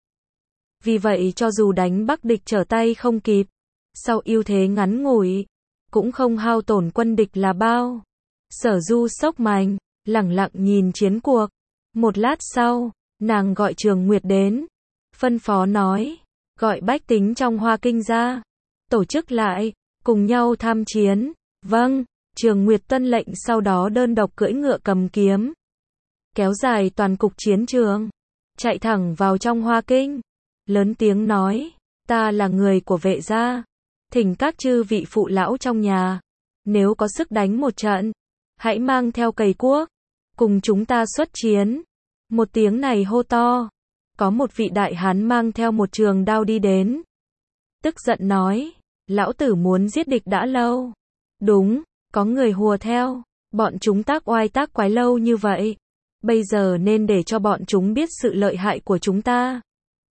Vì vậy cho dù đánh Bắc địch trở tay không kịp, sau ưu thế ngắn ngủi, cũng không hao tổn quân địch là bao. Sở Du sốc mạnh, lẳng lặng nhìn chiến cuộc. Một lát sau, nàng gọi Trường Nguyệt đến, phân phó nói, gọi bách tính trong Hoa Kinh ra, tổ chức lại, cùng nhau tham chiến. Vâng, Trường Nguyệt tuân lệnh, sau đó đơn độc cưỡi ngựa cầm kiếm, kéo dài toàn cục chiến trường, chạy thẳng vào trong Hoa Kinh, lớn tiếng nói, ta là người của Vệ gia, thỉnh các chư vị phụ lão trong nhà, nếu có sức đánh một trận, hãy mang theo cày cuốc, cùng chúng ta xuất chiến. Một tiếng này hô to, có một vị đại hán mang theo một trường đao đi đến, tức giận nói, lão tử muốn giết địch đã lâu. Đúng, có người hùa theo, bọn chúng tác oai tác quái lâu như vậy, bây giờ nên để cho bọn chúng biết sự lợi hại của chúng ta.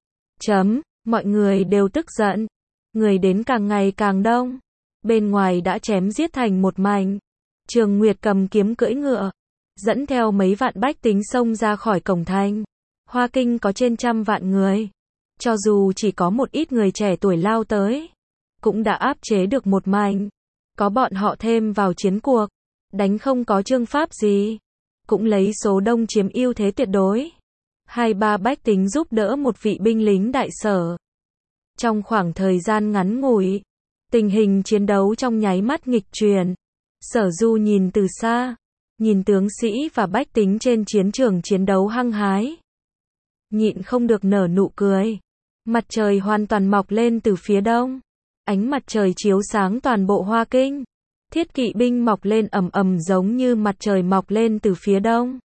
Mọi người đều tức giận, người đến càng ngày càng đông, bên ngoài đã chém giết thành một mảnh. Trường Nguyệt cầm kiếm cưỡi ngựa, dẫn theo mấy vạn bách tính xông ra khỏi cổng thành. Hoa Kinh có trên 100 vạn người, cho dù chỉ có một ít người trẻ tuổi lao tới, cũng đã áp chế được một mảnh. Có bọn họ thêm vào chiến cuộc, đánh không có chương pháp gì, cũng lấy số đông chiếm ưu thế tuyệt đối. 2-3 bách tính giúp đỡ một vị binh lính đại sở. Trong khoảng thời gian ngắn ngủi, tình hình chiến đấu trong nháy mắt nghịch chuyển. Sở Du nhìn từ xa, nhìn tướng sĩ và bách tính trên chiến trường chiến đấu hăng hái, nhịn không được nở nụ cười. Mặt trời hoàn toàn mọc lên từ phía đông, ánh mặt trời chiếu sáng toàn bộ Hoa Kinh. Thiết kỵ binh mọc lên ầm ầm giống như mặt trời mọc lên từ phía đông.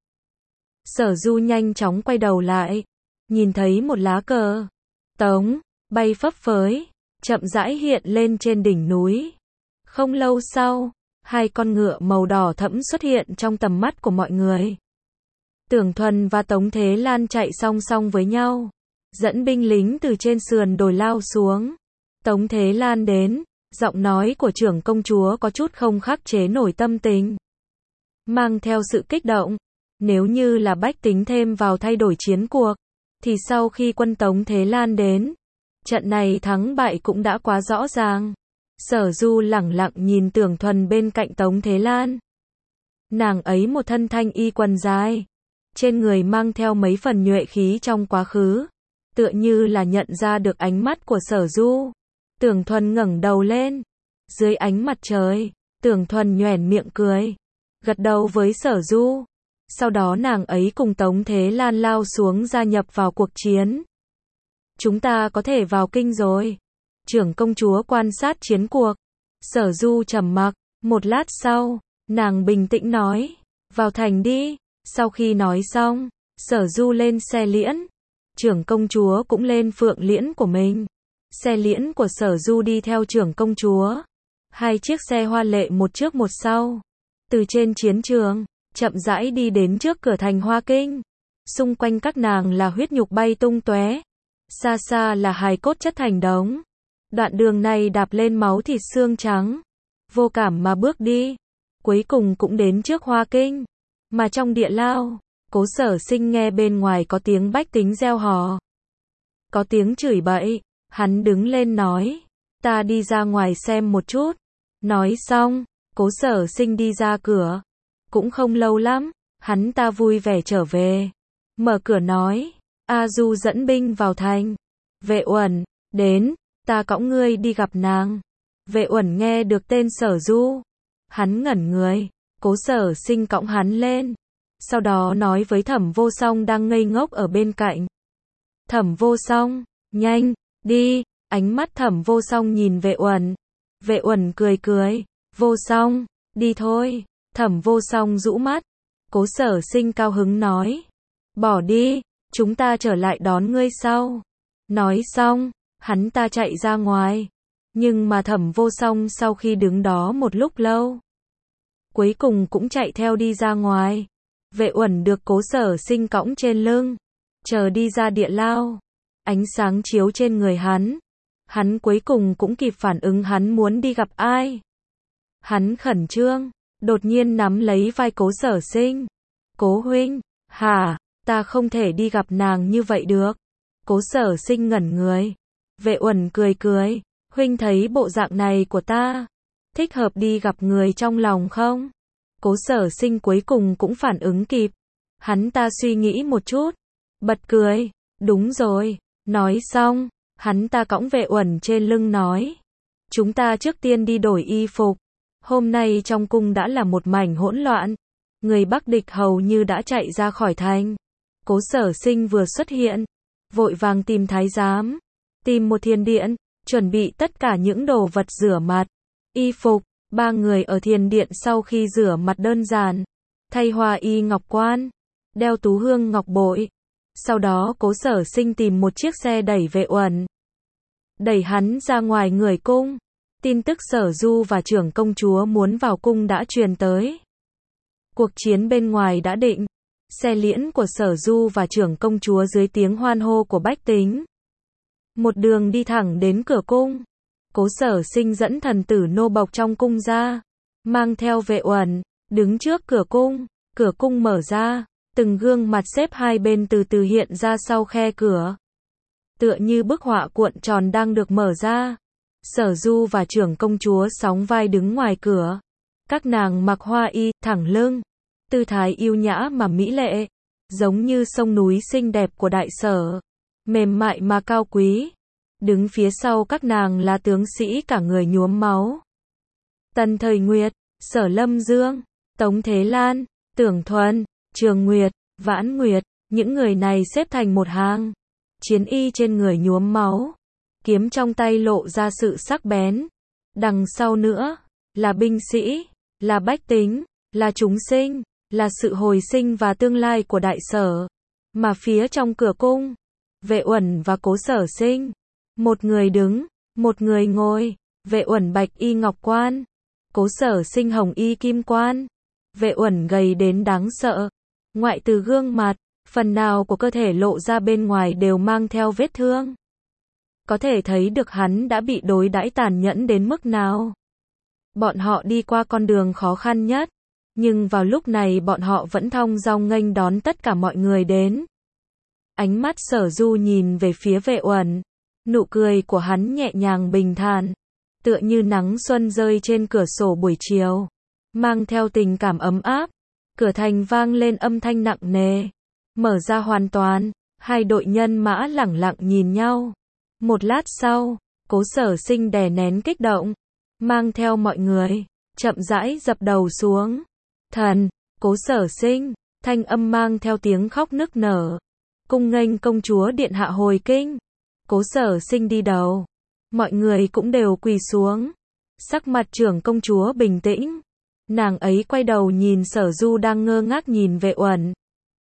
Sở Du nhanh chóng quay đầu lại, nhìn thấy một lá cờ Tống bay phấp phới, chậm rãi hiện lên trên đỉnh núi. Không lâu sau, 2 con ngựa màu đỏ thẫm xuất hiện trong tầm mắt của mọi người. Tưởng Thuần và Tống Thế Lan chạy song song với nhau, dẫn binh lính từ trên sườn đồi lao xuống. Tống Thế Lan đến, giọng nói của trưởng công chúa có chút không khắc chế nổi tâm tình, mang theo sự kích động. Nếu như là bách tính thêm vào thay đổi chiến cuộc, thì sau khi quân Tống Thế Lan đến, trận này thắng bại cũng đã quá rõ ràng. Sở Du lẳng lặng nhìn Tưởng Thuần bên cạnh Tống Thế Lan. Nàng ấy một thân thanh y quần dài, trên người mang theo mấy phần nhuệ khí trong quá khứ, tựa như là nhận ra được ánh mắt của Sở Du. Tưởng Thuần ngẩng đầu lên, dưới ánh mặt trời, Tưởng Thuần nhoẻn miệng cười, gật đầu với Sở Du. Sau đó nàng ấy cùng Tống Thế Lan lao xuống gia nhập vào cuộc chiến. Chúng ta có thể vào kinh rồi. Trưởng công chúa quan sát chiến cuộc. Sở Du trầm mặc, một lát sau, nàng bình tĩnh nói, vào thành đi. Sau khi nói xong, Sở Du lên xe liễn. Trưởng công chúa cũng lên phượng liễn của mình. Xe liễn của Sở Du đi theo trưởng công chúa. Hai chiếc xe hoa lệ một trước một sau. Từ trên chiến trường, chậm rãi đi đến trước cửa thành Hoa Kinh. Xung quanh các nàng là huyết nhục bay tung tóe. Xa xa là hài cốt chất thành đống. Đoạn đường này đạp lên máu thịt xương trắng. Vô cảm mà bước đi. Cuối cùng cũng đến trước Hoa Kinh. Mà trong địa lao, Cố Sở Sinh nghe bên ngoài có tiếng bách tính reo hò. Có tiếng chửi bậy. Hắn đứng lên nói. Ta đi ra ngoài xem một chút. Nói xong, Cố Sở Sinh đi ra cửa. Cũng không lâu lắm, hắn ta vui vẻ trở về. Mở cửa nói. A Du dẫn binh vào thành. Vệ Uẩn, đến, ta cõng ngươi đi gặp nàng. Vệ Uẩn nghe được tên Sở Du. Hắn ngẩn người. Cố Sở Sinh cõng hắn lên. Sau đó nói với Thẩm Vô Song đang ngây ngốc ở bên cạnh. Thẩm Vô Song, nhanh, đi. Ánh mắt Thẩm Vô Song nhìn Vệ Uẩn. Vệ Uẩn cười cười. Vô Song, đi thôi. Thẩm Vô Song rũ mắt. Cố Sở Sinh cao hứng nói. Bỏ đi, chúng ta trở lại đón ngươi sau. Nói xong, hắn ta chạy ra ngoài. Nhưng mà Thẩm Vô Song sau khi đứng đó một lúc lâu, cuối cùng cũng chạy theo đi ra ngoài. Vệ Uẩn được Cố Sở Sinh cõng trên lưng. Chờ đi ra địa lao. Ánh sáng chiếu trên người hắn. Hắn cuối cùng cũng kịp phản ứng hắn muốn đi gặp ai. Hắn khẩn trương, đột nhiên nắm lấy vai Cố Sở Sinh. Cố huynh, hả, ta không thể đi gặp nàng như vậy được. Cố Sở Sinh ngẩn người. Vệ Uẩn cười cười. Huynh thấy bộ dạng này của ta, thích hợp đi gặp người trong lòng không? Cố Sở Sinh cuối cùng cũng phản ứng kịp. Hắn ta suy nghĩ một chút. Bật cười. Đúng rồi. Nói xong, hắn ta cõng Vệ Uẩn trên lưng nói. Chúng ta trước tiên đi đổi y phục. Hôm nay trong cung đã là một mảnh hỗn loạn. Người Bắc địch hầu như đã chạy ra khỏi thành. Cố Sở Sinh vừa xuất hiện, vội vàng tìm thái giám, tìm một thiền điện, chuẩn bị tất cả những đồ vật rửa mặt, y phục. Ba người ở thiền điện sau khi rửa mặt đơn giản, thay hoa y ngọc quan, đeo tú hương ngọc bội. Sau đó Cố Sở Sinh tìm một chiếc xe đẩy Vệ Uẩn, đẩy hắn ra ngoài người cung. Tin tức Sở Du và trưởng công chúa muốn vào cung đã truyền tới. Cuộc chiến bên ngoài đã định. Xe liễn của Sở Du và trưởng công chúa dưới tiếng hoan hô của bách tính. Một đường đi thẳng đến cửa cung. Cố Sở Sinh dẫn thần tử nô bộc trong cung ra. Mang theo Vệ Uẩn, đứng trước cửa cung. Cửa cung mở ra. Từng gương mặt xếp hai bên từ từ hiện ra sau khe cửa. Tựa như bức họa cuộn tròn đang được mở ra. Sở Du và trưởng công chúa sóng vai đứng ngoài cửa. Các nàng mặc hoa y, thẳng lưng. Tư thái yêu nhã mà mỹ lệ. Giống như sông núi xinh đẹp của Đại Sở. Mềm mại mà cao quý. Đứng phía sau các nàng là tướng sĩ cả người nhuốm máu. Tần Thời Nguyệt, Sở Lâm Dương, Tống Thế Lan, Tưởng Thuần, Trường Nguyệt, Vãn Nguyệt. Những người này xếp thành một hàng. Chiến y trên người nhuốm máu. Kiếm trong tay lộ ra sự sắc bén. Đằng sau nữa, là binh sĩ, là bách tính, là chúng sinh, là sự hồi sinh và tương lai của Đại Sở. Mà phía trong cửa cung, Vệ Uẩn và Cố Sở Sinh. Một người đứng, một người ngồi. Vệ Uẩn bạch y ngọc quan, Cố Sở Sinh hồng y kim quan. Vệ Uẩn gầy đến đáng sợ. Ngoại trừ gương mặt, phần nào của cơ thể lộ ra bên ngoài đều mang theo vết thương. Có thể thấy được hắn đã bị đối đãi tàn nhẫn đến mức nào. Bọn họ đi qua con đường khó khăn nhất. Nhưng vào lúc này bọn họ vẫn thong dong nghênh đón tất cả mọi người đến. Ánh mắt Sở Du nhìn về phía Vệ Uẩn. Nụ cười của hắn nhẹ nhàng bình thản. Tựa như nắng xuân rơi trên cửa sổ buổi chiều. Mang theo tình cảm ấm áp. Cửa thành vang lên âm thanh nặng nề. Mở ra hoàn toàn. Hai đội nhân mã lẳng lặng nhìn nhau. Một lát sau, Cố Sở Sinh đè nén kích động. Mang theo mọi người. Chậm rãi dập đầu xuống. Thần, Cố Sở Sinh. Thanh âm mang theo tiếng khóc nức nở. Cung nghênh công chúa điện hạ hồi kinh. Cố Sở Sinh đi đầu. Mọi người cũng đều quỳ xuống. Sắc mặt trưởng công chúa bình tĩnh. Nàng ấy quay đầu nhìn Sở Du đang ngơ ngác nhìn Vệ Uẩn.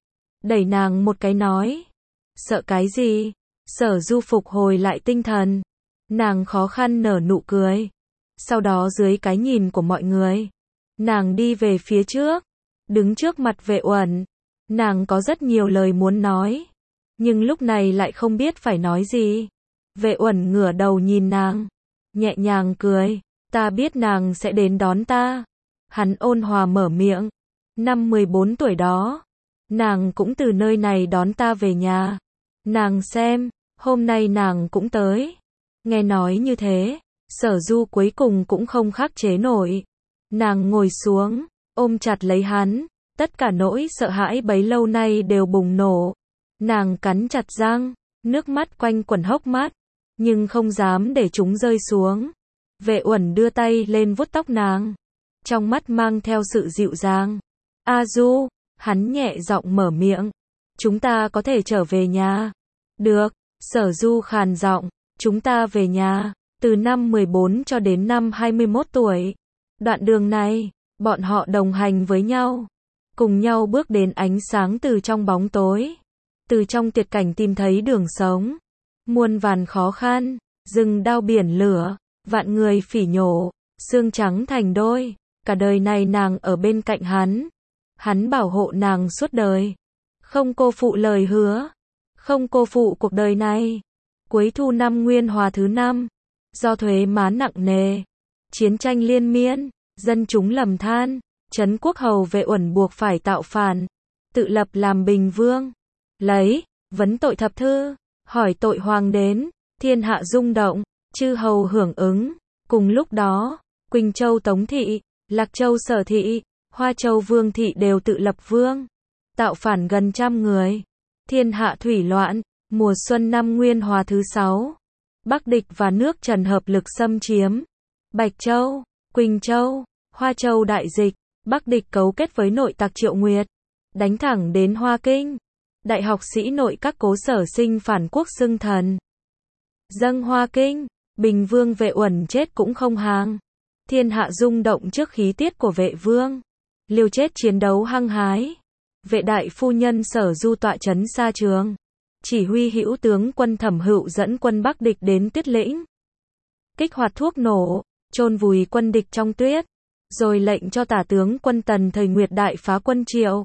Đẩy nàng một cái nói. Sợ cái gì? Sở Du phục hồi lại tinh thần. Nàng khó khăn nở nụ cười. Sau đó dưới cái nhìn của mọi người, nàng đi về phía trước, đứng trước mặt Vệ Uẩn. Nàng có rất nhiều lời muốn nói, nhưng lúc này lại không biết phải nói gì. Vệ Uẩn ngửa đầu nhìn nàng, nhẹ nhàng cười. Ta biết nàng sẽ đến đón ta. Hắn ôn hòa mở miệng. Năm 14 tuổi đó, nàng cũng từ nơi này đón ta về nhà. Nàng xem, hôm nay nàng cũng tới. Nghe nói như thế, Sở Du cuối cùng cũng không khắc chế nổi. Nàng ngồi xuống, ôm chặt lấy hắn. Tất cả nỗi sợ hãi bấy lâu nay đều bùng nổ. Nàng cắn chặt răng, nước mắt quanh quẩn hốc mắt, nhưng không dám để chúng rơi xuống. Vệ Uẩn đưa tay lên vuốt tóc nàng, trong mắt mang theo sự dịu dàng. A Du, hắn nhẹ giọng mở miệng. Chúng ta có thể trở về nhà. Được, Sở Du khàn giọng. Chúng ta về nhà. Từ năm 14 cho đến năm 21 tuổi. Đoạn đường này, bọn họ đồng hành với nhau. Cùng nhau bước đến ánh sáng từ trong bóng tối. Từ trong tuyệt cảnh tìm thấy đường sống. Muôn vàn khó khăn, rừng đao biển lửa, vạn người phỉ nhổ, xương trắng thành đôi. Cả đời này nàng ở bên cạnh hắn. Hắn bảo hộ nàng suốt đời. Không cô phụ lời hứa. Không cô phụ cuộc đời này. Cuối thu năm Nguyên Hòa thứ 5. Do thuế má nặng nề. Chiến tranh liên miên. Dân chúng lầm than. Trấn quốc hầu Vệ Uẩn buộc phải tạo phản. Tự lập làm bình vương. Lấy, vấn tội thập thư. Hỏi tội hoàng đến. Thiên hạ rung động. Chư hầu hưởng ứng. Cùng lúc đó, Quỳnh Châu Tống Thị, Lạc Châu Sở Thị, Hoa Châu Vương Thị đều tự lập vương. Tạo phản gần 100 người. Thiên hạ thủy loạn. Mùa xuân năm Nguyên Hòa thứ 6. Bắc địch và nước Trần hợp lực xâm chiếm. Bạch Châu, Quỳnh Châu, Hoa Châu đại dịch. Bắc địch cấu kết với nội tặc Triệu Nguyệt. Đánh thẳng đến Hoa Kinh. Đại học sĩ nội các Cố Sở Sinh phản quốc xưng thần. Dâng Hoa Kinh. Bình vương Vệ Uẩn chết cũng không hàng. Thiên hạ rung động trước khí tiết của Vệ vương. Liều chết chiến đấu hăng hái. Vệ đại phu nhân Sở Du tọa trấn xa trường. Chỉ huy hữu tướng quân Thẩm Hựu dẫn quân Bắc địch đến Tuyết Lĩnh. Kích hoạt thuốc nổ, chôn vùi quân địch trong tuyết. Rồi lệnh cho tả tướng quân Tần Thời Nguyệt đại phá quân Triệu.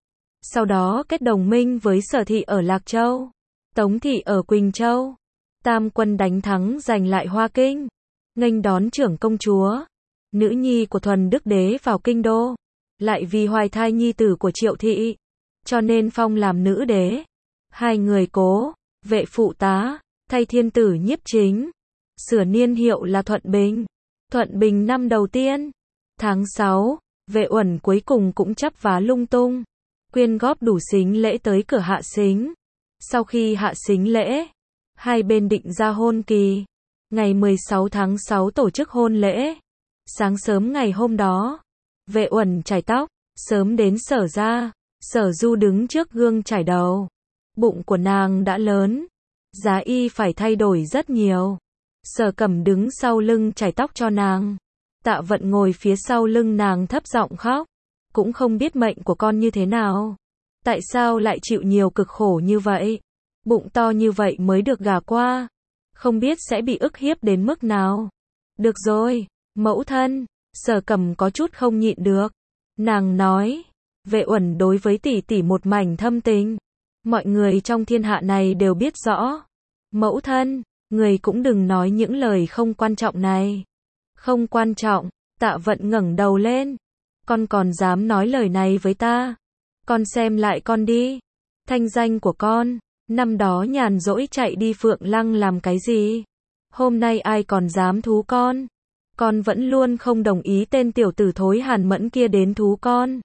Sau đó kết đồng minh với Sở Thị ở Lạc Châu, Tống Thị ở Quỳnh Châu. Tam quân đánh thắng giành lại Hoa Kinh. Nghênh đón trưởng công chúa, nữ nhi của Thuần Đức Đế vào kinh đô. Lại vì hoài thai nhi tử của Triệu Thị, cho nên phong làm nữ đế. Hai người Cố, Vệ phụ tá, thay thiên tử Nhiếp Chính. Sửa niên hiệu là Thuận Bình. Thuận Bình năm đầu tiên. Tháng 6, Vệ Uẩn cuối cùng cũng chắp vá lung tung. Quyên góp đủ sính lễ tới cửa hạ sính. Sau khi hạ sính lễ, hai bên định ra hôn kỳ. Ngày 16 tháng 6 tổ chức hôn lễ. Sáng sớm ngày hôm đó, Vệ Uẩn chải tóc, sớm đến Sở ra. Sở Du đứng trước gương chải đầu. Bụng của nàng đã lớn. Giá y phải thay đổi rất nhiều. Sở Cẩm đứng sau lưng chải tóc cho nàng. Tạ Vận ngồi phía sau lưng nàng thấp giọng khóc. Cũng không biết mệnh của con như thế nào. Tại sao lại chịu nhiều cực khổ như vậy? Bụng to như vậy mới được gả qua. Không biết sẽ bị ức hiếp đến mức nào. Được rồi, mẫu thân. Sở Cẩm có chút không nhịn được. Nàng nói, Vệ Uẩn đối với tỷ tỷ một mảnh thâm tình. Mọi người trong thiên hạ này đều biết rõ. Mẫu thân, người cũng đừng nói những lời không quan trọng này. Không quan trọng. Tạ Vận ngẩng đầu lên. Con còn dám nói lời này với ta? Con xem lại con đi. Thanh danh của con, năm đó nhàn rỗi chạy đi Phượng Lăng làm cái gì? Hôm nay ai còn dám thú con? Con vẫn luôn không đồng ý tên tiểu tử thối Hàn Mẫn kia đến thú con.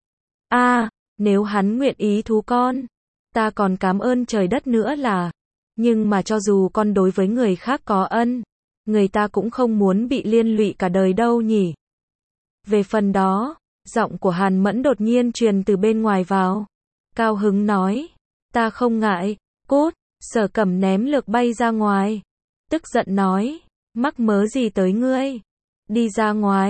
Nếu hắn nguyện ý thú con, ta còn cảm ơn trời đất nữa là. Nhưng mà cho dù con đối với người khác có ân, người ta cũng không muốn bị liên lụy cả đời đâu nhỉ. Về phần đó, giọng của Hàn Mẫn đột nhiên truyền từ bên ngoài vào. Cao hứng nói, ta không ngại, cút. Sở Cẩm ném lược bay ra ngoài. Tức giận nói, mắc mớ gì tới ngươi? Đi ra ngoài.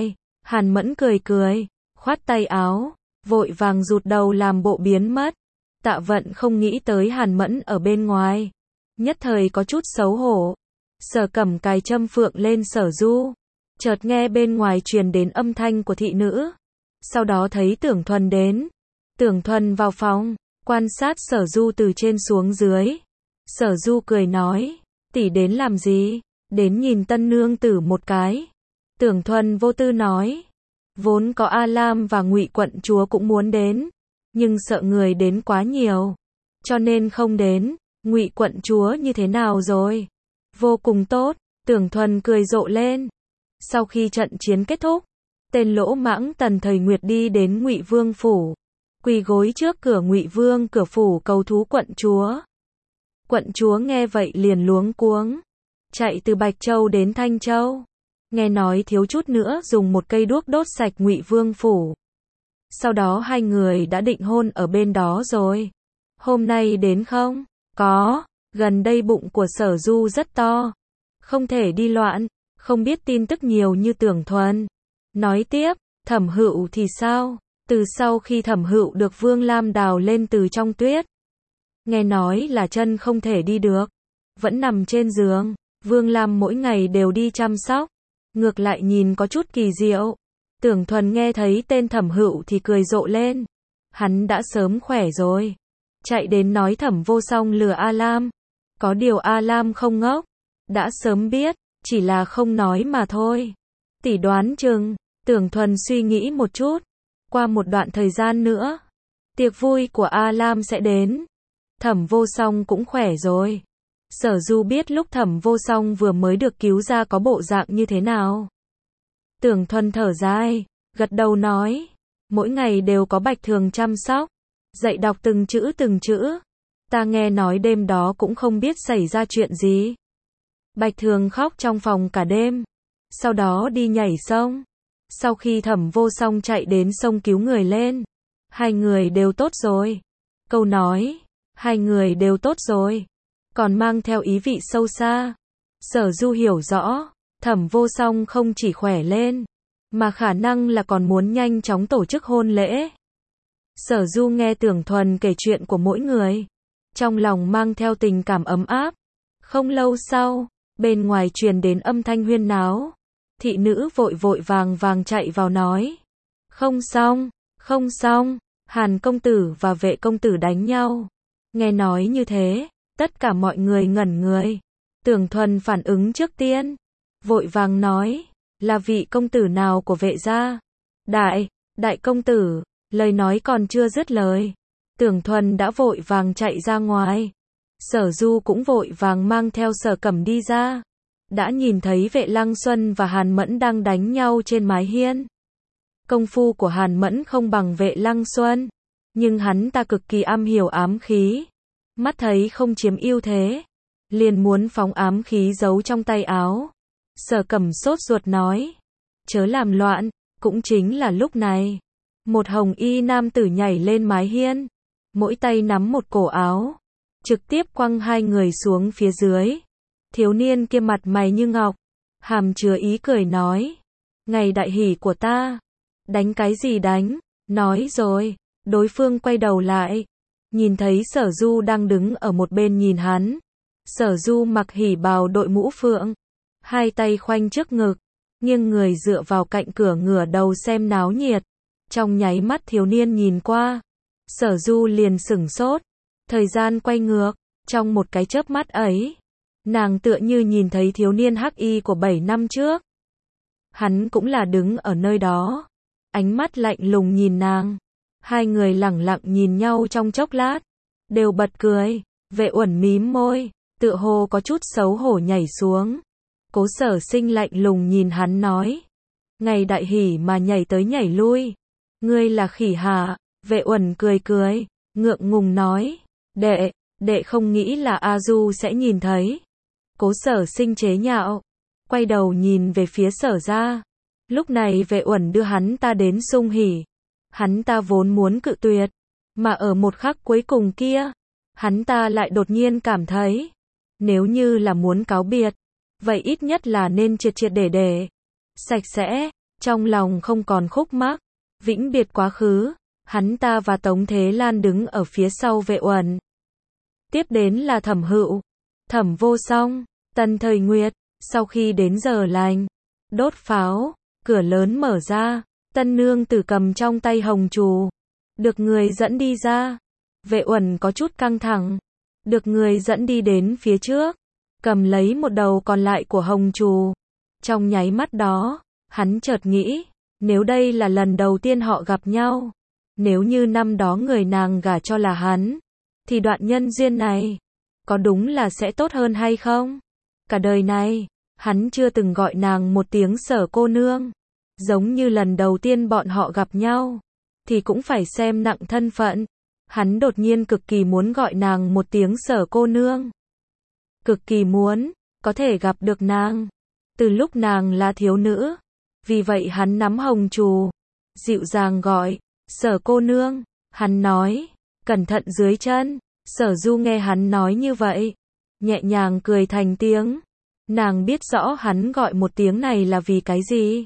Hàn Mẫn cười cười, khoát tay áo, vội vàng rụt đầu làm bộ biến mất. Tạ Vận không nghĩ tới Hàn Mẫn ở bên ngoài, nhất thời có chút xấu hổ. Sở Cẩm cài châm phượng lên Sở Du, chợt nghe bên ngoài truyền đến âm thanh của thị nữ. Sau đó thấy Tưởng Thuần đến. Tưởng Thuần vào phòng, quan sát Sở Du từ trên xuống dưới. Sở Du cười nói, tỷ đến làm gì? Đến nhìn tân nương tử một cái. Tưởng Thuần vô tư nói, vốn có A Lam và Ngụy quận chúa cũng muốn đến, nhưng sợ người đến quá nhiều, cho nên không đến. Ngụy quận chúa như thế nào rồi? Vô cùng tốt, Tưởng Thuần cười rộ lên. Sau khi trận chiến kết thúc, tên lỗ mãng Tần Thời Nguyệt đi đến Ngụy Vương phủ, quỳ gối trước cửa Ngụy Vương cửa phủ cầu thú quận chúa. Quận chúa nghe vậy liền luống cuống, chạy từ Bạch Châu đến Thanh Châu. Nghe nói thiếu chút nữa dùng một cây đuốc đốt sạch Ngụy Vương phủ. Sau đó hai người đã định hôn ở bên đó rồi. Hôm nay đến không? Có, gần đây bụng của Sở Du rất to, không thể đi loạn, không biết tin tức nhiều như Tưởng Thuần. Nói tiếp, Thẩm Hựu thì sao? Từ sau khi Thẩm Hựu được Vương Lam đào lên từ trong tuyết, nghe nói là chân không thể đi được, vẫn nằm trên giường. Vương Lam mỗi ngày đều đi chăm sóc, ngược lại nhìn có chút kỳ diệu. Tưởng Thuần nghe thấy tên Thẩm Hựu thì cười rộ lên. Hắn đã sớm khỏe rồi, chạy đến nói Thẩm Vô Song lừa A Lam. Có điều A Lam không ngốc, đã sớm biết, chỉ là không nói mà thôi. Tỷ đoán chừng, Tưởng Thuần suy nghĩ một chút, qua một đoạn thời gian nữa, tiệc vui của A Lam sẽ đến. Thẩm Vô Song cũng khỏe rồi. Sở Du biết lúc Thẩm Vô Song vừa mới được cứu ra có bộ dạng như thế nào. Tưởng Thuần thở dài, gật đầu nói, mỗi ngày đều có Bạch Thường chăm sóc, dạy đọc từng chữ. Ta nghe nói đêm đó cũng không biết xảy ra chuyện gì. Bạch Thường khóc trong phòng cả đêm, sau đó đi nhảy sông. Sau khi Thẩm Vô Song chạy đến sông cứu người lên, hai người đều tốt rồi. Câu nói, hai người đều tốt rồi, còn mang theo ý vị sâu xa. Sở Du hiểu rõ, Thẩm Vô Song không chỉ khỏe lên, mà khả năng là còn muốn nhanh chóng tổ chức hôn lễ. Sở Du nghe Tưởng Thuần kể chuyện của mỗi người, trong lòng mang theo tình cảm ấm áp. Không lâu sau, bên ngoài truyền đến âm thanh huyên náo. Thị nữ vội vàng chạy vào nói, không xong, Hàn công tử và Vệ công tử đánh nhau. Nghe nói như thế, tất cả mọi người ngẩn người. Tưởng Thuần phản ứng trước tiên, vội vàng nói, là vị công tử nào của Vệ gia? Đại công tử. Lời nói còn chưa dứt lời, Tưởng Thuần đã vội vàng chạy ra ngoài. Sở Du cũng vội vàng mang theo Sở Cẩm đi ra, đã nhìn thấy Vệ Lăng Xuân và Hàn Mẫn đang đánh nhau trên mái hiên. Công phu của Hàn Mẫn không bằng Vệ Lăng Xuân, nhưng hắn ta cực kỳ am hiểu ám khí. Mắt thấy không chiếm ưu thế, liền muốn phóng ám khí giấu trong tay áo. Sở Cẩm sốt ruột nói, chớ làm loạn. Cũng chính là lúc này, một hồng y nam tử nhảy lên mái hiên, mỗi tay nắm một cổ áo, trực tiếp quăng hai người xuống phía dưới. Thiếu niên kia mặt mày như ngọc, hàm chứa ý cười nói, ngày đại hỷ của ta, đánh cái gì đánh? Nói rồi, đối phương quay đầu lại, nhìn thấy Sở Du đang đứng ở một bên nhìn hắn. Sở Du mặc hỉ bào đội mũ phượng, hai tay khoanh trước ngực, nghiêng người dựa vào cạnh cửa ngửa đầu xem náo nhiệt. Trong nháy mắt thiếu niên nhìn qua, Sở Du liền sửng sốt. Thời gian quay ngược, trong một cái chớp mắt ấy, nàng tựa như nhìn thấy thiếu niên hắc y của 7 năm trước. Hắn cũng là đứng ở nơi đó, ánh mắt lạnh lùng nhìn nàng. Hai người lẳng lặng nhìn nhau trong chốc lát, đều bật cười. Vệ Uẩn mím môi, tựa hồ có chút xấu hổ nhảy xuống. Cố Sở Sinh lạnh lùng nhìn hắn nói, ngày đại hỷ mà nhảy tới nhảy lui, ngươi là khỉ hả? Vệ Uẩn cười cười, ngượng ngùng nói, đệ không nghĩ là A Du sẽ nhìn thấy. Cố Sở Sinh chế nhạo, quay đầu nhìn về phía Sở gia. Lúc này Vệ Uẩn đưa hắn ta đến sung hỉ. Hắn ta vốn muốn cự tuyệt, mà ở một khắc cuối cùng kia, hắn ta lại đột nhiên cảm thấy, nếu như là muốn cáo biệt, vậy ít nhất là nên triệt triệt để sạch sẽ. trong lòng không còn khúc mắc, vĩnh biệt quá khứ, hắn ta và Tống Thế Lan đứng ở phía sau Vệ Uẩn. Tiếp đến là Thẩm Hựu, Thẩm Vô Song, Tần Thời Nguyệt, sau khi đến giờ lành, đốt pháo, cửa lớn mở ra, tân nương tử cầm trong tay hồng trù, được người dẫn đi ra. Vệ Uẩn có chút căng thẳng, được người dẫn đi đến phía trước, cầm lấy một đầu còn lại của hồng trù. Trong nháy mắt đó, hắn chợt nghĩ, nếu đây là lần đầu tiên họ gặp nhau, nếu như năm đó người nàng gả cho là hắn, thì đoạn nhân duyên này, có đúng là sẽ tốt hơn hay không? Cả đời này, hắn chưa từng gọi nàng một tiếng Sở cô nương. Giống như lần đầu tiên bọn họ gặp nhau, thì cũng phải xem nặng thân phận. Hắn đột nhiên cực kỳ muốn gọi nàng một tiếng Sở cô nương. Cực kỳ muốn, có thể gặp được nàng. Từ lúc nàng là thiếu nữ. Vì vậy hắn nắm hồng trù, dịu dàng gọi, Sở cô nương. Hắn nói, cẩn thận dưới chân. Sở Du nghe hắn nói như vậy, nhẹ nhàng cười thành tiếng. Nàng biết rõ hắn gọi một tiếng này là vì cái gì.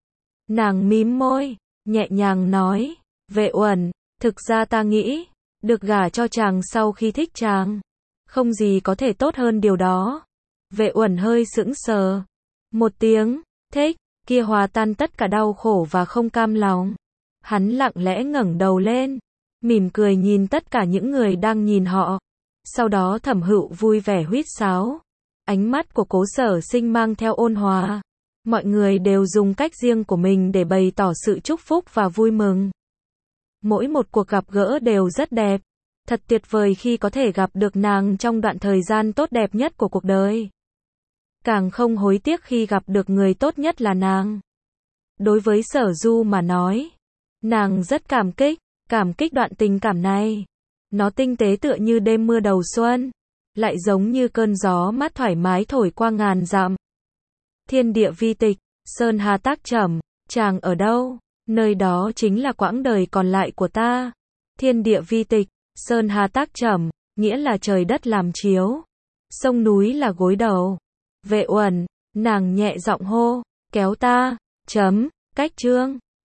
Nàng mím môi, nhẹ nhàng nói, Vệ Uẩn, thực ra ta nghĩ, được gả cho chàng sau khi thích chàng, không gì có thể tốt hơn điều đó. Vệ Uẩn hơi sững sờ. Một tiếng, thích, kia hòa tan tất cả đau khổ và không cam lòng. Hắn lặng lẽ ngẩng đầu lên, mỉm cười nhìn tất cả những người đang nhìn họ. Sau đó Thẩm Hựu vui vẻ huýt sáo. Ánh mắt của Cố Sở Sinh mang theo ôn hòa. Mọi người đều dùng cách riêng của mình để bày tỏ sự chúc phúc và vui mừng. Mỗi một cuộc gặp gỡ đều rất đẹp. Thật tuyệt vời khi có thể gặp được nàng trong đoạn thời gian tốt đẹp nhất của cuộc đời. Càng không hối tiếc khi gặp được người tốt nhất là nàng. Đối với Sở Du mà nói, nàng rất cảm kích đoạn tình cảm này. Nó tinh tế tựa như đêm mưa đầu xuân, lại giống như cơn gió mát thoải mái thổi qua ngàn dặm. Thiên địa vi tịch, sơn hà tác trầm, chàng ở đâu? Nơi đó chính là quãng đời còn lại của ta. Thiên địa vi tịch, sơn hà tác trầm, nghĩa là trời đất làm chiếu, sông núi là gối đầu. Vệ Uẩn, nàng nhẹ giọng hô, kéo ta, cách chương.